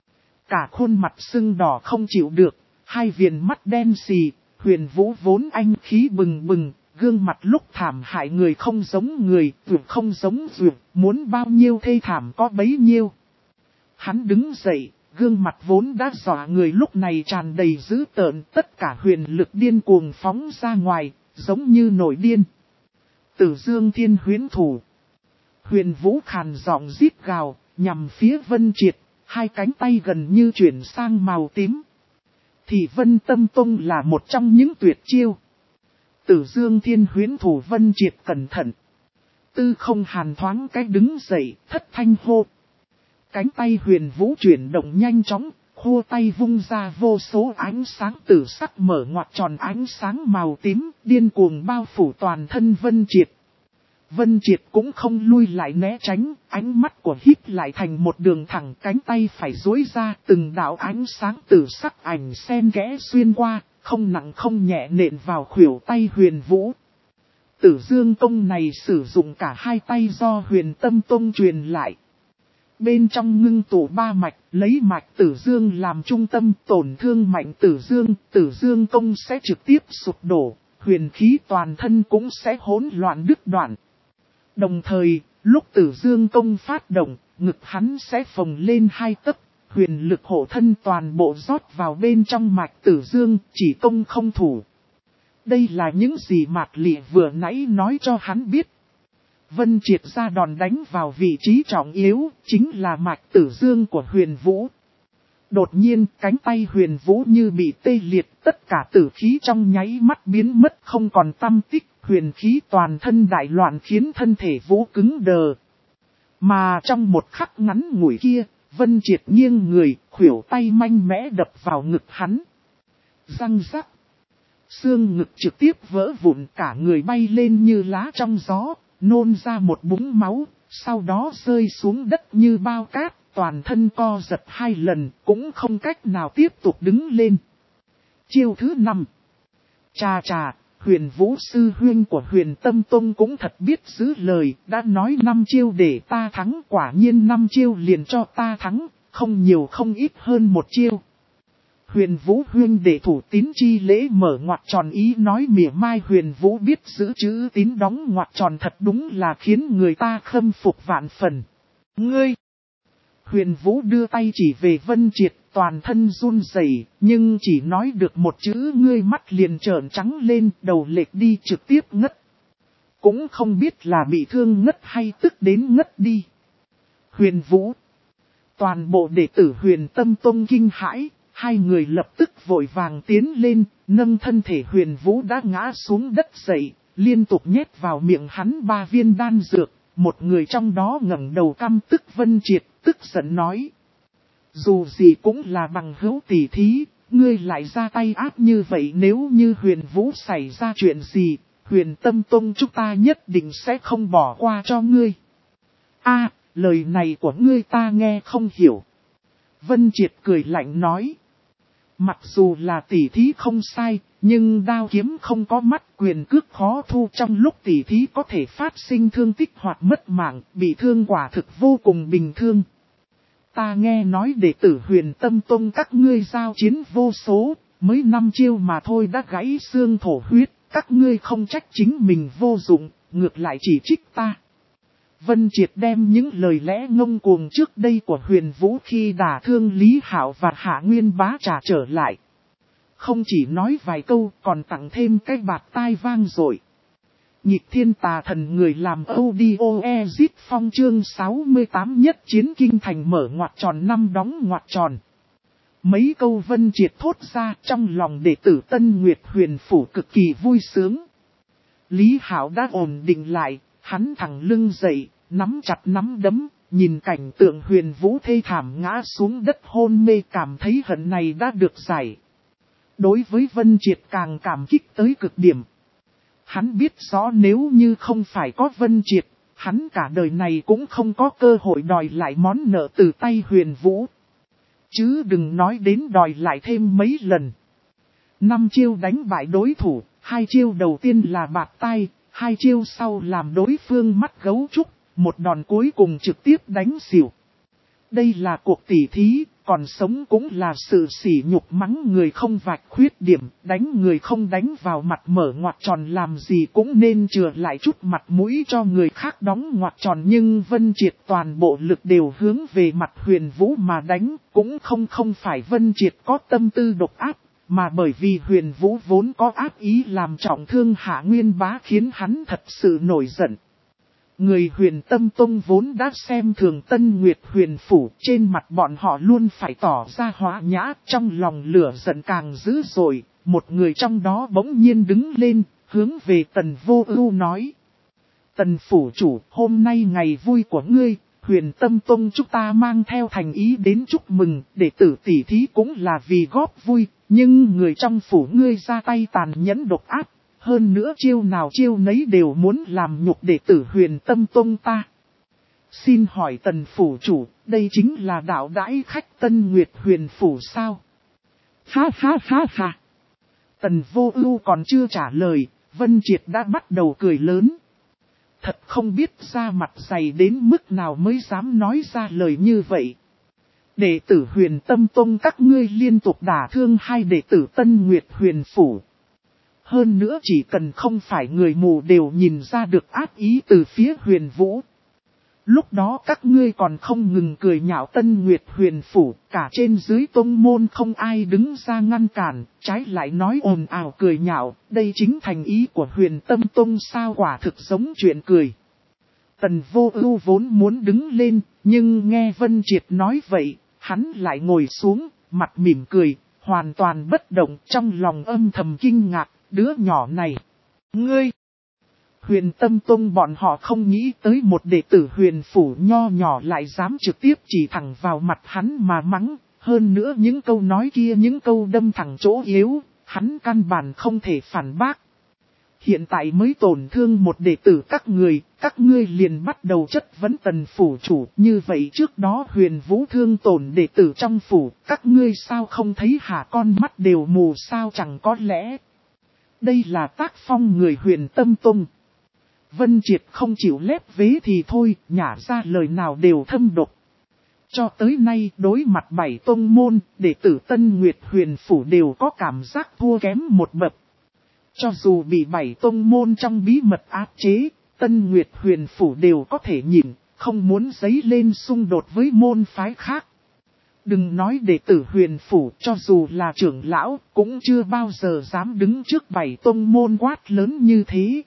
cả khuôn mặt sưng đỏ không chịu được, hai viền mắt đen xì, Huyền Vũ vốn anh khí bừng bừng, gương mặt lúc thảm hại người không giống người, vượt không giống vượt, muốn bao nhiêu thê thảm có bấy nhiêu. Hắn đứng dậy, gương mặt vốn đã dọa người lúc này tràn đầy dữ tợn, tất cả huyền lực điên cuồng phóng ra ngoài, giống như nổi điên. Tử Dương Thiên Huyễn Thủ. Huyền Vũ khàn giọng rít gào, nhằm phía Vân Triệt, hai cánh tay gần như chuyển sang màu tím. Thì Vân Tâm Tông là một trong những tuyệt chiêu. Tử Dương Thiên Huyễn Thủ Vân Triệt cẩn thận. Tư Không Hàn thoáng cái đứng dậy, thất thanh hô. Cánh tay Huyền Vũ chuyển động nhanh chóng, khua tay vung ra vô số ánh sáng tử sắc mở ngoặt tròn ánh sáng màu tím, điên cuồng bao phủ toàn thân Vân Triệt. Vân Triệt cũng không lui lại né tránh, ánh mắt của hít lại thành một đường thẳng, cánh tay phải duỗi ra, từng đạo ánh sáng tử sắc ảnh xen kẽ xuyên qua, không nặng không nhẹ nện vào khuỷu tay Huyền Vũ. Tử Dương Tông này sử dụng cả hai tay do Huyền Tâm Tông truyền lại. Bên trong ngưng tụ ba mạch, lấy mạch Tử Dương làm trung tâm, tổn thương mạnh Tử Dương Tông sẽ trực tiếp sụp đổ, huyền khí toàn thân cũng sẽ hỗn loạn đứt đoạn. Đồng thời, lúc Tử Dương Công phát động, ngực hắn sẽ phồng lên 2 tấc, huyền lực hộ thân toàn bộ rót vào bên trong mạch Tử Dương, chỉ công không thủ. Đây là những gì Mạc Lị vừa nãy nói cho hắn biết. Vân Triệt ra đòn đánh vào vị trí trọng yếu, chính là mạch Tử Dương của Huyền Vũ. Đột nhiên, cánh tay Huyền Vũ như bị tê liệt, tất cả tử khí trong nháy mắt biến mất không còn tăm tích. Huyền khí toàn thân đại loạn khiến thân thể Vũ cứng đờ. Mà trong một khắc ngắn ngủi kia, Vân Triệt nghiêng người, khuỷu tay mạnh mẽ đập vào ngực hắn. Răng rắc. Xương ngực trực tiếp vỡ vụn, cả người bay lên như lá trong gió, nôn ra một búng máu, sau đó rơi xuống đất như bao cát, toàn thân co giật 2 lần, cũng không cách nào tiếp tục đứng lên. Chiêu thứ 5. Chà, Huyền Vũ sư huynh của Huyền Tâm Tông cũng thật biết giữ lời, đã nói 5 chiêu để ta thắng, quả nhiên 5 chiêu liền cho ta thắng, không nhiều không ít hơn 1 chiêu. Huyền Vũ huynh để thủ tín chi lễ mở ngoặt tròn ý nói mỉa mai Huyền Vũ biết giữ chữ tín đóng ngoặt tròn thật đúng là khiến người ta khâm phục vạn phần. Ngươi! Huyền Vũ đưa tay chỉ về Vân Triệt, toàn thân run rẩy, nhưng chỉ nói được một chữ ngươi, mắt liền trợn trắng lên, đầu lệch đi trực tiếp ngất. Cũng không biết là bị thương ngất hay tức đến ngất đi. Huyền Vũ! Toàn bộ đệ tử Huyền Tâm Tông kinh hãi, hai người lập tức vội vàng tiến lên, nâng thân thể Huyền Vũ đã ngã xuống đất dậy, liên tục nhét vào miệng hắn 3 viên đan dược, một người trong đó ngẩng đầu căm tức Vân Triệt, tức giận nói. Dù gì cũng là bằng hữu tỷ thí, ngươi lại ra tay ác như vậy, nếu như Huyền Vũ xảy ra chuyện gì, Huyền Tâm Tông chúng ta nhất định sẽ không bỏ qua cho ngươi. Lời này của ngươi ta nghe không hiểu. Vân Triệt cười lạnh nói. Mặc dù là tỷ thí không sai, nhưng đao kiếm không có mắt, quyền cước khó thu, trong lúc tỷ thí có thể phát sinh thương tích hoặc mất mạng, bị thương quả thực vô cùng bình thường. Ta nghe nói đệ tử Huyền Tâm Tông các ngươi giao chiến vô số, mới 5 chiêu mà thôi đã gãy xương thổ huyết, các ngươi không trách chính mình vô dụng, ngược lại chỉ trích ta. Vân Triệt đem những lời lẽ ngông cuồng trước đây của Huyền Vũ khi đả thương Lý Hạo và Hạ Nguyên Bá trả trở lại. Không chỉ nói vài câu, còn tặng thêm cái bạt tai vang dội. Nhịp Thiên Tà Thần người làm audio exit phong chương 68 nhất chiến kinh thành mở ngoặt tròn 5 đóng ngoặt tròn. Mấy câu Vân Triệt thốt ra, trong lòng đệ tử Tân Nguyệt Huyền Phủ cực kỳ vui sướng. Lý Hạo đã ổn định lại, hắn thẳng lưng dậy, nắm chặt nắm đấm, nhìn cảnh tượng Huyền Vũ thê thảm ngã xuống đất hôn mê, cảm thấy hận này đã được giải. Đối với Vân Triệt càng cảm kích tới cực điểm. Hắn biết rõ nếu như không phải có Vân Triệt, hắn cả đời này cũng không có cơ hội đòi lại món nợ từ tay Huyền Vũ. Chứ đừng nói đến đòi lại thêm mấy lần. 5 chiêu đánh bại đối thủ, 2 chiêu đầu tiên là bạt tai, 2 chiêu sau làm đối phương mắt gấu trúc, một đòn cuối cùng trực tiếp đánh xỉu. Đây là cuộc tỉ thí, còn sống cũng là sự sỉ nhục, mắng người không vạch khuyết điểm, đánh người không đánh vào mặt, mở ngoặc tròn làm gì cũng nên chừa lại chút mặt mũi cho người khác đóng ngoặc tròn. Nhưng Vân Triệt toàn bộ lực đều hướng về mặt Huyền Vũ mà đánh, cũng không phải Vân Triệt có tâm tư độc ác, mà bởi vì Huyền Vũ vốn có ác ý làm trọng thương Hạ Nguyên Bá khiến hắn thật sự nổi giận. Người Huyền Tâm Tông vốn đã xem thường Tân Nguyệt Huyền Phủ, trên mặt bọn họ luôn phải tỏ ra hòa nhã, trong lòng lửa giận càng dữ dội. Một người trong đó bỗng nhiên đứng lên, hướng về Tần Vô Ưu nói: Tần Phủ chủ, hôm nay ngày vui của ngươi, Huyền Tâm Tông chúng ta mang theo thành ý đến chúc mừng, đệ tử tỷ thí cũng là vì góp vui, nhưng người trong phủ ngươi ra tay tàn nhẫn độc ác. Hơn nữa chiêu nào chiêu nấy đều muốn làm nhục đệ tử Huyền Tâm Tông ta. Xin hỏi Tần Phủ chủ, đây chính là đạo đãi khách Tân Nguyệt Huyền Phủ sao? Ha ha ha ha. Tần Vô Ưu còn chưa trả lời, Vân Triệt đã bắt đầu cười lớn. Thật không biết ra mặt dày đến mức nào mới dám nói ra lời như vậy. Đệ tử Huyền Tâm Tông các ngươi liên tục đả thương hai đệ tử Tân Nguyệt Huyền Phủ. Hơn nữa chỉ cần không phải người mù đều nhìn ra được ác ý từ phía Huyền Vũ. Lúc đó các ngươi còn không ngừng cười nhạo Tân Nguyệt Huyền Phủ, cả trên dưới tông môn không ai đứng ra ngăn cản, trái lại nói ồn ào cười nhạo, đây chính thành ý của Huyền Tâm Tông sao, quả thực giống chuyện cười. Tần Vô Ưu vốn muốn đứng lên, nhưng nghe Vân Triệt nói vậy, hắn lại ngồi xuống, mặt mỉm cười, hoàn toàn bất động, trong lòng âm thầm kinh ngạc, đứa nhỏ này. Ngươi! Huyền Tâm Tông bọn họ không nghĩ tới một đệ tử Huyền Phủ nho nhỏ lại dám trực tiếp chỉ thẳng vào mặt hắn mà mắng. Hơn nữa những câu nói kia, những câu đâm thẳng chỗ yếu, hắn căn bản không thể phản bác. Hiện tại mới tổn thương một đệ tử các ngươi liền bắt đầu chất vấn Tần Phủ chủ. Như vậy trước đó Huyền Vũ thương tổn đệ tử trong phủ, các ngươi sao không thấy hả, con mắt đều mù sao? Chẳng có lẽ đây là tác phong người Huyền Tâm Tông. Vân Triệt không chịu lép vế thì thôi, nhả ra lời nào đều thâm độc. Cho tới nay đối mặt 7 tông môn, đệ tử Tân Nguyệt Huyền Phủ đều có cảm giác thua kém một bậc. Cho dù bị 7 tông môn trong bí mật áp chế, Tân Nguyệt Huyền Phủ đều có thể nhịn, không muốn dấy lên xung đột với môn phái khác. Đừng nói đệ tử Huyền Phủ, cho dù là trưởng lão, cũng chưa bao giờ dám đứng trước 7 tông môn quát lớn như thế.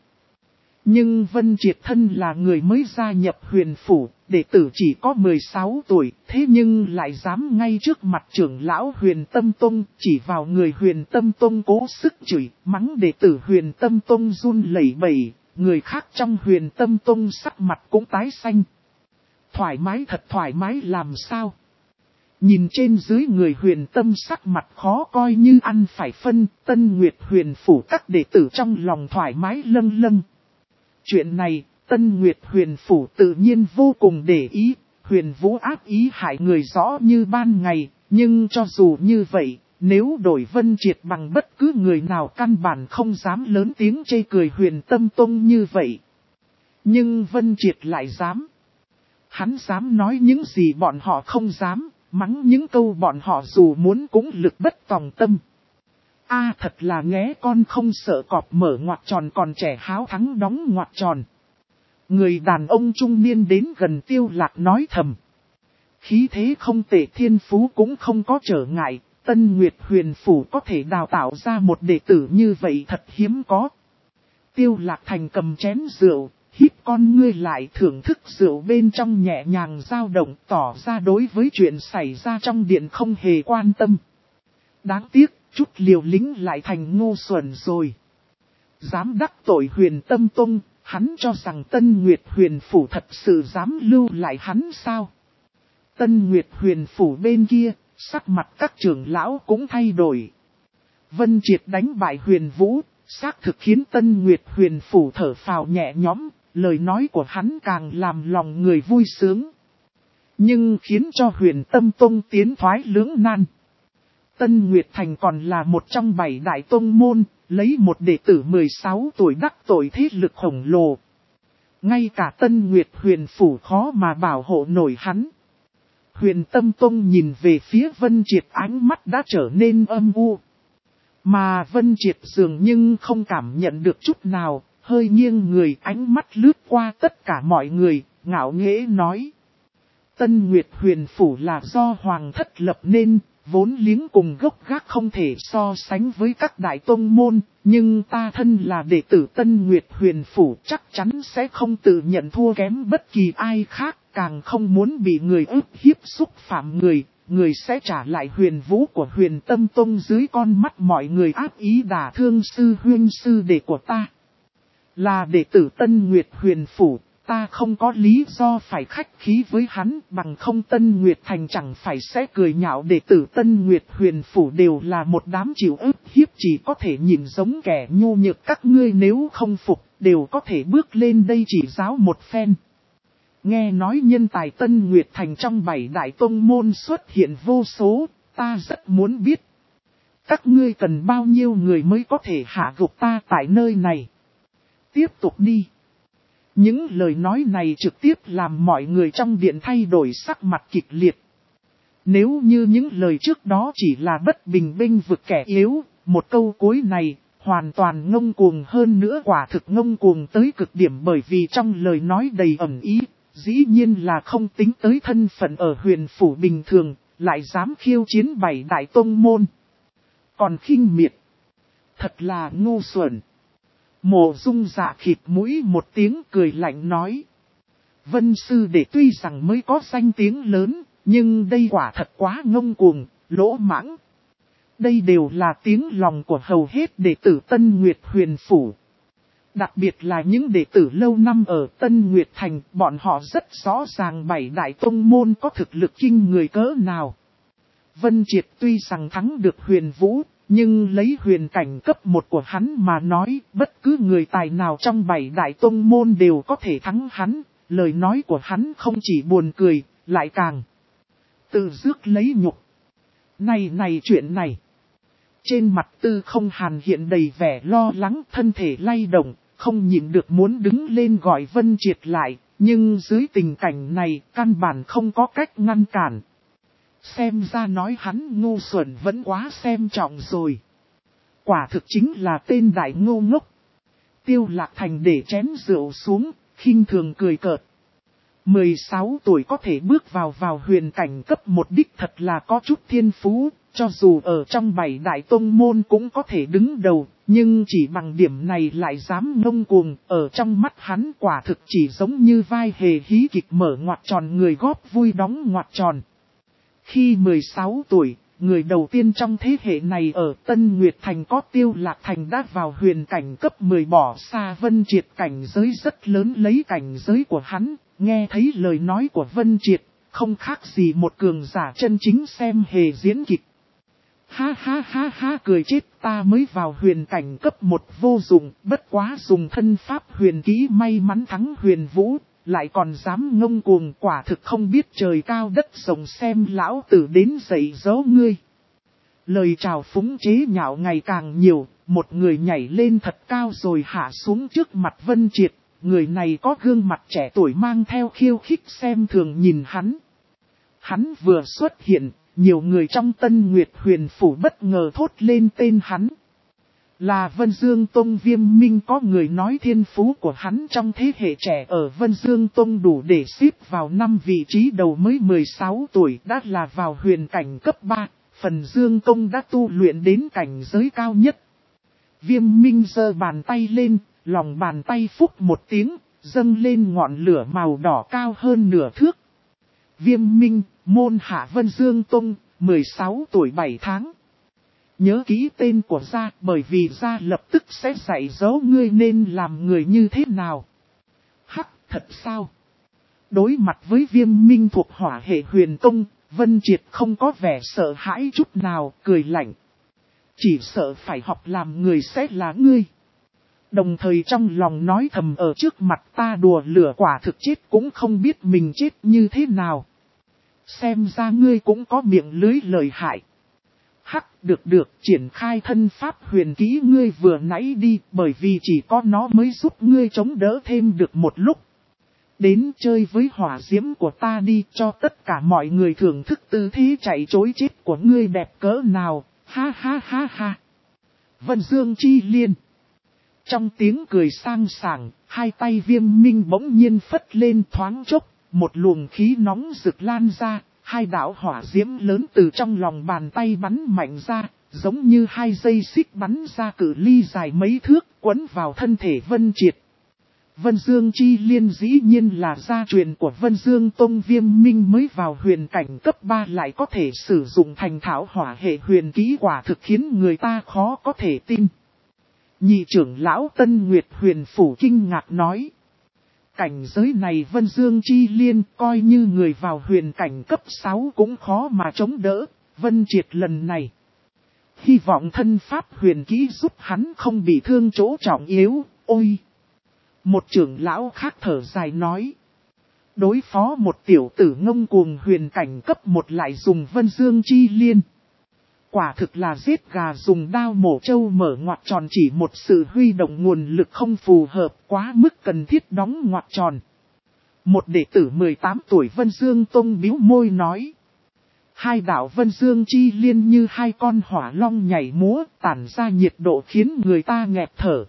Nhưng Vân Triệt thân là người mới gia nhập Huyền Phủ, đệ tử chỉ có 16 tuổi, thế nhưng lại dám ngay trước mặt trưởng lão Huyền Tâm Tông, chỉ vào người Huyền Tâm Tông cố sức chửi, mắng đệ tử Huyền Tâm Tông run lẩy bẩy, người khác trong Huyền Tâm Tông sắc mặt cũng tái xanh. Thoải mái, thật thoải mái làm sao? Nhìn trên dưới người Huyền Tâm sắc mặt khó coi như ăn phải phân, Tân Nguyệt Huyền Phủ các đệ tử trong lòng thoải mái lâng lâng. Chuyện này, Tân Nguyệt Huyền Phủ tự nhiên vô cùng để ý, Huyền Vũ ác ý hại người rõ như ban ngày, nhưng cho dù như vậy, nếu đổi Vân Triệt bằng bất cứ người nào căn bản không dám lớn tiếng chê cười Huyền Tâm Tông như vậy. Nhưng Vân Triệt lại dám. Hắn dám nói những gì bọn họ không dám, mắng những câu bọn họ dù muốn cũng lực bất tòng tâm. Thật là nghé con không sợ cọp mở ngoặc tròn, còn trẻ háo thắng đóng ngoặc tròn. Người đàn ông trung niên đến gần Tiêu Lạc nói thầm. Khí thế không tệ, thiên phú cũng không có trở ngại, Tân Nguyệt Huyền Phủ có thể đào tạo ra một đệ tử như vậy thật hiếm có. Tiêu Lạc Thành cầm chén rượu, híp con ngươi lại thưởng thức rượu bên trong nhẹ nhàng dao động, tỏ ra đối với chuyện xảy ra trong điện không hề quan tâm. Đáng tiếc, chút liều lĩnh lại thành ngu xuẩn rồi. Dám đắc tội Huyền Tâm Tông, hắn cho rằng Tân Nguyệt Huyền Phủ thật sự dám lưu lại hắn sao? Tân Nguyệt Huyền Phủ bên kia, sắc mặt các trưởng lão cũng thay đổi. Vân Triệt đánh bại Huyền Vũ, xác thực khiến Tân Nguyệt Huyền Phủ thở phào nhẹ nhõm, lời nói của hắn càng làm lòng người vui sướng. Nhưng khiến cho Huyền Tâm Tông tiến thoái lưỡng nan. Tân Nguyệt Thành còn là một trong 7 đại tông môn, lấy một đệ tử 16 tuổi đắc tội thế lực khổng lồ. Ngay cả Tân Nguyệt Huyền Phủ khó mà bảo hộ nổi hắn. Huyền Tâm Tông nhìn về phía Vân Triệt, ánh mắt đã trở nên âm u. Mà Vân Triệt dường như không cảm nhận được chút nào, hơi nghiêng người, ánh mắt lướt qua tất cả mọi người, ngạo nghễ nói. Tân Nguyệt Huyền Phủ là do Hoàng thất lập nên, vốn liếng cùng gốc gác không thể so sánh với các đại tông môn, nhưng ta thân là đệ tử Tân Nguyệt Huyền Phủ chắc chắn sẽ không tự nhận thua kém bất kỳ ai khác, càng không muốn bị người ức hiếp xúc phạm người sẽ trả lại huyền vũ của Huyền Tâm Tông dưới con mắt mọi người ác ý đả thương sư huynh sư đệ của ta. Là đệ tử Tân Nguyệt Huyền Phủ, ta không có lý do phải khách khí với hắn, bằng không Tân Nguyệt Thành chẳng phải sẽ cười nhạo đệ tử Tân Nguyệt Huyền Phủ đều là một đám chịu ức hiếp, chỉ có thể nhìn giống kẻ nhu nhược, các ngươi nếu không phục, đều có thể bước lên đây chỉ giáo một phen. Nghe nói nhân tài Tân Nguyệt Thành trong 7 đại tông môn xuất hiện vô số, ta rất muốn biết. Các ngươi cần bao nhiêu người mới có thể hạ gục ta tại nơi này? Tiếp tục đi. Những lời nói này trực tiếp làm mọi người trong điện thay đổi sắc mặt kịch liệt. Nếu như những lời trước đó chỉ là bất bình bênh vực kẻ yếu, một câu cuối này hoàn toàn ngông cuồng, hơn nữa quả thực ngông cuồng tới cực điểm, bởi vì trong lời nói đầy ẩn ý, dĩ nhiên là không tính tới thân phận ở huyền phủ bình thường, lại dám khiêu chiến 7 đại tông môn. Còn khinh miệt, thật là ngu xuẩn. Mộ Dung Dạ khịt mũi một tiếng cười lạnh nói. Vân sư đệ tuy rằng mới có danh tiếng lớn, nhưng đây quả thật quá ngông cuồng, lỗ mãng. Đây đều là tiếng lòng của hầu hết đệ tử Tân Nguyệt Huyền Phủ. Đặc biệt là những đệ tử lâu năm ở Tân Nguyệt Thành, bọn họ rất rõ ràng 7 đại tông môn có thực lực kinh người cỡ nào. Vân Triệt tuy rằng thắng được Huyền Vũ, nhưng lấy huyền cảnh cấp 1 của hắn mà nói, bất cứ người tài nào trong 7 đại tông môn đều có thể thắng hắn. Lời nói của hắn không chỉ buồn cười, lại càng tự rước lấy nhục. Này chuyện này. Trên mặt Tư Không Hàn hiện đầy vẻ lo lắng, thân thể lay động, không nhịn được muốn đứng lên gọi Vân Triệt lại, nhưng dưới tình cảnh này căn bản không có cách ngăn cản. Xem ra nói hắn ngu xuẩn vẫn quá xem trọng rồi. Quả thực chính là tên đại ngu ngốc. Tiêu Lạc Thành để chén rượu xuống, khinh thường cười cợt. 16 tuổi có thể bước vào huyền cảnh cấp 1 đích thật là có chút thiên phú, cho dù ở trong 7 đại tông môn cũng có thể đứng đầu, nhưng chỉ bằng điểm này lại dám ngông cuồng, ở trong mắt hắn quả thực chỉ giống như vai hề hí kịch mở ngoặc tròn người góp vui đóng ngoặc tròn. Khi 16 tuổi, người đầu tiên trong thế hệ này ở Tân Nguyệt Thành có Tiêu Lạc Thành đã vào huyền cảnh cấp 10 bỏ xa Vân Triệt cảnh giới rất lớn, lấy cảnh giới của hắn, nghe thấy lời nói của Vân Triệt, không khác gì một cường giả chân chính xem hề diễn kịch. Ha, cười chết, ta mới vào huyền cảnh cấp 1 vô dụng, bất quá dùng thân pháp huyền kỹ may mắn thắng Huyền Vũ. Lại còn dám ngông cuồng, quả thực không biết trời cao đất rộng, xem lão tử đến dạy dỗ ngươi. Lời chào phúng chế nhạo ngày càng nhiều, một người nhảy lên thật cao rồi hạ xuống trước mặt Vân Triệt. Người này có gương mặt trẻ tuổi mang theo khiêu khích xem thường nhìn hắn. Hắn vừa xuất hiện, nhiều người trong Tân Nguyệt Huyền Phủ bất ngờ thốt lên tên hắn. Là Vân Dương Tông Viêm Minh, có người nói thiên phú của hắn trong thế hệ trẻ ở Vân Dương Tông đủ để xếp vào 5 vị trí đầu, mới 16 tuổi đã là vào huyền cảnh cấp 3, phần Dương Tông đã tu luyện đến cảnh giới cao nhất. Viêm Minh giơ bàn tay lên, lòng bàn tay phúc một tiếng, dâng lên ngọn lửa màu đỏ cao hơn nửa thước. Viêm Minh, môn hạ Vân Dương Tông, 16 tuổi 7 tháng. Nhớ kỹ tên của gia, bởi vì gia lập tức sẽ dạy dỗ ngươi nên làm người như thế nào. Hắc, thật sao? Đối mặt với Viêm Minh thuộc hỏa hệ huyền tông, Vân Triệt không có vẻ sợ hãi chút nào, cười lạnh. Chỉ sợ phải học làm người sẽ là ngươi. Đồng thời trong lòng nói thầm, ở trước mặt ta đùa lửa quả thực chết cũng không biết mình chết như thế nào. Xem ra ngươi cũng có miệng lưới lợi hại. Hắc, được, triển khai thân pháp huyền kỹ ngươi vừa nãy đi, bởi vì chỉ có nó mới giúp ngươi chống đỡ thêm được một lúc. Đến chơi với hỏa diễm của ta đi, cho tất cả mọi người thưởng thức tư thế chạy trối chết của ngươi đẹp cỡ nào, ha ha ha ha. Vân Dương Chi Liên. Trong tiếng cười sang sảng, hai tay Viêm Minh bỗng nhiên phất lên thoáng chốc, một luồng khí nóng rực lan ra, hai đạo hỏa diễm lớn từ trong lòng bàn tay bắn mạnh ra, giống như hai dây xích bắn ra cự ly dài mấy thước, quấn vào thân thể Vân Triệt. Vân Dương Chi Liên dĩ nhiên là gia truyền của Vân Dương Tông. Viêm Minh mới vào huyền cảnh cấp 3 lại có thể sử dụng thành thảo hỏa hệ huyền kỹ, quả thực khiến người ta khó có thể tin. Nhị trưởng lão Tân Nguyệt Huyền Phủ kinh ngạc nói. Cảnh giới này Vân Dương Chi Liên coi như người vào huyền cảnh cấp 6 cũng khó mà chống đỡ. Vân Triệt lần này hy vọng thân pháp huyền kỹ giúp hắn không bị thương chỗ trọng yếu. Ôi! Một trưởng lão khác thở dài nói. Đối phó một tiểu tử ngông cuồng huyền cảnh cấp 1 lại dùng Vân Dương Chi Liên. Quả thực là giết gà dùng đao mổ trâu mở ngoặc tròn, chỉ một sự huy động nguồn lực không phù hợp, quá mức cần thiết đóng ngoặc tròn. Một đệ tử 18 tuổi Vân Dương Tông bĩu môi nói. Hai đạo Vân Dương Chi Liên như hai con hỏa long nhảy múa, tản ra nhiệt độ khiến người ta nghẹt thở.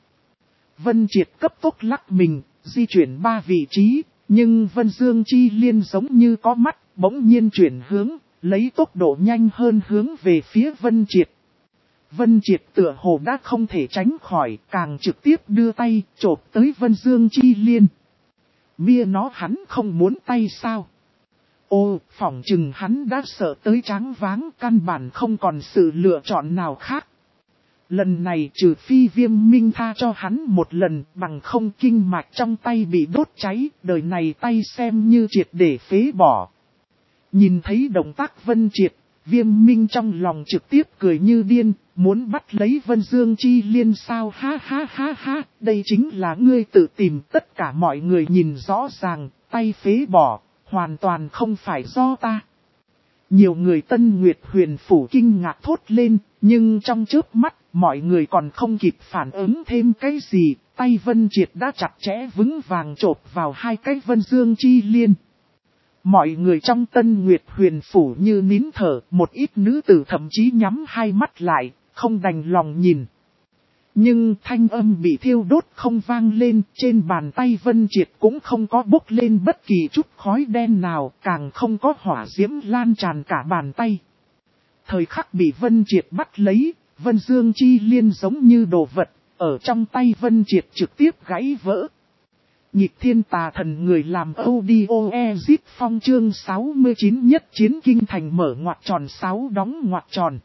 Vân Triệt cấp tốc lắc mình, di chuyển 3 vị trí, nhưng Vân Dương Chi Liên giống như có mắt, bỗng nhiên chuyển hướng, lấy tốc độ nhanh hơn hướng về phía Vân Triệt. Vân Triệt tựa hồ đã không thể tránh khỏi, càng trực tiếp đưa tay, chộp tới Vân Dương Chi Liên. Mia nó, hắn không muốn tay sao? Ô, phỏng chừng hắn đã sợ tới choáng váng, căn bản không còn sự lựa chọn nào khác. Lần này trừ phi Viêm Minh tha cho hắn một lần, bằng không kinh mạch trong tay bị đốt cháy, đời này tay xem như triệt để phế bỏ. Nhìn thấy động tác Vân Triệt, Viêm Minh trong lòng trực tiếp cười như điên, muốn bắt lấy Vân Dương Chi Liên sao, ha ha ha ha, đây chính là ngươi tự tìm. Tất cả mọi người nhìn rõ ràng, tay phế bỏ, hoàn toàn không phải do ta. Nhiều người Tân Nguyệt Huyền Phủ kinh ngạc thốt lên, nhưng trong chớp mắt, mọi người còn không kịp phản ứng thêm cái gì, tay Vân Triệt đã chặt chẽ vững vàng chộp vào hai cái Vân Dương Chi Liên. Mọi người trong Tân Nguyệt Huyền Phủ như nín thở, một ít nữ tử thậm chí nhắm hai mắt lại, không đành lòng nhìn. Nhưng thanh âm bị thiêu đốt không vang lên, trên bàn tay Vân Triệt cũng không có bốc lên bất kỳ chút khói đen nào, càng không có hỏa diễm lan tràn cả bàn tay. Thời khắc bị Vân Triệt bắt lấy, Vân Dương Chi Liên giống như đồ vật, ở trong tay Vân Triệt trực tiếp gãy vỡ. Nhịp thiên tà thần người làm audio exit phong chương 69 nhất chiến kinh thành mở ngoặc tròn 6 đóng ngoặc tròn.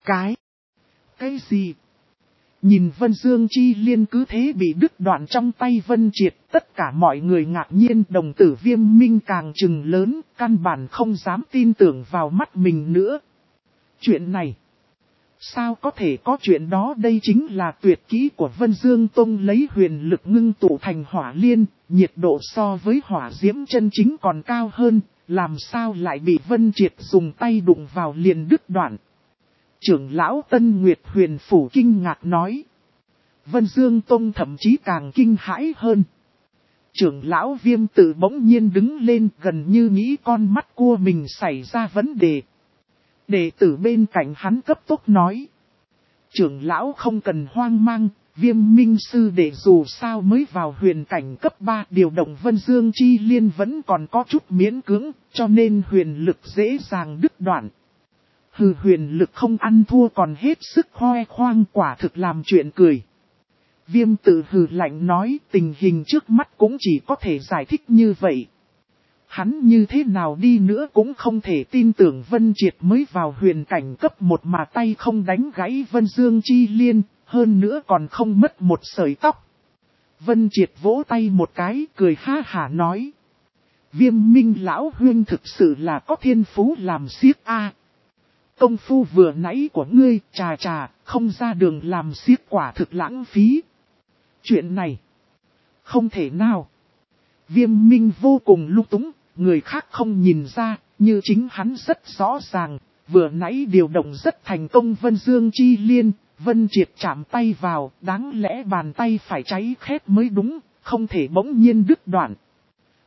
Cái gì? Nhìn Vân Dương Chi Liên cứ thế bị đứt đoạn trong tay Vân Triệt, tất cả mọi người ngạc nhiên, đồng tử Viêm Minh càng trừng lớn, căn bản không dám tin tưởng vào mắt mình nữa. Chuyện này, sao có thể có chuyện đó? Đây chính là tuyệt kỹ của Vân Dương Tông, lấy huyền lực ngưng tụ thành hỏa liên, nhiệt độ so với hỏa diễm chân chính còn cao hơn, làm sao lại bị Vân Triệt dùng tay đụng vào liền đứt đoạn. Trưởng lão Tân Nguyệt Huyền Phủ kinh ngạc nói. Vân Dương Tông thậm chí càng kinh hãi hơn. Trưởng lão Viêm Tự bỗng nhiên đứng lên, gần như nghĩ con mắt cua mình xảy ra vấn đề. Đệ tử bên cạnh hắn cấp tốc nói. Trưởng lão không cần hoang mang, Viêm Minh sư đệ dù sao mới vào huyền cảnh cấp 3, điều động Vân Dương Chi Liên vẫn còn có chút miễn cưỡng, cho nên huyền lực dễ dàng đứt đoạn. Hừ, huyền lực không ăn thua còn hết sức khoe khoang, quả thực làm chuyện cười. Viêm Tự hừ lạnh nói, tình hình trước mắt cũng chỉ có thể giải thích như vậy. Hắn như thế nào đi nữa cũng không thể tin tưởng Vân Triệt mới vào huyền cảnh cấp 1 mà tay không đánh gãy Vân Dương Chi Liên, hơn nữa còn không mất một sợi tóc. Vân Triệt vỗ tay một cái, cười ha hả nói. Viêm Minh lão huynh thực sự là có thiên phú làm xiếc a. Công phu vừa nãy của ngươi, trà, không ra đường làm xiếc quả thực lãng phí. Chuyện này, không thể nào. Viêm Minh vô cùng lung túng, người khác không nhìn ra, như chính hắn rất rõ ràng, vừa nãy điều động rất thành công Vân Dương Chi Liên, Vân Triệt chạm tay vào, đáng lẽ bàn tay phải cháy khét mới đúng, không thể bỗng nhiên đứt đoạn.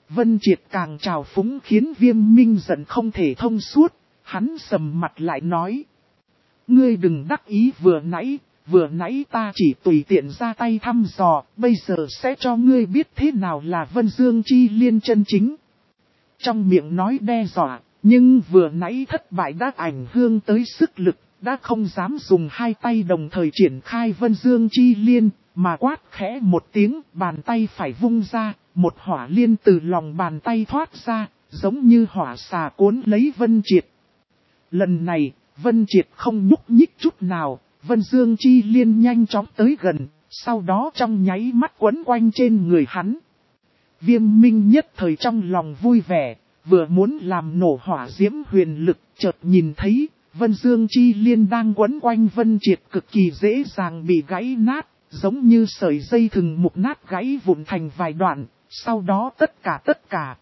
Vân Triệt càng trào phúng khiến Viêm Minh giận không thể thông suốt, hắn sầm mặt lại nói. Ngươi đừng đắc ý vừa nãy ta chỉ tùy tiện ra tay thăm dò, bây giờ sẽ cho ngươi biết thế nào là Vân Dương Chi Liên chân chính. Trong miệng nói đe dọa, nhưng vừa nãy thất bại đã ảnh hưởng tới sức lực, đã không dám dùng hai tay đồng thời triển khai Vân Dương Chi Liên, mà quát khẽ một tiếng, bàn tay phải vung ra, một hỏa liên từ lòng bàn tay thoát ra, giống như hỏa xà cuốn lấy Vân Triệt. Lần này, Vân Triệt không nhúc nhích chút nào, Vân Dương Chi Liên nhanh chóng tới gần, sau đó trong nháy mắt quấn quanh trên người hắn. Viêm Minh nhất thời trong lòng vui vẻ, vừa muốn làm nổ hỏa diễm huyền lực, chợt nhìn thấy, Vân Dương Chi Liên đang quấn quanh Vân Triệt cực kỳ dễ dàng bị gãy nát, giống như sợi dây thừng mục nát gãy vụn thành vài đoạn, sau đó tất cả.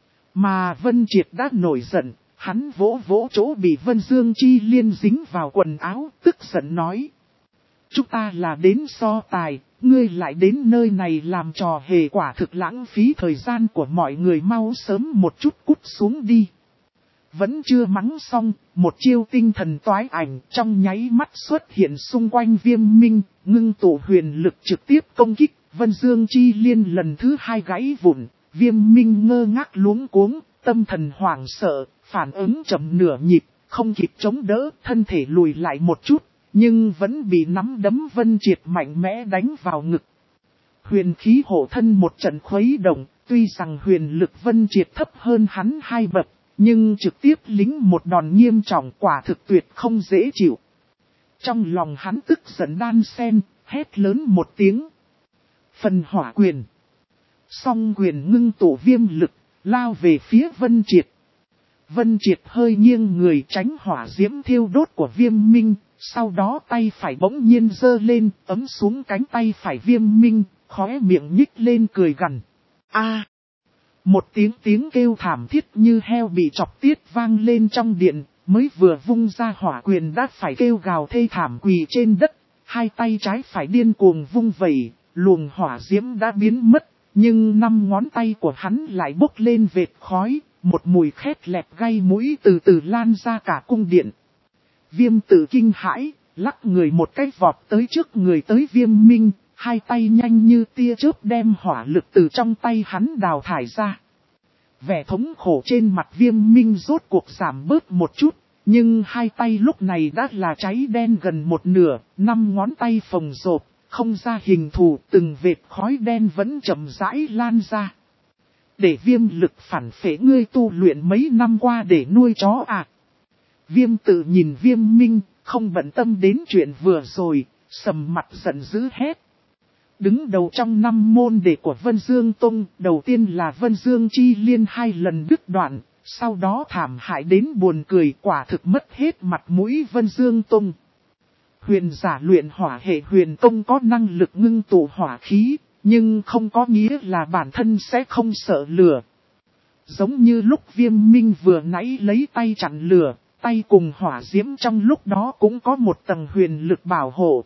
Mà Vân Triệt đã nổi giận, hắn vỗ chỗ bị Vân Dương Chi Liên dính vào quần áo, tức giận nói. Chúng ta là đến so tài, ngươi lại đến nơi này làm trò hề, quả thực lãng phí thời gian của mọi người, mau sớm một chút cút xuống đi. Vẫn chưa mắng xong, một chiêu tinh thần toái ảnh trong nháy mắt xuất hiện xung quanh Viêm Minh, ngưng tụ huyền lực trực tiếp công kích, Vân Dương Chi Liên lần thứ hai gãy vụn, Viêm Minh ngơ ngác luống cuống, tâm thần hoảng sợ, phản ứng chậm nửa nhịp, không kịp chống đỡ, thân thể lùi lại một chút, nhưng vẫn bị nắm đấm Vân Triệt mạnh mẽ đánh vào ngực. Huyền khí hộ thân một trận khuấy động, tuy rằng huyền lực Vân Triệt thấp hơn hắn 2 bậc, nhưng trực tiếp lính một đòn nghiêm trọng, quả thực tuyệt không dễ chịu. Trong lòng hắn tức giận đan sen, hét lớn một tiếng. Phần hỏa quyền. Song quyền ngưng tụ viêm lực, lao về phía Vân Triệt. Vân Triệt hơi nghiêng người tránh hỏa diễm thiêu đốt của Viêm Minh, sau đó tay phải bỗng nhiên giơ lên, ấm xuống cánh tay phải Viêm Minh, khóe miệng nhích lên cười gằn. A! Một tiếng kêu thảm thiết như heo bị chọc tiết vang lên trong điện, mới vừa vung ra hỏa quyền đã phải kêu gào thê thảm quỳ trên đất, hai tay trái phải điên cuồng vung vẩy, luồng hỏa diễm đã biến mất, nhưng 5 ngón tay của hắn lại bốc lên vệt khói, một mùi khét lẹt gây mũi từ từ lan ra cả cung điện. Viêm Tử kinh hãi, lắc người một cái vọt tới trước người tới Viêm Minh, hai tay nhanh như tia chớp đem hỏa lực từ trong tay hắn đào thải ra. Vẻ thống khổ trên mặt Viêm Minh rốt cuộc giảm bớt một chút, nhưng hai tay lúc này đã là cháy đen gần một nửa, 5 ngón tay phồng rộp, không ra hình thù, từng vệt khói đen vẫn chậm rãi lan ra. Để viêm lực phản phệ ngươi tu luyện mấy năm qua để nuôi chó à? Viêm Tử nhìn Viêm Minh, không bận tâm đến chuyện vừa rồi, sầm mặt giận dữ hét. Đứng đầu trong 5 môn đệ của Vân Dương Tông, đầu tiên là Vân Dương Chi Liên 2 lần đứt đoạn, sau đó thảm hại đến buồn cười, quả thực mất hết mặt mũi Vân Dương Tông. Huyền giả luyện hỏa hệ huyền công có năng lực ngưng tụ hỏa khí, nhưng không có nghĩa là bản thân sẽ không sợ lửa. Giống như lúc Viêm Minh vừa nãy lấy tay chặn lửa, tay cùng hỏa diễm trong lúc đó cũng có một tầng huyền lực bảo hộ.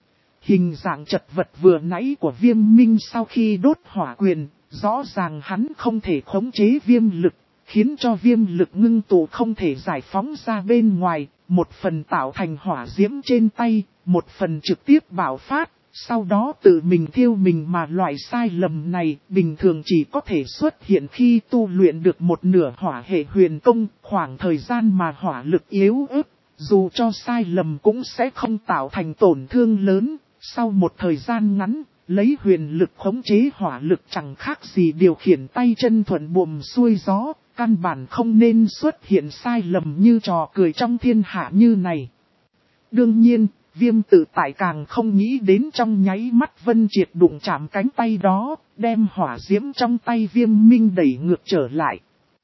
Hình dạng chật vật vừa nãy của Viêm Minh sau khi đốt hỏa quyền, rõ ràng hắn không thể khống chế viêm lực, khiến cho viêm lực ngưng tụ không thể giải phóng ra bên ngoài, một phần tạo thành hỏa diễm trên tay, một phần trực tiếp bạo phát, sau đó tự mình thiêu mình, mà loại sai lầm này bình thường chỉ có thể xuất hiện khi tu luyện được một nửa hỏa hệ huyền công, khoảng thời gian mà hỏa lực yếu ớt, dù cho sai lầm cũng sẽ không tạo thành tổn thương lớn. Sau một thời gian ngắn, lấy huyền lực khống chế hỏa lực chẳng khác gì điều khiển tay chân thuận buồm xuôi gió, căn bản không nên xuất hiện sai lầm như trò cười trong thiên hạ như này. Đương nhiên, Viêm Tử tại càng không nghĩ đến trong nháy mắt Vân Triệt đụng chạm cánh tay đó, đem hỏa diễm trong tay Viêm Minh đẩy ngược trở lại.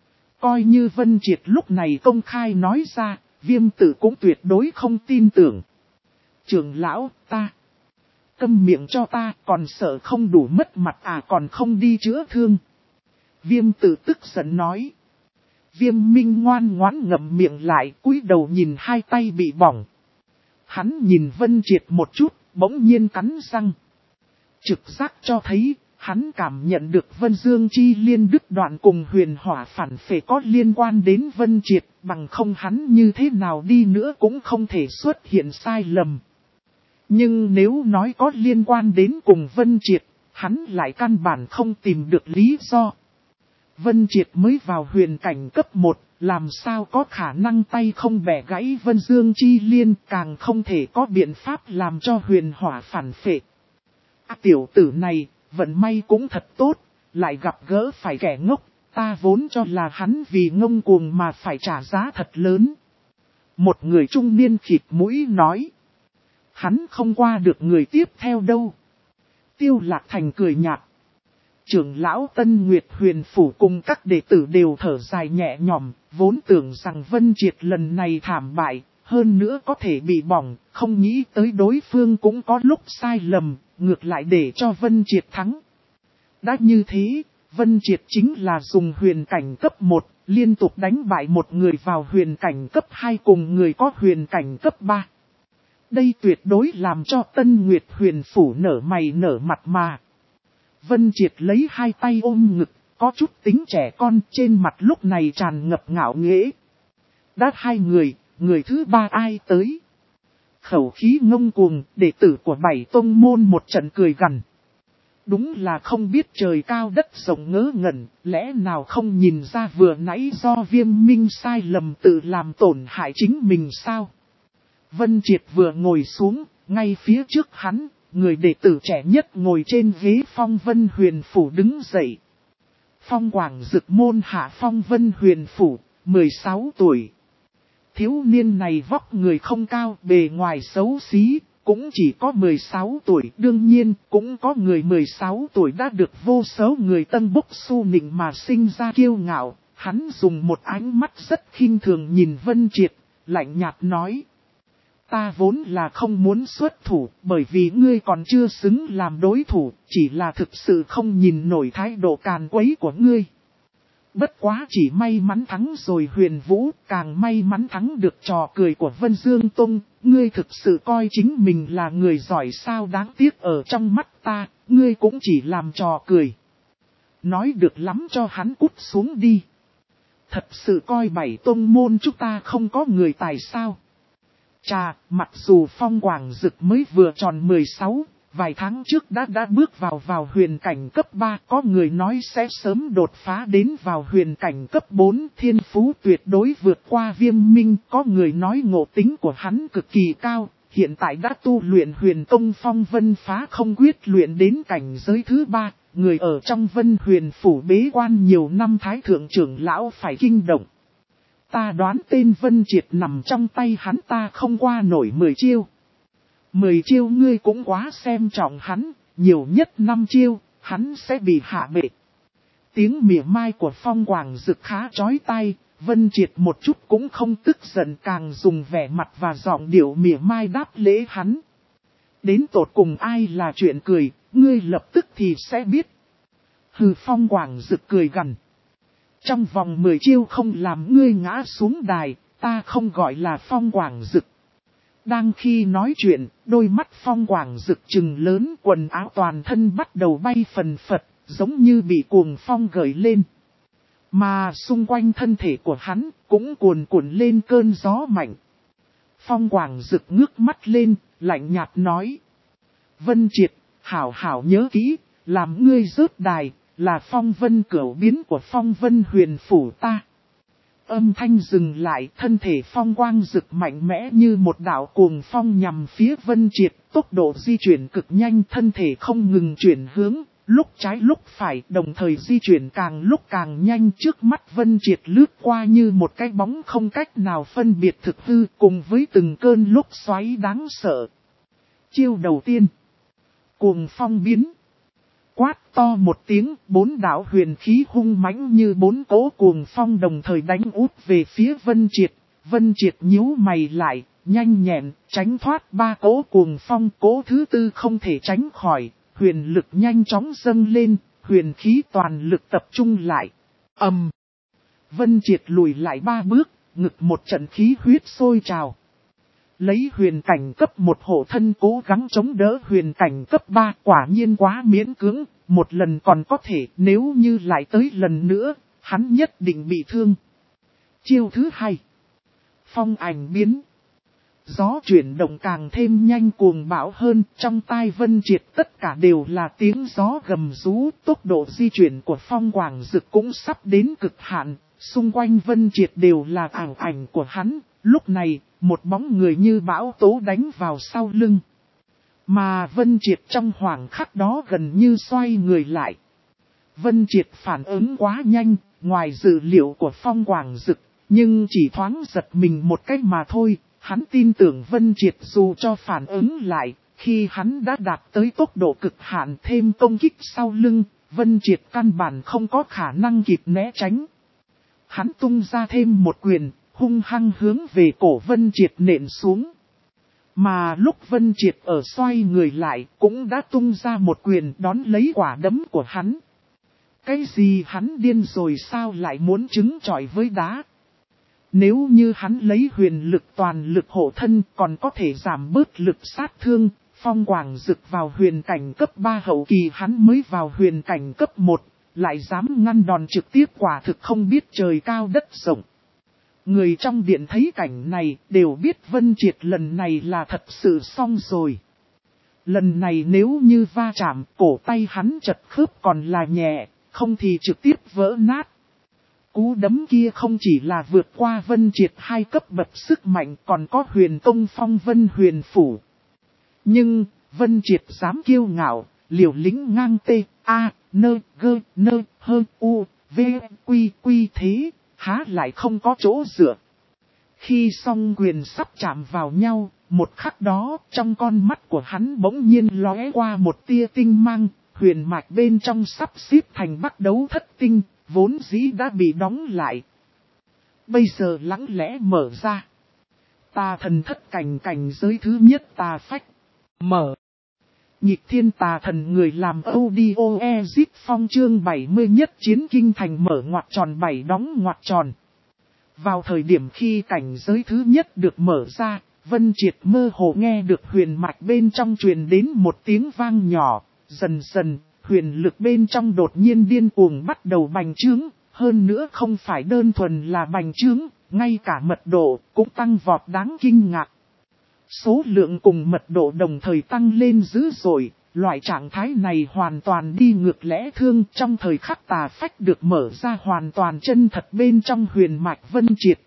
Coi như Vân Triệt lúc này công khai nói ra, Viêm Tử cũng tuyệt đối không tin tưởng. Trưởng lão, ta... Câm miệng cho ta, còn sợ không đủ mất mặt à, còn không đi chữa thương. Viêm Tử tức giận nói. Viêm Minh ngoan ngoãn ngậm miệng lại, cúi đầu nhìn hai tay bị bỏng. Hắn nhìn Vân Triệt một chút, bỗng nhiên cắn răng. Trực giác cho thấy, hắn cảm nhận được Vân Dương Chi Liên đứt đoạn cùng huyền hỏa phản phệ có liên quan đến Vân Triệt, bằng không hắn như thế nào đi nữa cũng không thể xuất hiện sai lầm. Nhưng nếu nói có liên quan đến cùng Vân Triệt, hắn lại căn bản không tìm được lý do. Vân Triệt mới vào huyền cảnh cấp 1, làm sao có khả năng tay không bẻ gãy Vân Dương Chi Liên, càng không thể có biện pháp làm cho huyền hỏa phản phệ. Tiểu tử này, vận may cũng thật tốt, lại gặp gỡ phải kẻ ngốc, ta vốn cho là hắn vì ngông cuồng mà phải trả giá thật lớn. Một người trung niên khịt mũi nói. Hắn không qua được người tiếp theo đâu. Tiêu Lạc Thành cười nhạt. Trưởng lão Tân Nguyệt Huyền Phủ cùng các đệ tử đều thở dài nhẹ nhõm, vốn tưởng rằng Vân Triệt lần này thảm bại, hơn nữa có thể bị bỏng, không nghĩ tới đối phương cũng có lúc sai lầm, ngược lại để cho Vân Triệt thắng. Đã như thế, Vân Triệt chính là dùng huyền cảnh cấp 1, liên tục đánh bại một người vào huyền cảnh cấp 2 cùng người có huyền cảnh cấp 3. Đây tuyệt đối làm cho Tân Nguyệt Huyền Phủ nở mày nở mặt mà. Vân Triệt lấy hai tay ôm ngực, có chút tính trẻ con, trên mặt lúc này tràn ngập ngạo nghễ. Đã hai người thứ ba ai tới? Khẩu khí ngông cuồng, đệ tử của 7 tông môn một trận cười gằn. Đúng là không biết trời cao đất rộng ngớ ngẩn, lẽ nào không nhìn ra vừa nãy do Viêm Minh sai lầm tự làm tổn hại chính mình sao? Vân Triệt vừa ngồi xuống, ngay phía trước hắn, người đệ tử trẻ nhất ngồi trên ghế Phong Vân Huyền Phủ đứng dậy. Phong Quảng Dực môn hạ Phong Vân Huyền Phủ, 16 tuổi. Thiếu niên này vóc người không cao, bề ngoài xấu xí, cũng chỉ có 16 tuổi. Đương nhiên, cũng có người 16 tuổi đã được vô số người tân bốc su nịnh mà sinh ra kiêu ngạo. Hắn dùng một ánh mắt rất khinh thường nhìn Vân Triệt, lạnh nhạt nói. Ta vốn là không muốn xuất thủ, bởi vì ngươi còn chưa xứng làm đối thủ, chỉ là thực sự không nhìn nổi thái độ càn quấy của ngươi. Bất quá chỉ may mắn thắng rồi Huyền Vũ, càng may mắn thắng được trò cười của Vân Dương Tông, ngươi thực sự coi chính mình là người giỏi sao, đáng tiếc ở trong mắt ta, ngươi cũng chỉ làm trò cười. Nói được lắm cho hắn cút xuống đi. Thật sự coi 7 tông môn chúng ta không có người tài sao. Chà, mặc dù Phong Quảng Dực mới vừa tròn 16, vài tháng trước đã bước vào huyền cảnh cấp 3, có người nói sẽ sớm đột phá đến vào huyền cảnh cấp 4, thiên phú tuyệt đối vượt qua Viêm Minh, có người nói ngộ tính của hắn cực kỳ cao, hiện tại đã tu luyện huyền tông Phong Vân phá không quyết luyện đến cảnh giới thứ 3, người ở trong Vân Huyền Phủ bế quan nhiều năm thái thượng trưởng lão phải kinh động. Ta đoán tên Vân Triệt nằm trong tay hắn, ta không qua nổi 10 chiêu. 10 chiêu ngươi cũng quá xem trọng hắn, nhiều nhất 5 chiêu, hắn sẽ bị hạ bệ. Tiếng mỉa mai của Phong Quảng Dực khá chói tai, Vân Triệt một chút cũng không tức giận, càng dùng vẻ mặt và giọng điệu mỉa mai đáp lễ hắn. Đến tột cùng ai là chuyện cười, ngươi lập tức thì sẽ biết. Hừ, Phong Quảng Dực cười gằn. Trong vòng 10 chiêu không làm ngươi ngã xuống đài, ta không gọi là Phong Quảng Dực. Đang khi nói chuyện, đôi mắt Phong Quảng Dực trừng lớn, quần áo toàn thân bắt đầu bay phần phật, giống như bị cuồng phong gợi lên. Mà xung quanh thân thể của hắn cũng cuồn cuộn lên cơn gió mạnh. Phong Quảng Dực ngước mắt lên, lạnh nhạt nói. Vân Triệt, hảo hảo nhớ kỹ, làm ngươi rớt đài, là Phong Vân cửu biến của Phong Vân Huyền Phủ ta. Âm thanh dừng lại, thân thể Phong Quang Dực mạnh mẽ như một đạo cuồng phong nhằm phía Vân Triệt, tốc độ di chuyển cực nhanh, thân thể không ngừng chuyển hướng, lúc trái lúc phải, đồng thời di chuyển càng lúc càng nhanh. Trước mắt Vân Triệt lướt qua như một cái bóng không cách nào phân biệt thực hư, cùng với từng cơn lúc xoáy đáng sợ. Chiêu đầu tiên, cuồng phong biến. Quát to một tiếng, 4 đạo huyền khí hung mãnh như 4 cỗ cuồng phong đồng thời đánh út về phía Vân Triệt. Vân Triệt nhíu mày lại, nhanh nhẹn, tránh thoát 3 cỗ cuồng phong, cỗ thứ tư không thể tránh khỏi, huyền lực nhanh chóng dâng lên, huyền khí toàn lực tập trung lại. Vân Triệt lùi lại 3 bước, ngực một trận khí huyết sôi trào. Lấy huyền cảnh cấp 1 hộ thân cố gắng chống đỡ huyền cảnh cấp 3, quả nhiên quá miễn cưỡng, một lần còn có thể, nếu như lại tới lần nữa, hắn nhất định bị thương. Chiêu thứ hai. Phong ảnh biến. Gió chuyển động càng thêm nhanh cuồng bão hơn, trong tai Vân Triệt tất cả đều là tiếng gió gầm rú, tốc độ di chuyển của Phong Quảng Dực cũng sắp đến cực hạn, xung quanh Vân Triệt đều là ảo ảnh của hắn, lúc này, một bóng người như bão tố đánh vào sau lưng. Mà Vân Triệt trong khoảng khắc đó gần như xoay người lại. Vân Triệt phản ứng quá nhanh, ngoài dự liệu của Phong Quảng Dực, nhưng chỉ thoáng giật mình một cách mà thôi. Hắn tin tưởng Vân Triệt dù cho phản ứng lại, khi hắn đã đạt tới tốc độ cực hạn thêm công kích sau lưng, Vân Triệt căn bản không có khả năng kịp né tránh. Hắn tung ra thêm một quyền, hung hăng hướng về cổ Vân Triệt nện xuống. Mà lúc Vân Triệt ở xoay người lại cũng đã tung ra một quyền đón lấy quả đấm của hắn. Cái gì hắn điên rồi sao lại muốn trứng chọi với đá? Nếu như hắn lấy huyền lực toàn lực hộ thân còn có thể giảm bớt lực sát thương, Phong Quảng Dực vào huyền cảnh cấp 3 hậu kỳ hắn mới vào huyền cảnh cấp 1, lại dám ngăn đòn trực tiếp quả thực không biết trời cao đất rộng. Người trong điện thấy cảnh này đều biết Vân Triệt lần này là thật sự xong rồi. Lần này nếu như va chạm cổ tay hắn chật khớp còn là nhẹ, không thì trực tiếp vỡ nát. Cú đấm kia không chỉ là vượt qua Vân Triệt 2 cấp bậc sức mạnh còn có huyền công phong vân huyền phủ. Nhưng, Vân Triệt dám kiêu ngạo, liều lĩnh ngang tê, a, nơ, gơ, nơ, hơ, u, v, quy thế, há lại không có chỗ dựa. Khi song quyền sắp chạm vào nhau, một khắc đó, trong con mắt của hắn bỗng nhiên lóe qua một tia tinh mang, huyền mạch bên trong sắp xếp thành bắt đấu thất tinh. Vốn dĩ đã bị đóng lại. Bây giờ lặng lẽ mở ra. Tà thần thất cảnh giới thứ nhất tà phách. Mở. Nhịp thiên tà thần người làm audio exit phong chương 70 nhất chiến kinh thành mở ngoặc tròn 7 đóng ngoặc tròn. Vào thời điểm khi cảnh giới thứ nhất được mở ra, Vân Triệt mơ hồ nghe được huyền mạch bên trong truyền đến một tiếng vang nhỏ, dần dần. Huyền lực bên trong đột nhiên điên cuồng bắt đầu bành trướng, hơn nữa không phải đơn thuần là bành trướng, ngay cả mật độ cũng tăng vọt đáng kinh ngạc. Số lượng cùng mật độ đồng thời tăng lên dữ dội, loại trạng thái này hoàn toàn đi ngược lẽ thương trong thời khắc tà phách được mở ra hoàn toàn chân thật bên trong huyền mạch Vân Triệt.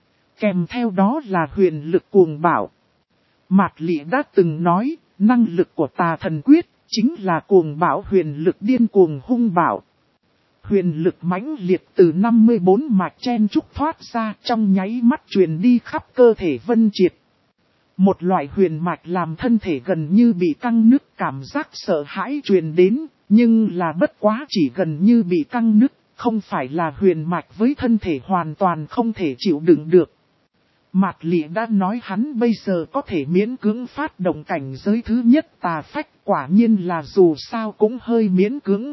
Kèm theo đó là huyền lực cuồng bạo. Mạt Lị đã từng nói, năng lực của tà thần quyết. Chính là cuồng bạo huyền lực điên cuồng hung bạo. Huyền lực mãnh liệt từ 54 mạch chen trúc thoát ra trong nháy mắt truyền đi khắp cơ thể Vân Triệt. Một loại huyền mạch làm thân thể gần như bị căng nứt cảm giác sợ hãi truyền đến, nhưng là bất quá chỉ gần như bị căng nứt, không phải là huyền mạch với thân thể hoàn toàn không thể chịu đựng được. Mạt Lị đã nói hắn bây giờ có thể miễn cưỡng phát động cảnh giới thứ nhất tà phách quả nhiên là dù sao cũng hơi miễn cưỡng.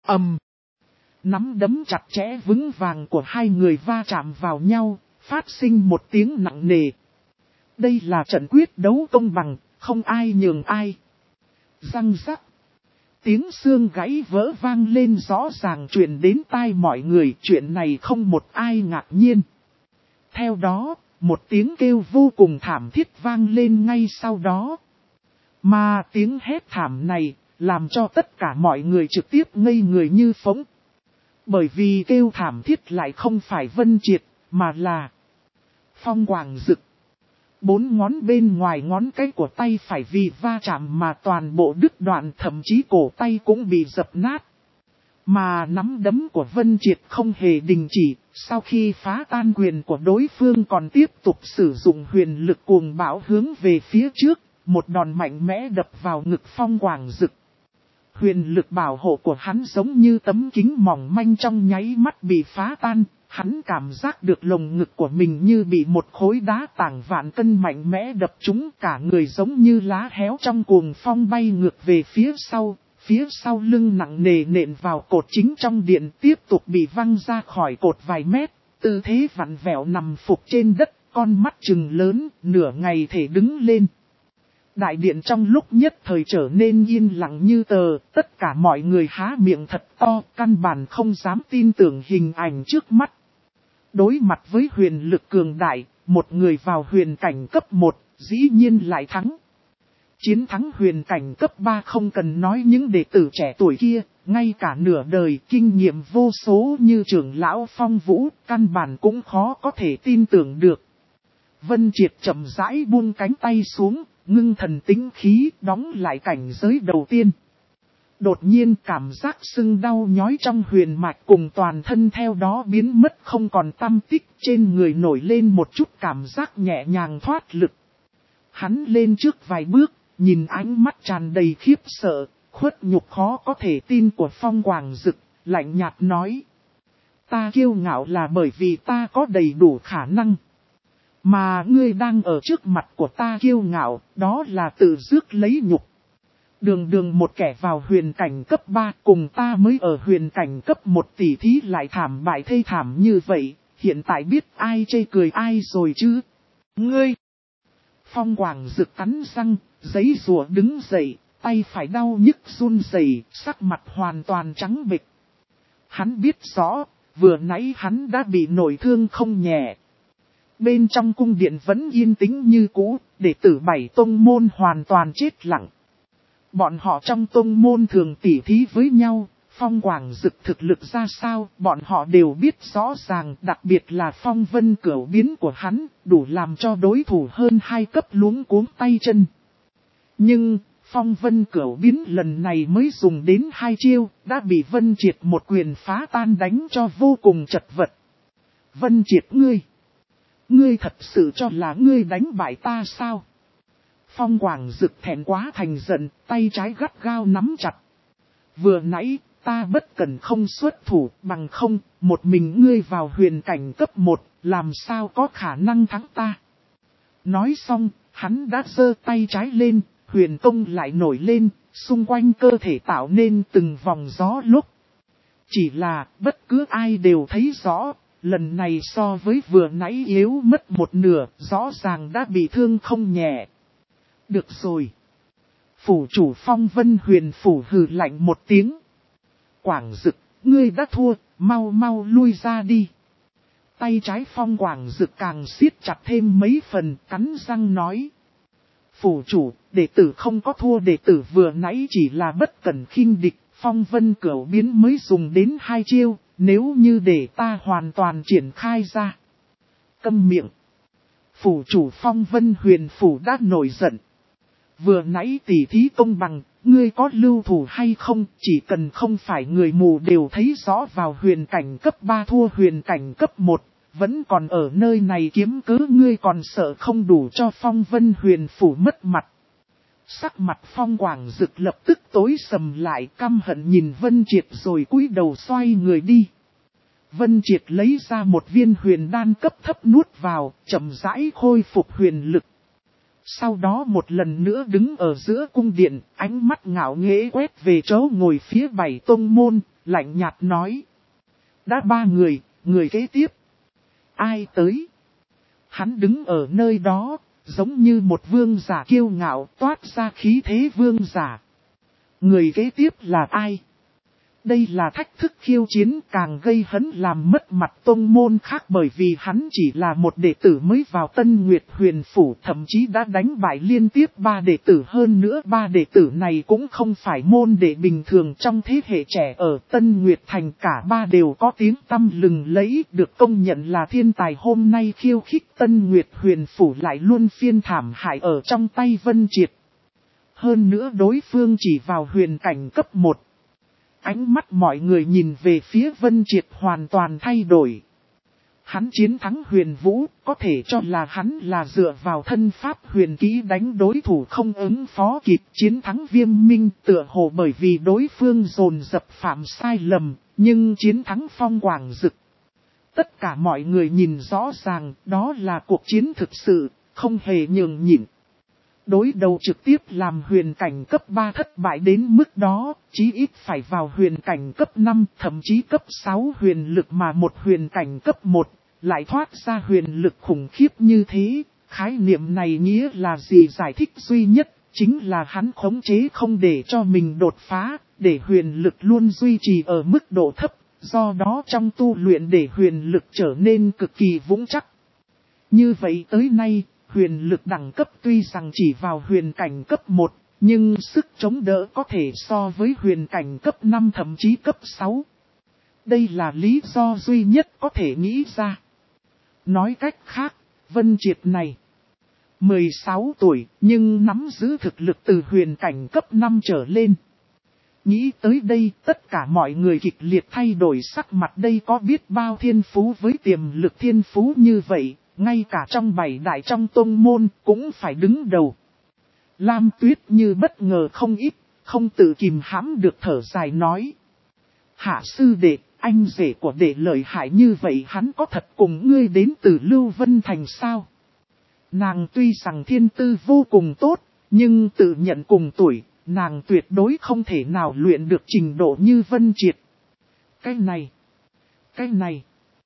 Nắm đấm chặt chẽ vững vàng của hai người va chạm vào nhau, phát sinh một tiếng nặng nề. Đây là trận quyết đấu công bằng, không ai nhường ai. Răng rắc. Tiếng xương gãy vỡ vang lên rõ ràng truyền đến tai mọi người, chuyện này không một ai ngạc nhiên. Theo đó, một tiếng kêu vô cùng thảm thiết vang lên ngay sau đó. Mà tiếng hét thảm này, làm cho tất cả mọi người trực tiếp ngây người như phỗng. Bởi vì kêu thảm thiết lại không phải Vân Triệt, mà là Phong Quảng Dực. 4 ngón bên ngoài ngón cái của tay phải vì va chạm mà toàn bộ đứt đoạn, thậm chí cổ tay cũng bị dập nát. Mà nắm đấm của Vân Triệt không hề đình chỉ, sau khi phá tan quyền của đối phương còn tiếp tục sử dụng huyền lực cuồng bão hướng về phía trước, một đòn mạnh mẽ đập vào ngực Phong Quảng Dực. Huyền lực bảo hộ của hắn giống như tấm kính mỏng manh trong nháy mắt bị phá tan, hắn cảm giác được lồng ngực của mình như bị một khối đá tảng vạn cân mạnh mẽ đập trúng, cả người giống như lá héo trong cuồng phong bay ngược về phía sau lưng nặng nề nện vào cột chính trong điện tiếp tục bị văng ra khỏi cột vài mét, tư thế vặn vẹo nằm phục trên đất, con mắt trừng lớn, nửa ngày thể đứng lên. Đại điện trong lúc nhất thời trở nên yên lặng như tờ, tất cả mọi người há miệng thật to, căn bản không dám tin tưởng hình ảnh trước mắt. Đối mặt với huyền lực cường đại, một người vào huyền cảnh cấp 1, dĩ nhiên lại thắng. Chiến thắng huyền cảnh cấp 3 không cần nói những đệ tử trẻ tuổi kia, ngay cả nửa đời kinh nghiệm vô số như trưởng lão Phong Vũ, căn bản cũng khó có thể tin tưởng được. Vân Triệt chậm rãi buông cánh tay xuống, ngưng thần tĩnh khí, đóng lại cảnh giới đầu tiên. Đột nhiên cảm giác sưng đau nhói trong huyền mạch cùng toàn thân theo đó biến mất không còn tăm tích, trên người nổi lên một chút cảm giác nhẹ nhàng thoát lực. Hắn lên trước vài bước, nhìn ánh mắt tràn đầy khiếp sợ, khuất nhục khó có thể tin của Phong Quảng Dực, lạnh nhạt nói. Ta kiêu ngạo là bởi vì ta có đầy đủ khả năng. Mà ngươi đang ở trước mặt của ta kiêu ngạo, đó là tự rước lấy nhục. Đường đường một kẻ vào huyền cảnh cấp 3 cùng ta mới ở huyền cảnh cấp 1 tỷ thí lại thảm bại thê thảm như vậy, hiện tại biết ai chê cười ai rồi chứ? Ngươi! Phong Quảng Dực cắn răng, giấy rùa đứng dậy, tay phải đau nhức run rẩy, sắc mặt hoàn toàn trắng bệch. Hắn biết rõ, vừa nãy hắn đã bị nổi thương không nhẹ. Bên trong cung điện vẫn yên tĩnh như cũ, đệ tử 7 tông môn hoàn toàn chết lặng. Bọn họ trong tông môn thường tỉ thí với nhau, Phong Quảng Dực thực lực ra sao, bọn họ đều biết rõ ràng, đặc biệt là phong vân cửu biến của hắn, đủ làm cho đối thủ hơn 2 cấp luống cuống tay chân. Nhưng, phong vân cửu biến lần này mới dùng đến 2 chiêu, đã bị Vân Triệt một quyền phá tan đánh cho vô cùng chật vật. Vân Triệt ngươi thật sự cho là ngươi đánh bại ta sao? Phong Quảng Dực thẹn quá thành giận, tay trái gắt gao nắm chặt. Vừa nãy, ta bất cần không xuất thủ, bằng không, một mình ngươi vào huyền cảnh cấp 1, làm sao có khả năng thắng ta? Nói xong, hắn đã giơ tay trái lên, huyền công lại nổi lên, xung quanh cơ thể tạo nên từng vòng gió lúc. Chỉ là, bất cứ ai đều thấy rõ, lần này so với vừa nãy yếu mất một nửa, rõ ràng đã bị thương không nhẹ. Được rồi. Phủ chủ Phong Vân Huyền phủ hừ lạnh một tiếng. Quảng Dực, ngươi đã thua, mau mau lui ra đi. Tay trái Phong Quảng Dực càng siết chặt thêm mấy phần, cắn răng nói. Phủ chủ, đệ tử không có thua, đệ tử vừa nãy chỉ là bất cẩn khinh địch, Phong Vân cửu biến mới dùng đến 2 chiêu, nếu như để ta hoàn toàn triển khai ra. Câm miệng. Phủ chủ Phong Vân Huyền phủ đã nổi giận. Vừa nãy tỉ thí công bằng, ngươi có lưu thủ hay không, chỉ cần không phải người mù đều thấy rõ vào huyền cảnh cấp 3 thua huyền cảnh cấp 1, vẫn còn ở nơi này kiếm cớ, ngươi còn sợ không đủ cho Phong Vân Huyền phủ mất mặt. Sắc mặt Phong Quảng Dực lập tức tối sầm lại, căm hận nhìn Vân Triệt rồi cúi đầu xoay người đi. Vân Triệt lấy ra một viên huyền đan cấp thấp nuốt vào, chậm rãi khôi phục huyền lực. Sau đó một lần nữa đứng ở giữa cung điện, ánh mắt ngạo nghễ quét về chỗ ngồi phía 7 tông môn, lạnh nhạt nói. Đã 3 người, người kế tiếp. Ai tới? Hắn đứng ở nơi đó, giống như một vương giả kiêu ngạo toát ra khí thế vương giả. Người kế tiếp là ai? Đây là thách thức khiêu chiến, càng gây hấn làm mất mặt tông môn khác, bởi vì hắn chỉ là một đệ tử mới vào Tân Nguyệt Huyền phủ, thậm chí đã đánh bại liên tiếp 3 đệ tử, hơn nữa 3 đệ tử này cũng không phải môn đệ bình thường trong thế hệ trẻ ở Tân Nguyệt Thành, cả 3 đều có tiếng tăm lừng lẫy, được công nhận là thiên tài. Hôm nay khiêu khích Tân Nguyệt Huyền phủ lại luôn phiên thảm hại ở trong tay Vân Triệt. Hơn nữa đối phương chỉ vào huyền cảnh cấp 1. Ánh mắt mọi người nhìn về phía Vân Triệt hoàn toàn thay đổi. Hắn chiến thắng Huyền Vũ, có thể cho là hắn là dựa vào thân pháp huyền kỹ đánh đối thủ không ứng phó kịp. Chiến thắng Viêm Minh tựa hồ bởi vì đối phương dồn dập phạm sai lầm, nhưng chiến thắng Phong Quảng Dực. Tất cả mọi người nhìn rõ ràng, đó là cuộc chiến thực sự, không hề nhường nhịn. Đối đầu trực tiếp làm huyền cảnh cấp 3 thất bại đến mức đó, chí ít phải vào huyền cảnh cấp 5, thậm chí cấp 6 huyền lực, mà một huyền cảnh cấp 1, lại thoát ra huyền lực khủng khiếp như thế. Khái niệm này nghĩa là gì? Giải thích duy nhất, chính là hắn khống chế không để cho mình đột phá, để huyền lực luôn duy trì ở mức độ thấp, do đó trong tu luyện để huyền lực trở nên cực kỳ vững chắc. Như vậy tới nay, huyền lực đẳng cấp tuy rằng chỉ vào huyền cảnh cấp 1, nhưng sức chống đỡ có thể so với huyền cảnh cấp 5 thậm chí cấp 6. Đây là lý do duy nhất có thể nghĩ ra. Nói cách khác, Vân Triệt này 16 tuổi nhưng nắm giữ thực lực từ huyền cảnh cấp 5 trở lên. Nghĩ tới đây tất cả mọi người kịch liệt thay đổi sắc mặt, đây có biết bao thiên phú với tiềm lực thiên phú như vậy, ngay cả trong 7 đại trong tông môn cũng phải đứng đầu. Lam Tuyết như bất ngờ không ít, không tự kìm hãm được thở dài nói. Hạ sư đệ, anh rể của đệ lợi hại như vậy hắn có thật cùng ngươi đến từ Lưu Vân Thành sao? Nàng tuy rằng thiên tư vô cùng tốt, nhưng tự nhận cùng tuổi, nàng tuyệt đối không thể nào luyện được trình độ như Vân Triệt. Cái này,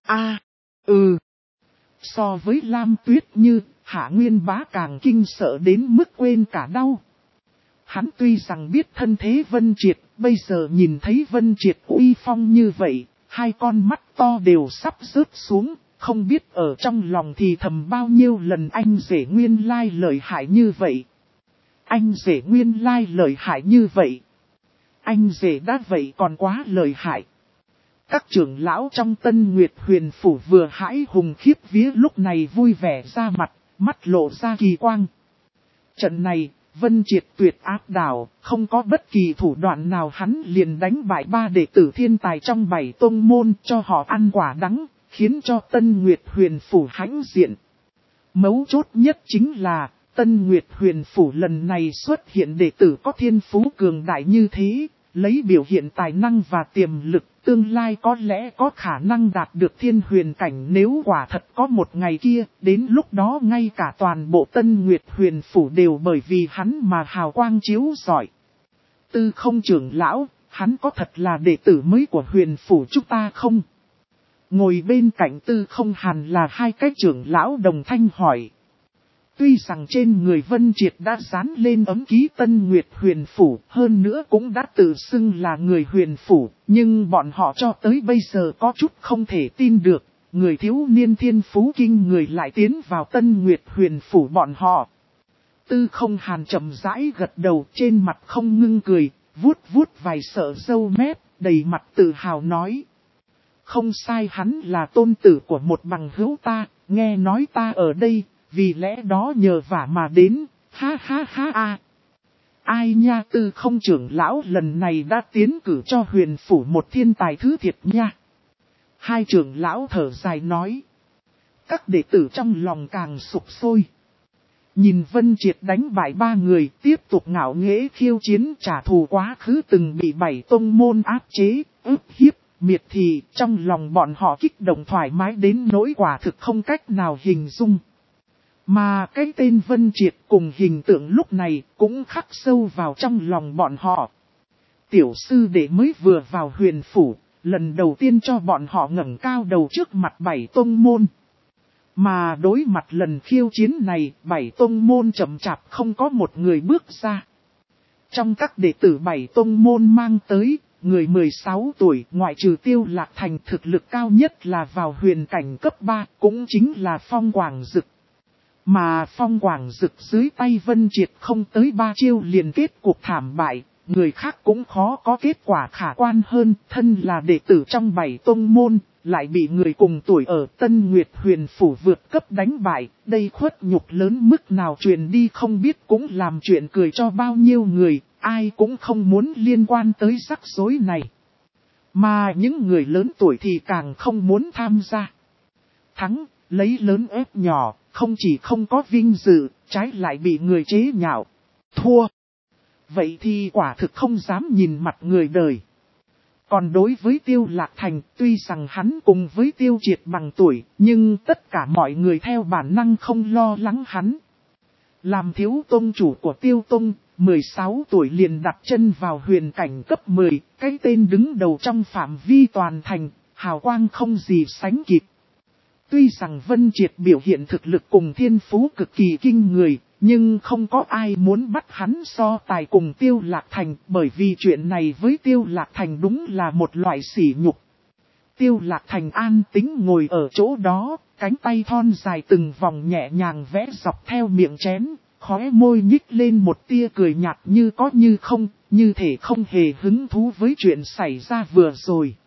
So với Lam Tuyết Như, Hạ Nguyên Bá càng kinh sợ đến mức quên cả đau. Hắn tuy rằng biết thân thế Vân Triệt, bây giờ nhìn thấy Vân Triệt uy phong như vậy, hai con mắt to đều sắp rớt xuống, không biết ở trong lòng thì thầm bao nhiêu lần anh rể nguyên lai lợi hại như vậy. Anh rể nguyên lai lợi hại như vậy. Anh rể đã vậy còn quá lợi hại. Các trưởng lão trong Tân Nguyệt Huyền Phủ vừa hãi hùng khiếp vía lúc này vui vẻ ra mặt, mắt lộ ra kỳ quang. Trận này, Vân Triệt tuyệt áp đảo, không có bất kỳ thủ đoạn nào hắn liền đánh bại 3 đệ tử thiên tài trong 7 tông môn cho họ ăn quả đắng, khiến cho Tân Nguyệt Huyền Phủ hãnh diện. Mấu chốt nhất chính là, Tân Nguyệt Huyền Phủ lần này xuất hiện đệ tử có thiên phú cường đại như thế, lấy biểu hiện tài năng và tiềm lực, tương lai có lẽ có khả năng đạt được thiên huyền cảnh nếu quả thật có một ngày kia, đến lúc đó ngay cả toàn bộ Tân Nguyệt Huyền Phủ đều bởi vì hắn mà hào quang chiếu rọi. Tư Không trưởng lão, hắn có thật là đệ tử mới của Huyền Phủ chúng ta không? Ngồi bên cạnh Tư Không hẳn là hai cái trưởng lão đồng thanh hỏi. Tuy rằng trên người Vân Triệt đã dán lên ấm ký Tân Nguyệt Huyền Phủ, hơn nữa cũng đã tự xưng là người Huyền Phủ, nhưng bọn họ cho tới bây giờ có chút không thể tin được, người thiếu niên thiên phú kinh người lại tiến vào Tân Nguyệt Huyền Phủ bọn họ. Tư Không hàn chậm rãi gật đầu, trên mặt không ngưng cười, vuốt vuốt vài sợi râu mép, đầy mặt tự hào nói. Không sai, hắn là tôn tử của một bằng hữu ta, nghe nói ta ở đây. Vì lẽ đó nhờ vả mà đến, ha ha ha a. Ai nha, Tư Không trưởng lão lần này đã tiến cử cho Huyền Phủ một thiên tài thứ thiệt nha. Hai trưởng lão thở dài nói. Các đệ tử trong lòng càng sục sôi. Nhìn Vân Triệt đánh bại 3 người, tiếp tục ngạo nghễ khiêu chiến trả thù quá khứ từng bị 7 tông môn áp chế, ức hiếp, miệt thị, trong lòng bọn họ kích động thoải mái đến nỗi quả thực không cách nào hình dung. Mà cái tên Vân Triệt cùng hình tượng lúc này cũng khắc sâu vào trong lòng bọn họ. Tiểu sư đệ mới vừa vào Huyền Phủ, lần đầu tiên cho bọn họ ngẩng cao đầu trước mặt 7 tông môn. Mà đối mặt lần khiêu chiến này, 7 tông môn chậm chạp không có một người bước ra. Trong các đệ tử 7 tông môn mang tới, người 16 tuổi ngoại trừ Tiêu Lạc Thành thực lực cao nhất là vào huyền cảnh cấp 3, cũng chính là Phong Quảng Dực. Mà Phong Quảng Dực dưới tay Vân Triệt không tới 3 chiêu liền kết cuộc thảm bại, người khác cũng khó có kết quả khả quan hơn, thân là đệ tử trong 7 tông môn, lại bị người cùng tuổi ở Tân Nguyệt Huyền Phủ vượt cấp đánh bại, đây khuất nhục lớn mức nào truyền đi không biết cũng làm chuyện cười cho bao nhiêu người, ai cũng không muốn liên quan tới rắc rối này. Mà những người lớn tuổi thì càng không muốn tham gia. Thắng, lấy lớn ép nhỏ. Không chỉ không có vinh dự, trái lại bị người chế nhạo. Thua. Vậy thì quả thực không dám nhìn mặt người đời. Còn đối với Tiêu Lạc Thành, tuy rằng hắn cùng với Tiêu Triệt bằng tuổi, nhưng tất cả mọi người theo bản năng không lo lắng hắn. Làm thiếu tông chủ của Tiêu Tông, 16 tuổi liền đặt chân vào huyền cảnh cấp 10, cái tên đứng đầu trong phạm vi toàn thành, hào quang không gì sánh kịp. Tuy rằng Vân Triệt biểu hiện thực lực cùng thiên phú cực kỳ kinh người, Nhưng không có ai muốn bắt hắn so tài cùng Tiêu Lạc Thành, bởi vì chuyện này với Tiêu Lạc Thành đúng là một loại sỉ nhục. Tiêu Lạc Thành an tĩnh ngồi ở chỗ đó, cánh tay thon dài từng vòng nhẹ nhàng vẽ dọc theo miệng chén, khóe môi nhích lên một tia cười nhạt như có như không, như thể không hề hứng thú với chuyện xảy ra vừa rồi.